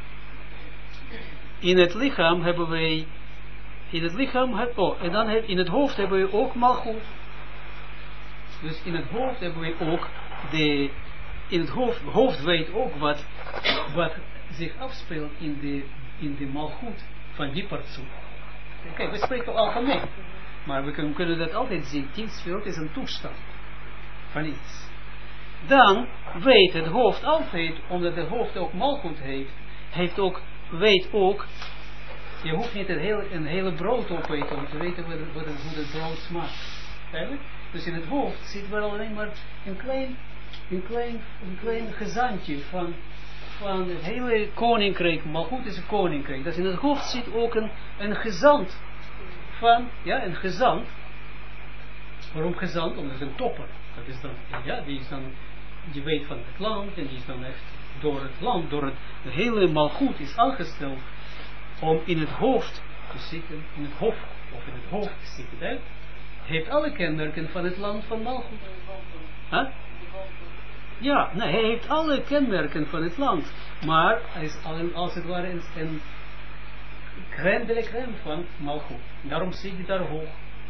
In het lichaam hebben wij, in het hoofd hebben we ook Malchut. Dus in het hoofd hebben we ook in het hoofd weet ook wat zich afspeelt in de Malchut van die partsoef. Kijk, we spreken algemeen. Maar we kunnen dat altijd zien. 10 sferot is een toestand. van iets. Dan weet het hoofd altijd, omdat het hoofd ook malgoed heeft ook, weet ook, je hoeft niet een hele brood opeten om te weten hoe het brood smaakt. Eigenlijk? Dus in het hoofd zit wel alleen maar een klein gezantje van het hele koninkrijk. Malgoed is een koninkrijk. Dus in het hoofd zit ook een gezant van, ja, een gezant. Waarom gezant? Omdat het een topper. Dat is dan, ja, die is dan, die weet van het land en die is dan echt door het land, door het hele malgoed is aangesteld om in het hoofd te zitten, in het hof, of in het hoofd te zitten. Hè? Heeft alle kenmerken van het land van malgoed. Huh? Ja, nee, hij heeft alle kenmerken van het land, maar hij is als het ware een crème de la crème van malgoed. Daarom zit hij daar hoog.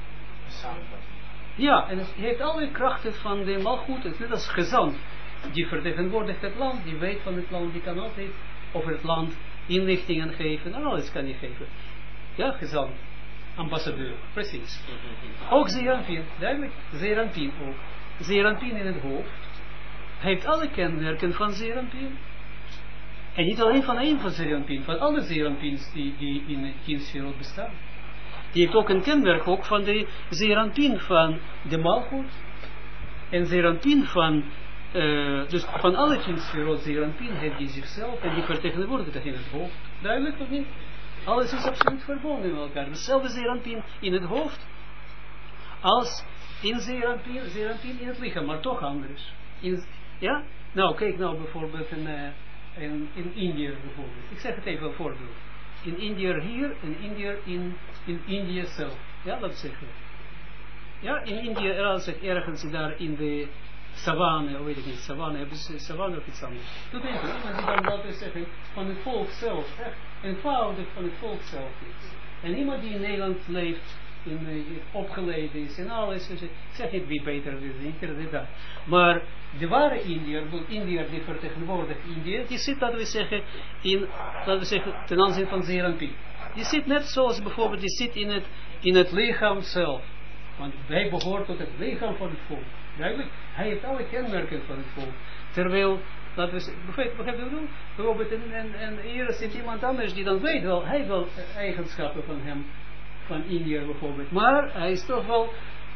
Ja, en hij heeft alle krachten van de malgoed, het is net als gezant. Die vertegenwoordigt het land, die weet van het land, die kan altijd over het land inlichtingen geven, en alles kan hij geven. Ja, gezant, ambassadeur, precies. Ook Zeranpien, duidelijk, Zeranpien ook. Zeranpien in het hoofd heeft alle kenmerken van Zeranpien. En niet alleen van één van Zeranpien, van alle Zeranpiens die in het Kinswereld bestaan. Die heeft ook een kenmerk ook van de Zeranpien van de malgoed. En Zeranpien van, dus van alle Kinswereld Zeranpien heeft die zichzelf en die vertegenwoordigt het in het hoofd. Duidelijk of niet? Alles is absoluut verbonden met elkaar. Dezelfde Zeranpien in het hoofd als in Zeranpien in het lichaam, maar toch anders. Ja? Nou, kijk nou bijvoorbeeld in India bijvoorbeeld. Ik zeg het even een voorbeeld. In India hier en India in India zelf. Ja, dat zeggen. Ja, in India ergens daar in de savanne, of weet ik niet, savanne, hebben ze savanne of iets anders. Dat denk ik, iemand die dan laten zeggen van het volk zelf, echt eenvoudig van het volk zelf is. En iemand die in Nederland leeft, opgeleid is en alles, dus ik zeg niet wie beter is, dat. Maar de ware Indiër die vertegenwoordigt Indië, die zit, laten we zeggen, ten aanzien van Zeranpien. Die zit net zoals bijvoorbeeld, die zit in het lichaam zelf. Want hij behoort tot het lichaam van het volk. Duidelijk, hij heeft alle kenmerken van het volk. Terwijl, laten we zeggen, bijvoorbeeld, en hier zit iemand anders die dan weet wel, hij heeft wel eigenschappen van hem, van India bijvoorbeeld. Maar hij is toch wel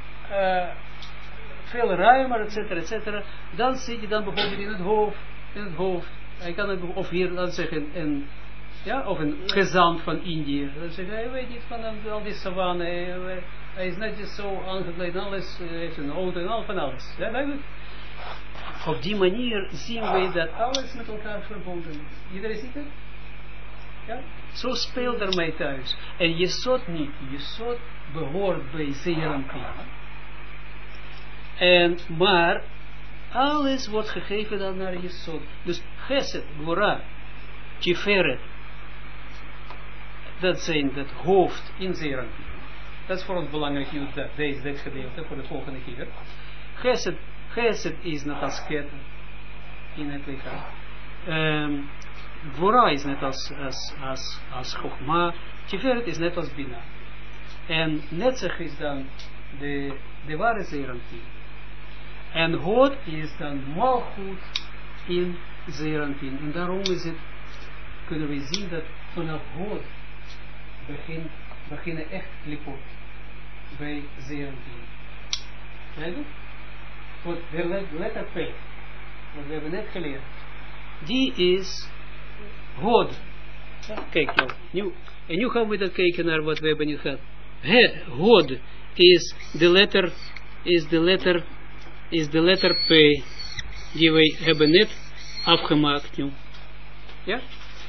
veel ruimer, et cetera. Dan zit je dan bijvoorbeeld in het hoofd. Hij kan het, of hier, laten we zeggen, of een gezant van India. Dan zeg hij weet niet van al die savanne. Hij is netjes zo aangekleed en alles. Heeft een auto en al van alles. Ja, duidelijk. Op die manier zien wij dat alles met elkaar verbonden is. Iedereen ziet het? Ja? Zo speelt er mij thuis. En Jesod niet. Jesod behoort bij Zeranpien. Maar alles wordt gegeven dan naar Jesod. Dus Chesed, Gvora, Tiferet, dat zijn het hoofd in Zeranpien. Dat is voor ons belangrijk, dit gedeelte, voor de volgende keer. Chesed is net als ketten in het lichaam. Gvora is net als Chokma. Tiferet is net als Bina. En Netzach is dan de ware Zeranpien. En Hod is dan malgoed in Zeranpien. En daarom kunnen we zien dat vanaf Hod beginnen echt klipot bij Zeranpien. Duidelijk? Voor de letter P, wat we hebben net geleerd, die is Hod. Kijk nou, en nu gaan we dan kijken naar wat we hebben nu gehad. Hod is de letter P, die wij hebben net afgemaakt nu. Ja?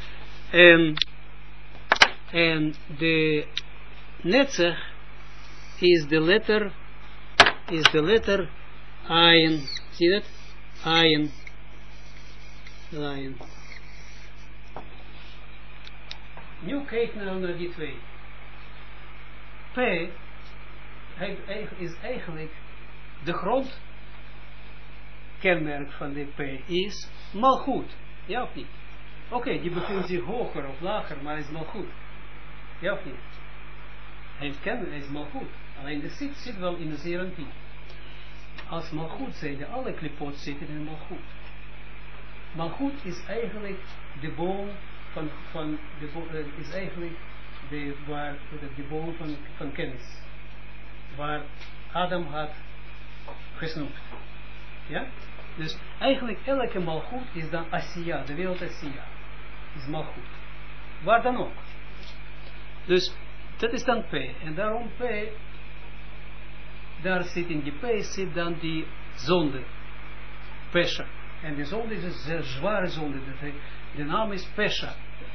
En de Netzach is de letter Ayin. Zie je dat? Ayin. Nu kijk nou naar die twee. P is eigenlijk de grondkenmerk van de P is malgoed. Ja of niet? Oké, die bevindt zich hoger of lager, maar is malgoed. Ja of niet? Hij is malgoed. Alleen de zit wel in de Zeranpien. als malgoed zeiden, alle klipot zitten in malgoed. Malgoed is eigenlijk de boom is eigenlijk de boom van kennis. Waar Adam had gesnoept. Ja? Dus eigenlijk elke malgoed is dan Asiya, de wereld Asiya. Is malgoed. Waar dan ook. Dus dat is dan P. En daarom P, daar zit in die P zit dan die zonde. Pesha. En die zonde is een zeer zware zonde. De naam is Pesha.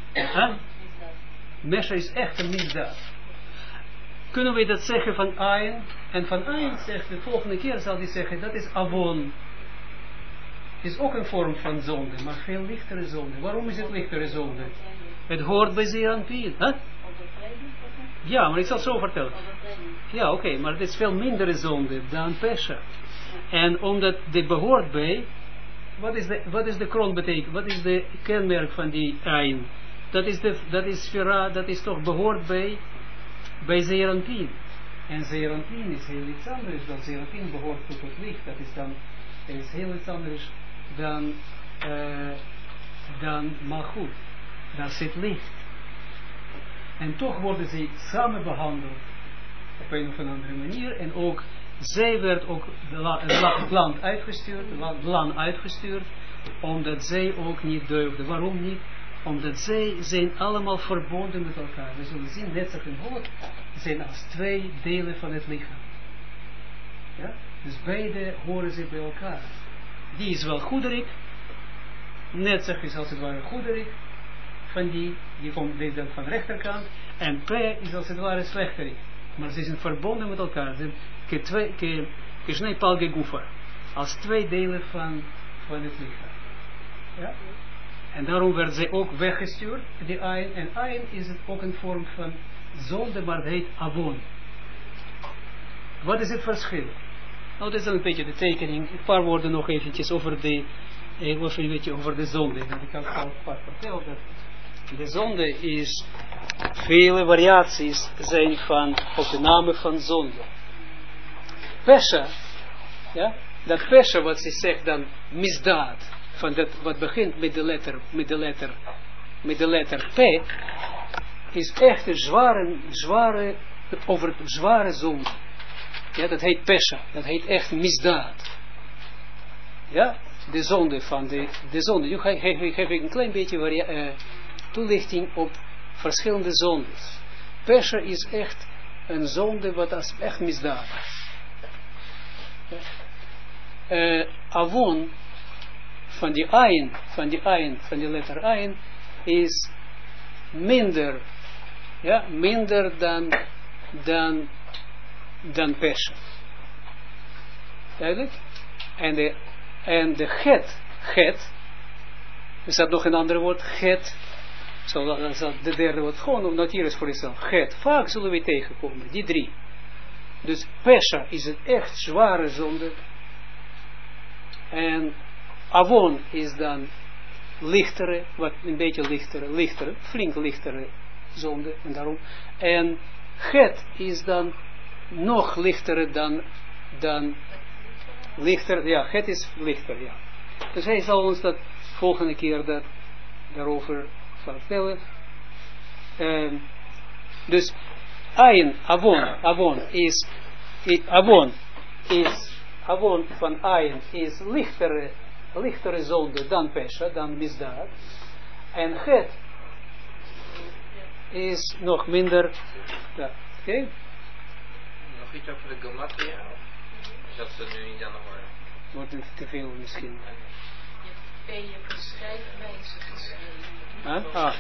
Mesha is echt een misdaad. Kunnen we dat zeggen van Ayin? En van Ayin zegt de volgende keer zal hij zeggen, dat is Avon. Is ook een vorm van zonde, maar veel lichtere zonde. Waarom is het lichtere zonde? Het hoort bij Zeranpien. Huh? Ja, maar ik zal het zo vertellen. Ja, oké, maar het is veel mindere zonde dan Pesha. En omdat dit behoort bij, wat is de kroon betekent? Wat is de kenmerk van die Ayin? Dat is toch behoort bij Zeranpien. En Zeranpien is heel iets anders. Dan Zeranpien behoort tot het licht. Dat is heel iets anders dan Malchut. Daar zit licht. En toch worden ze samen behandeld. Op een of andere manier. En ook, zij werd ook het land uitgestuurd. Omdat zij ook niet deugden. Waarom niet? Omdat zij zijn allemaal verbonden met elkaar. We zullen zien, Netzach en Hod zijn als twee delen van het lichaam. Ja? Dus beide horen ze bij elkaar. Die is wel goederik. Netzach is als het ware goederik. Die komt dan van de rechterkant. En P is als het ware slechterik. Maar ze zijn verbonden met elkaar. Ze zijn keshnei palge gufa. Als twee delen van het lichaam. Ja? En daarom werd zij ook weggestuurd, die Ayin. En Ayin is het ook een vorm van zonde, maar het heet Avon. Wat is het verschil? Nou, dat is dan een beetje de tekening. Een paar woorden nog eventjes over de zonde. Dat ik al verteld heb. De zonde is, vele variaties zijn van, op de namen van zonde. Pesha, ja, dat Pesha wat ze zegt dan, misdaad. Van dat wat begint met de letter P, is echt een zware zonde. Ja, dat heet Pesha, dat heet echt misdaad. Ja, de zonde van de zonde. Nu geef ik een klein beetje toelichting op verschillende zondes. Pesha is echt een zonde wat als echt misdaad is. Avon, van die letter Ayin, is minder dan Pesha. Duidelijk? En de het, is dat nog een ander woord, het, zoals de derde woord, gewoon noteer eens voor jezelf, het, vaak zullen we tegenkomen, die drie. Dus Pesha is een echt zware zonde, en Avon is dan lichtere, wat een beetje lichtere, flink lichtere zonde, en daarom. En het is dan nog lichtere dan lichter, ja, het is lichter, ja. Dus hij zal ons dat volgende keer daarover vertellen. Dus Ayin, Avon van Ayin is lichtere zonde dan Pesha, dan misdaad. En het is nog minder. Ja, oké? Nog iets over de gematria? Is dat ze nu niet aan de orde? Wordt het te veel misschien. Je beschrijft wijze geschreven. Ah.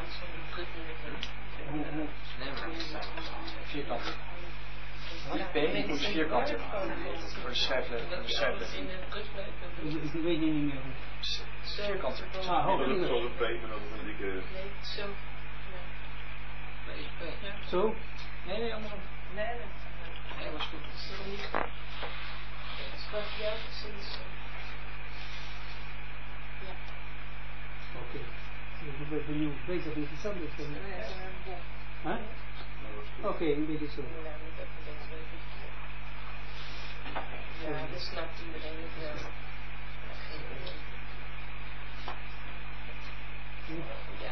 Nee, maar Vierkant. P moet vierkant. Voor de schrijfletter. Dat is in de drukwerk. Dat weet je niet meer. Vierkant. Ah, hoog. Zoals een P, maar dat is een dikke... Nee, zo. Ja. Zo? nee, allemaal. Nee, Was goed. dat is er niet. Het is wat jou precies. Ja. Oké. Ik ben nu bezig met iets anders. Oké, een beetje zo. Ja, dat snapt iedereen het wel. Ja.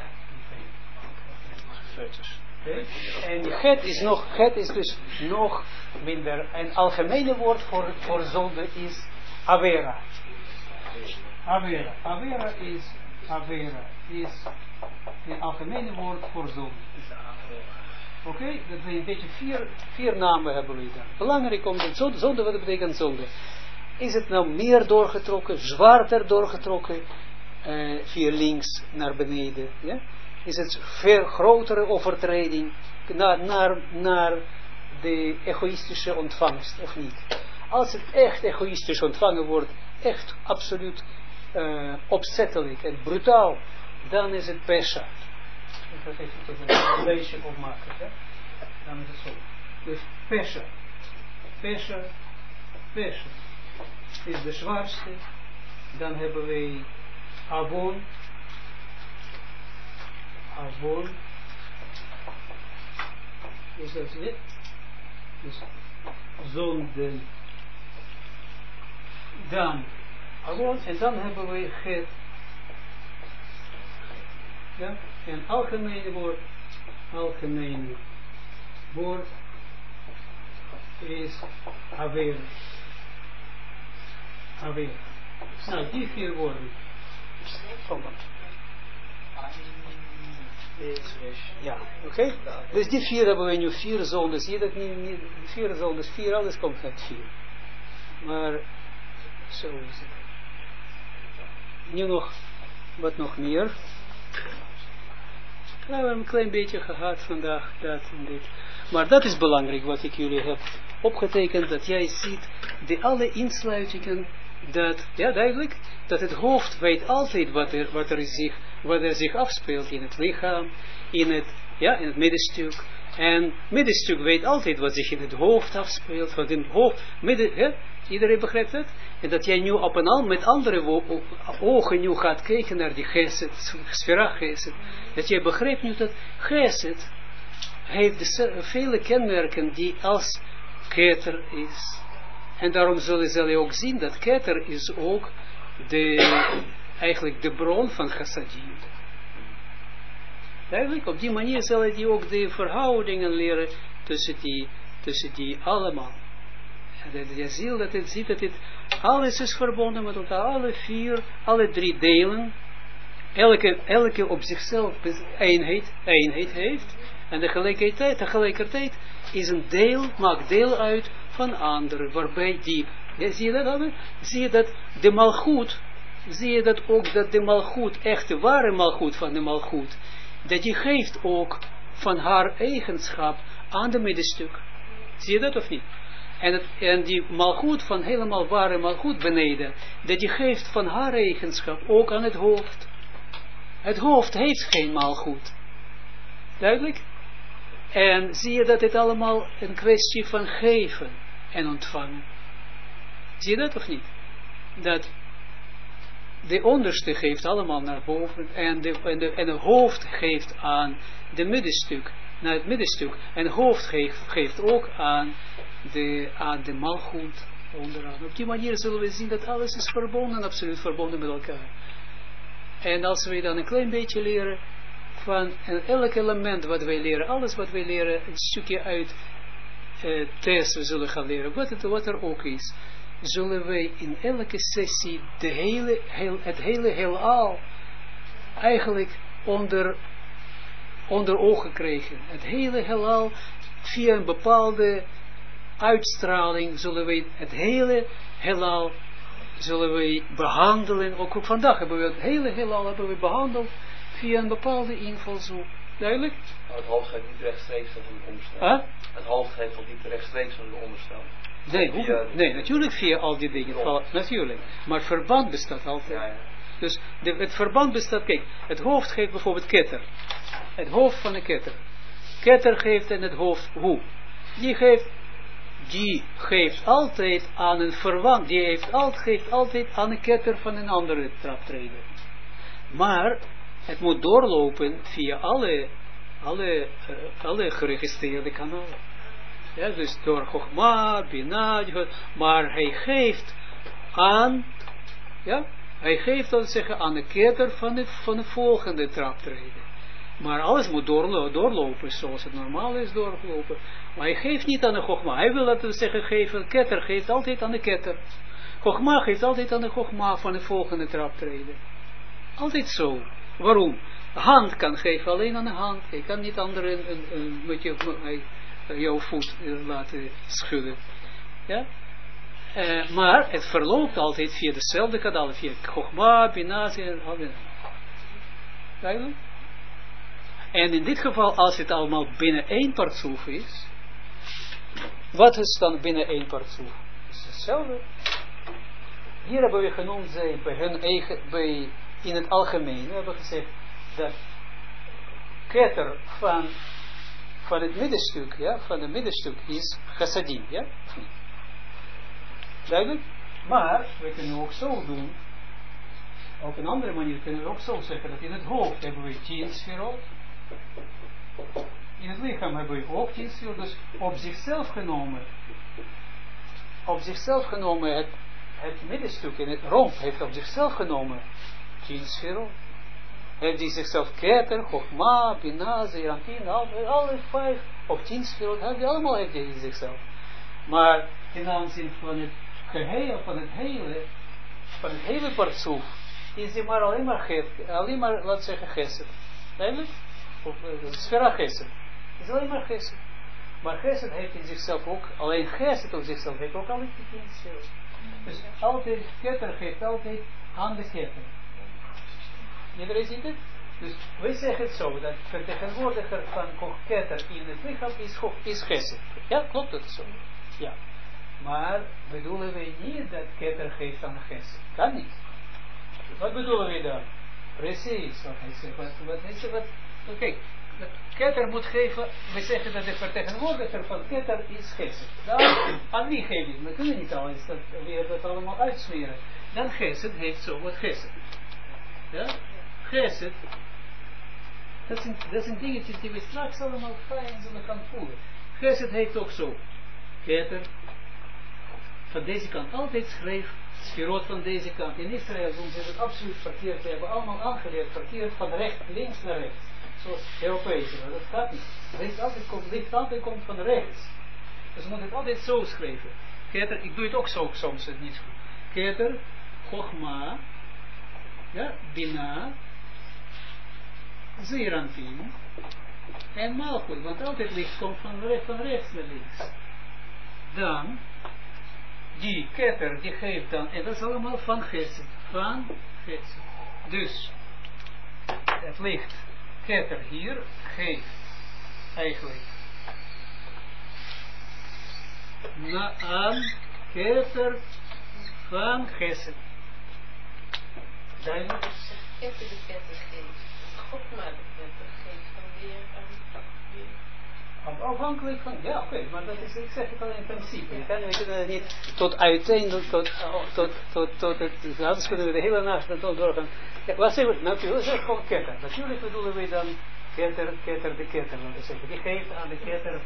Okay. En het is dus nog minder. Een algemene woord voor zonde is avera. Avera is een algemene woord voor zonde. Oké, dat we een beetje vier namen hebben we daar. Belangrijk om de zonde, wat betekent zonde? Is het nou meer doorgetrokken, zwaarder doorgetrokken, via links naar beneden? Ja? Is het veel grotere overtreding naar de egoïstische ontvangst of niet? Als het echt egoïstisch ontvangen wordt, echt absoluut opzettelijk en brutaal, dan is het pesha. Ik ga even een leesje opmaken. Ja? Dan is het zo. Dus pesha is de zwaarste. Dan hebben we avon is dat niet? Dus zonde. Dan avon en dan hebben we het. Ja, een algemene woord is aver. Nou, die vier woorden. Ja, oké. Dus die vier hebben we nu, vier zones. Zie je dat niet? Vier zones, alles komt uit vier. Maar, zo is het. Nu nog, wat nog meer? We hebben een klein beetje gehad vandaag, dat en dit. Maar dat is belangrijk wat ik jullie heb opgetekend, dat jij ziet de alle insluitingen, dat, ja duidelijk, dat het hoofd weet altijd wat er zich afspeelt in het lichaam, in het middenstuk. En het middenstuk weet altijd wat zich in het hoofd afspeelt, want in het hoofd, iedereen begrijpt het? En dat jij nu met andere ogen nu gaat kijken naar die Gesed, Sfera Gesed. Dat jij begrijpt nu dat Gesed heeft vele kenmerken die als Keter is. En daarom zal je ook zien dat Keter is ook eigenlijk de bron van Chassadim. Duidelijk, op die manier zal je ook de verhoudingen leren tussen die allemaal. Je ziet dat het alles is verbonden met elkaar, alle drie delen, elke op zichzelf eenheid heeft, en tegelijkertijd is een deel, maakt deel uit van anderen, waarbij die, zie je dat dan? Zie je dat de malgoed, zie je dat ook dat de malgoed, echt de ware malgoed van de malgoed, dat die geeft ook van haar eigenschap aan de middenstuk. Zie je dat of niet? En die malgoed van helemaal ware malgoed beneden, dat die geeft van haar eigenschap ook aan het hoofd. Het hoofd heeft geen malgoed. Duidelijk? En zie je dat het allemaal een kwestie van geven en ontvangen. Zie je dat of niet? Dat de onderste geeft allemaal naar boven en de hoofd geeft aan de middenstuk, naar het middenstuk. En het hoofd geeft ook aan de malgoed onderaan. Op die manier zullen we zien dat alles is verbonden, absoluut verbonden met elkaar. En als we dan een klein beetje leren van elk element wat wij leren, alles wat wij leren, een stukje uit Tess we zullen gaan leren, wat er ook is, zullen wij in elke sessie het hele heelal eigenlijk onder ogen krijgen. Het hele heelal via een bepaalde uitstraling zullen wij het hele heelal behandelen. Ook vandaag hebben we het hele heelal behandeld via een bepaalde invalshoek. Duidelijk? Maar het hoofd geeft niet rechtstreeks van de onderstel. Het hoofd geeft toch niet rechtstreeks van de onderstel. Nee, natuurlijk via al die dingen. Natuurlijk. Maar verband bestaat altijd. Ja. Dus het verband bestaat, kijk, het hoofd geeft bijvoorbeeld ketter. Het hoofd van een ketter. Ketter geeft en het hoofd hoe? Die geeft altijd aan een verwant, geeft altijd aan een ketter van een andere traptreden. Maar het moet doorlopen via alle geregistreerde kanalen. Ja, dus door Chogma, Bina, maar hij geeft aan, ja, hij geeft dat zeggen aan de ketter van de volgende traptreden. Maar alles moet doorlopen, zoals het normaal is doorlopen. Maar hij geeft niet aan de Chogma. Hij wil dat we zeggen geven, ketter geeft altijd aan de ketter. Chogma geeft altijd aan de Chogma van de volgende traptreden. Altijd zo. Waarom? Hand kan geven alleen aan de hand. Je kan niet anderen met jouw voet laten schudden. Ja? Maar het verloopt altijd via dezelfde kanaal. Via Chogma, Binah en al die. Duidelijk? En in dit geval, als het allemaal binnen één partsoef is, wat is dan binnen één partsoef? Het is hetzelfde. Hier hebben we genoemd, bij hun eigen, in het algemeen, we hebben gezegd, dat ketter van het middenstuk, ja, van het middenstuk is chassadim, ja, of niet? Duidelijk? Maar, we kunnen ook zo doen, op een andere manier kunnen we ook zo zeggen, dat in het hoofd hebben we 10 sferot, in het lichaam hebben we ook 10 sferot, dus op zichzelf genomen, het middenstuk in het romp heeft op zichzelf genomen 10 sferot. Heeft hij zichzelf keter, Chogma, Binah, Zeranpin, alle 5 of 10 sferot, allemaal heeft hij in zichzelf. Maar ten aanzien van het geheel, van het hele partsoef, is hij maar alleen maar, laat zeggen, gesed. Duidelijk? Of sfera gesed. Is alleen maar gesed. Maar gesed heeft in zichzelf ook, alleen gesed op zichzelf heeft ook altijd 10 sferot. Dus altijd, ketter geeft altijd aan de ketter. Iedereen ziet het? Dus wij zeggen het zo, dat vertegenwoordiger van ketter in het lichaam is gesed. Ja, klopt dat zo? Ja. Maar bedoelen wij niet dat ketter geeft aan gesed. Kan niet. Wat bedoelen we dan? Precies, wat hij zegt. Oké, dat ketter moet geven, we zeggen dat de vertegenwoordiger van ketter is gesed. Dan, aan wie geef je? We kunnen niet al eens weer dat allemaal uitsmeren. Dan gesed heeft zo wat gesed. Ja? Gesed, dat zijn dingetjes die we straks allemaal fijn zullen gaan voelen. Gesed heeft ook zo. Ketter, van deze kant altijd schreef, sferot van deze kant. In Israël doen ze het absoluut verkeerd. Ze hebben allemaal aangeleerd verkeerd van links naar rechts. Zoals Europese, maar dat gaat niet. Licht altijd komt van rechts. Dus je moet het altijd zo schrijven. Keter, ik doe het ook zo soms, het niet goed. Keter, Chogma, ja, Bina, Zeranpin en Malchut, want altijd licht komt van rechts naar links. Dan, die ketter, die geeft dan, en dat is allemaal van Gesed. Dus, het licht, ketter hier, geeft eigenlijk aan ketter van Gesed. Duidelijk? Ketter de ketter geeft. God maar de ketter geeft dan weer aan. Afhankelijk van, ja oké, maar dat is, ik zeg het al in principe. Je kan het niet tot uiteen, tot het, anders kunnen we de hele nacht doorgaan. Ja, wat zeggen we, natuurlijk is het gewoon ketter. Natuurlijk bedoelen we dan ketter de ketter, laten we zeggen. Die geeft aan de ketter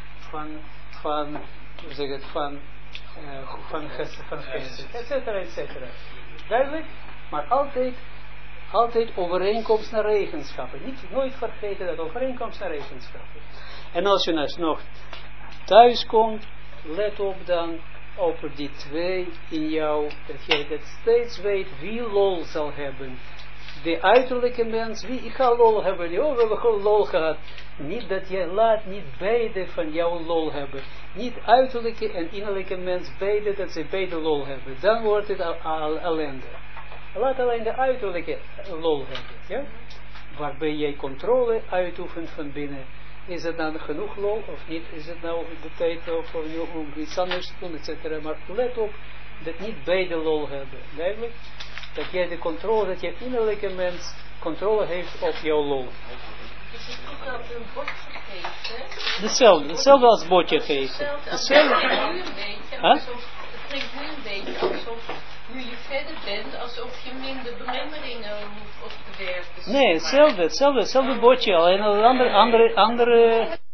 hoe zeg het, van geest, et cetera. Duidelijk? Maar altijd overeenkomst naar eigenschappen. Nooit vergeten dat overeenkomst naar eigenschappen. En als je nog thuis komt, let op dan over die 2 in jou, dat jij dat steeds weet wie lol zal hebben. De uiterlijke mens, ik ga lol hebben, we hebben gewoon lol gehad. Niet dat jij laat niet beide van jou lol hebben. Niet uiterlijke en innerlijke mens beide, dat ze beide lol hebben. Dan wordt het ellende. Laat alleen de uiterlijke lol hebben. Ja? Waarbij jij controle uitoefent van binnen. Is het dan genoeg lol of niet? Is het nou de tijd voor om iets anders te doen, etc. Maar let op dat niet beide lol hebben. Duidelijk? Dat jij de controle, dat je innerlijke mens controle heeft op jouw lol. Is het ook dat een bordje geeft, hè? Hetzelfde als bordje geven. Hetzelfde. Het klinkt nu een beetje alsof nu je verder bent, alsof je minder belemmeringen hoeft op te werken. Nee, hetzelfde bordje, alleen een andere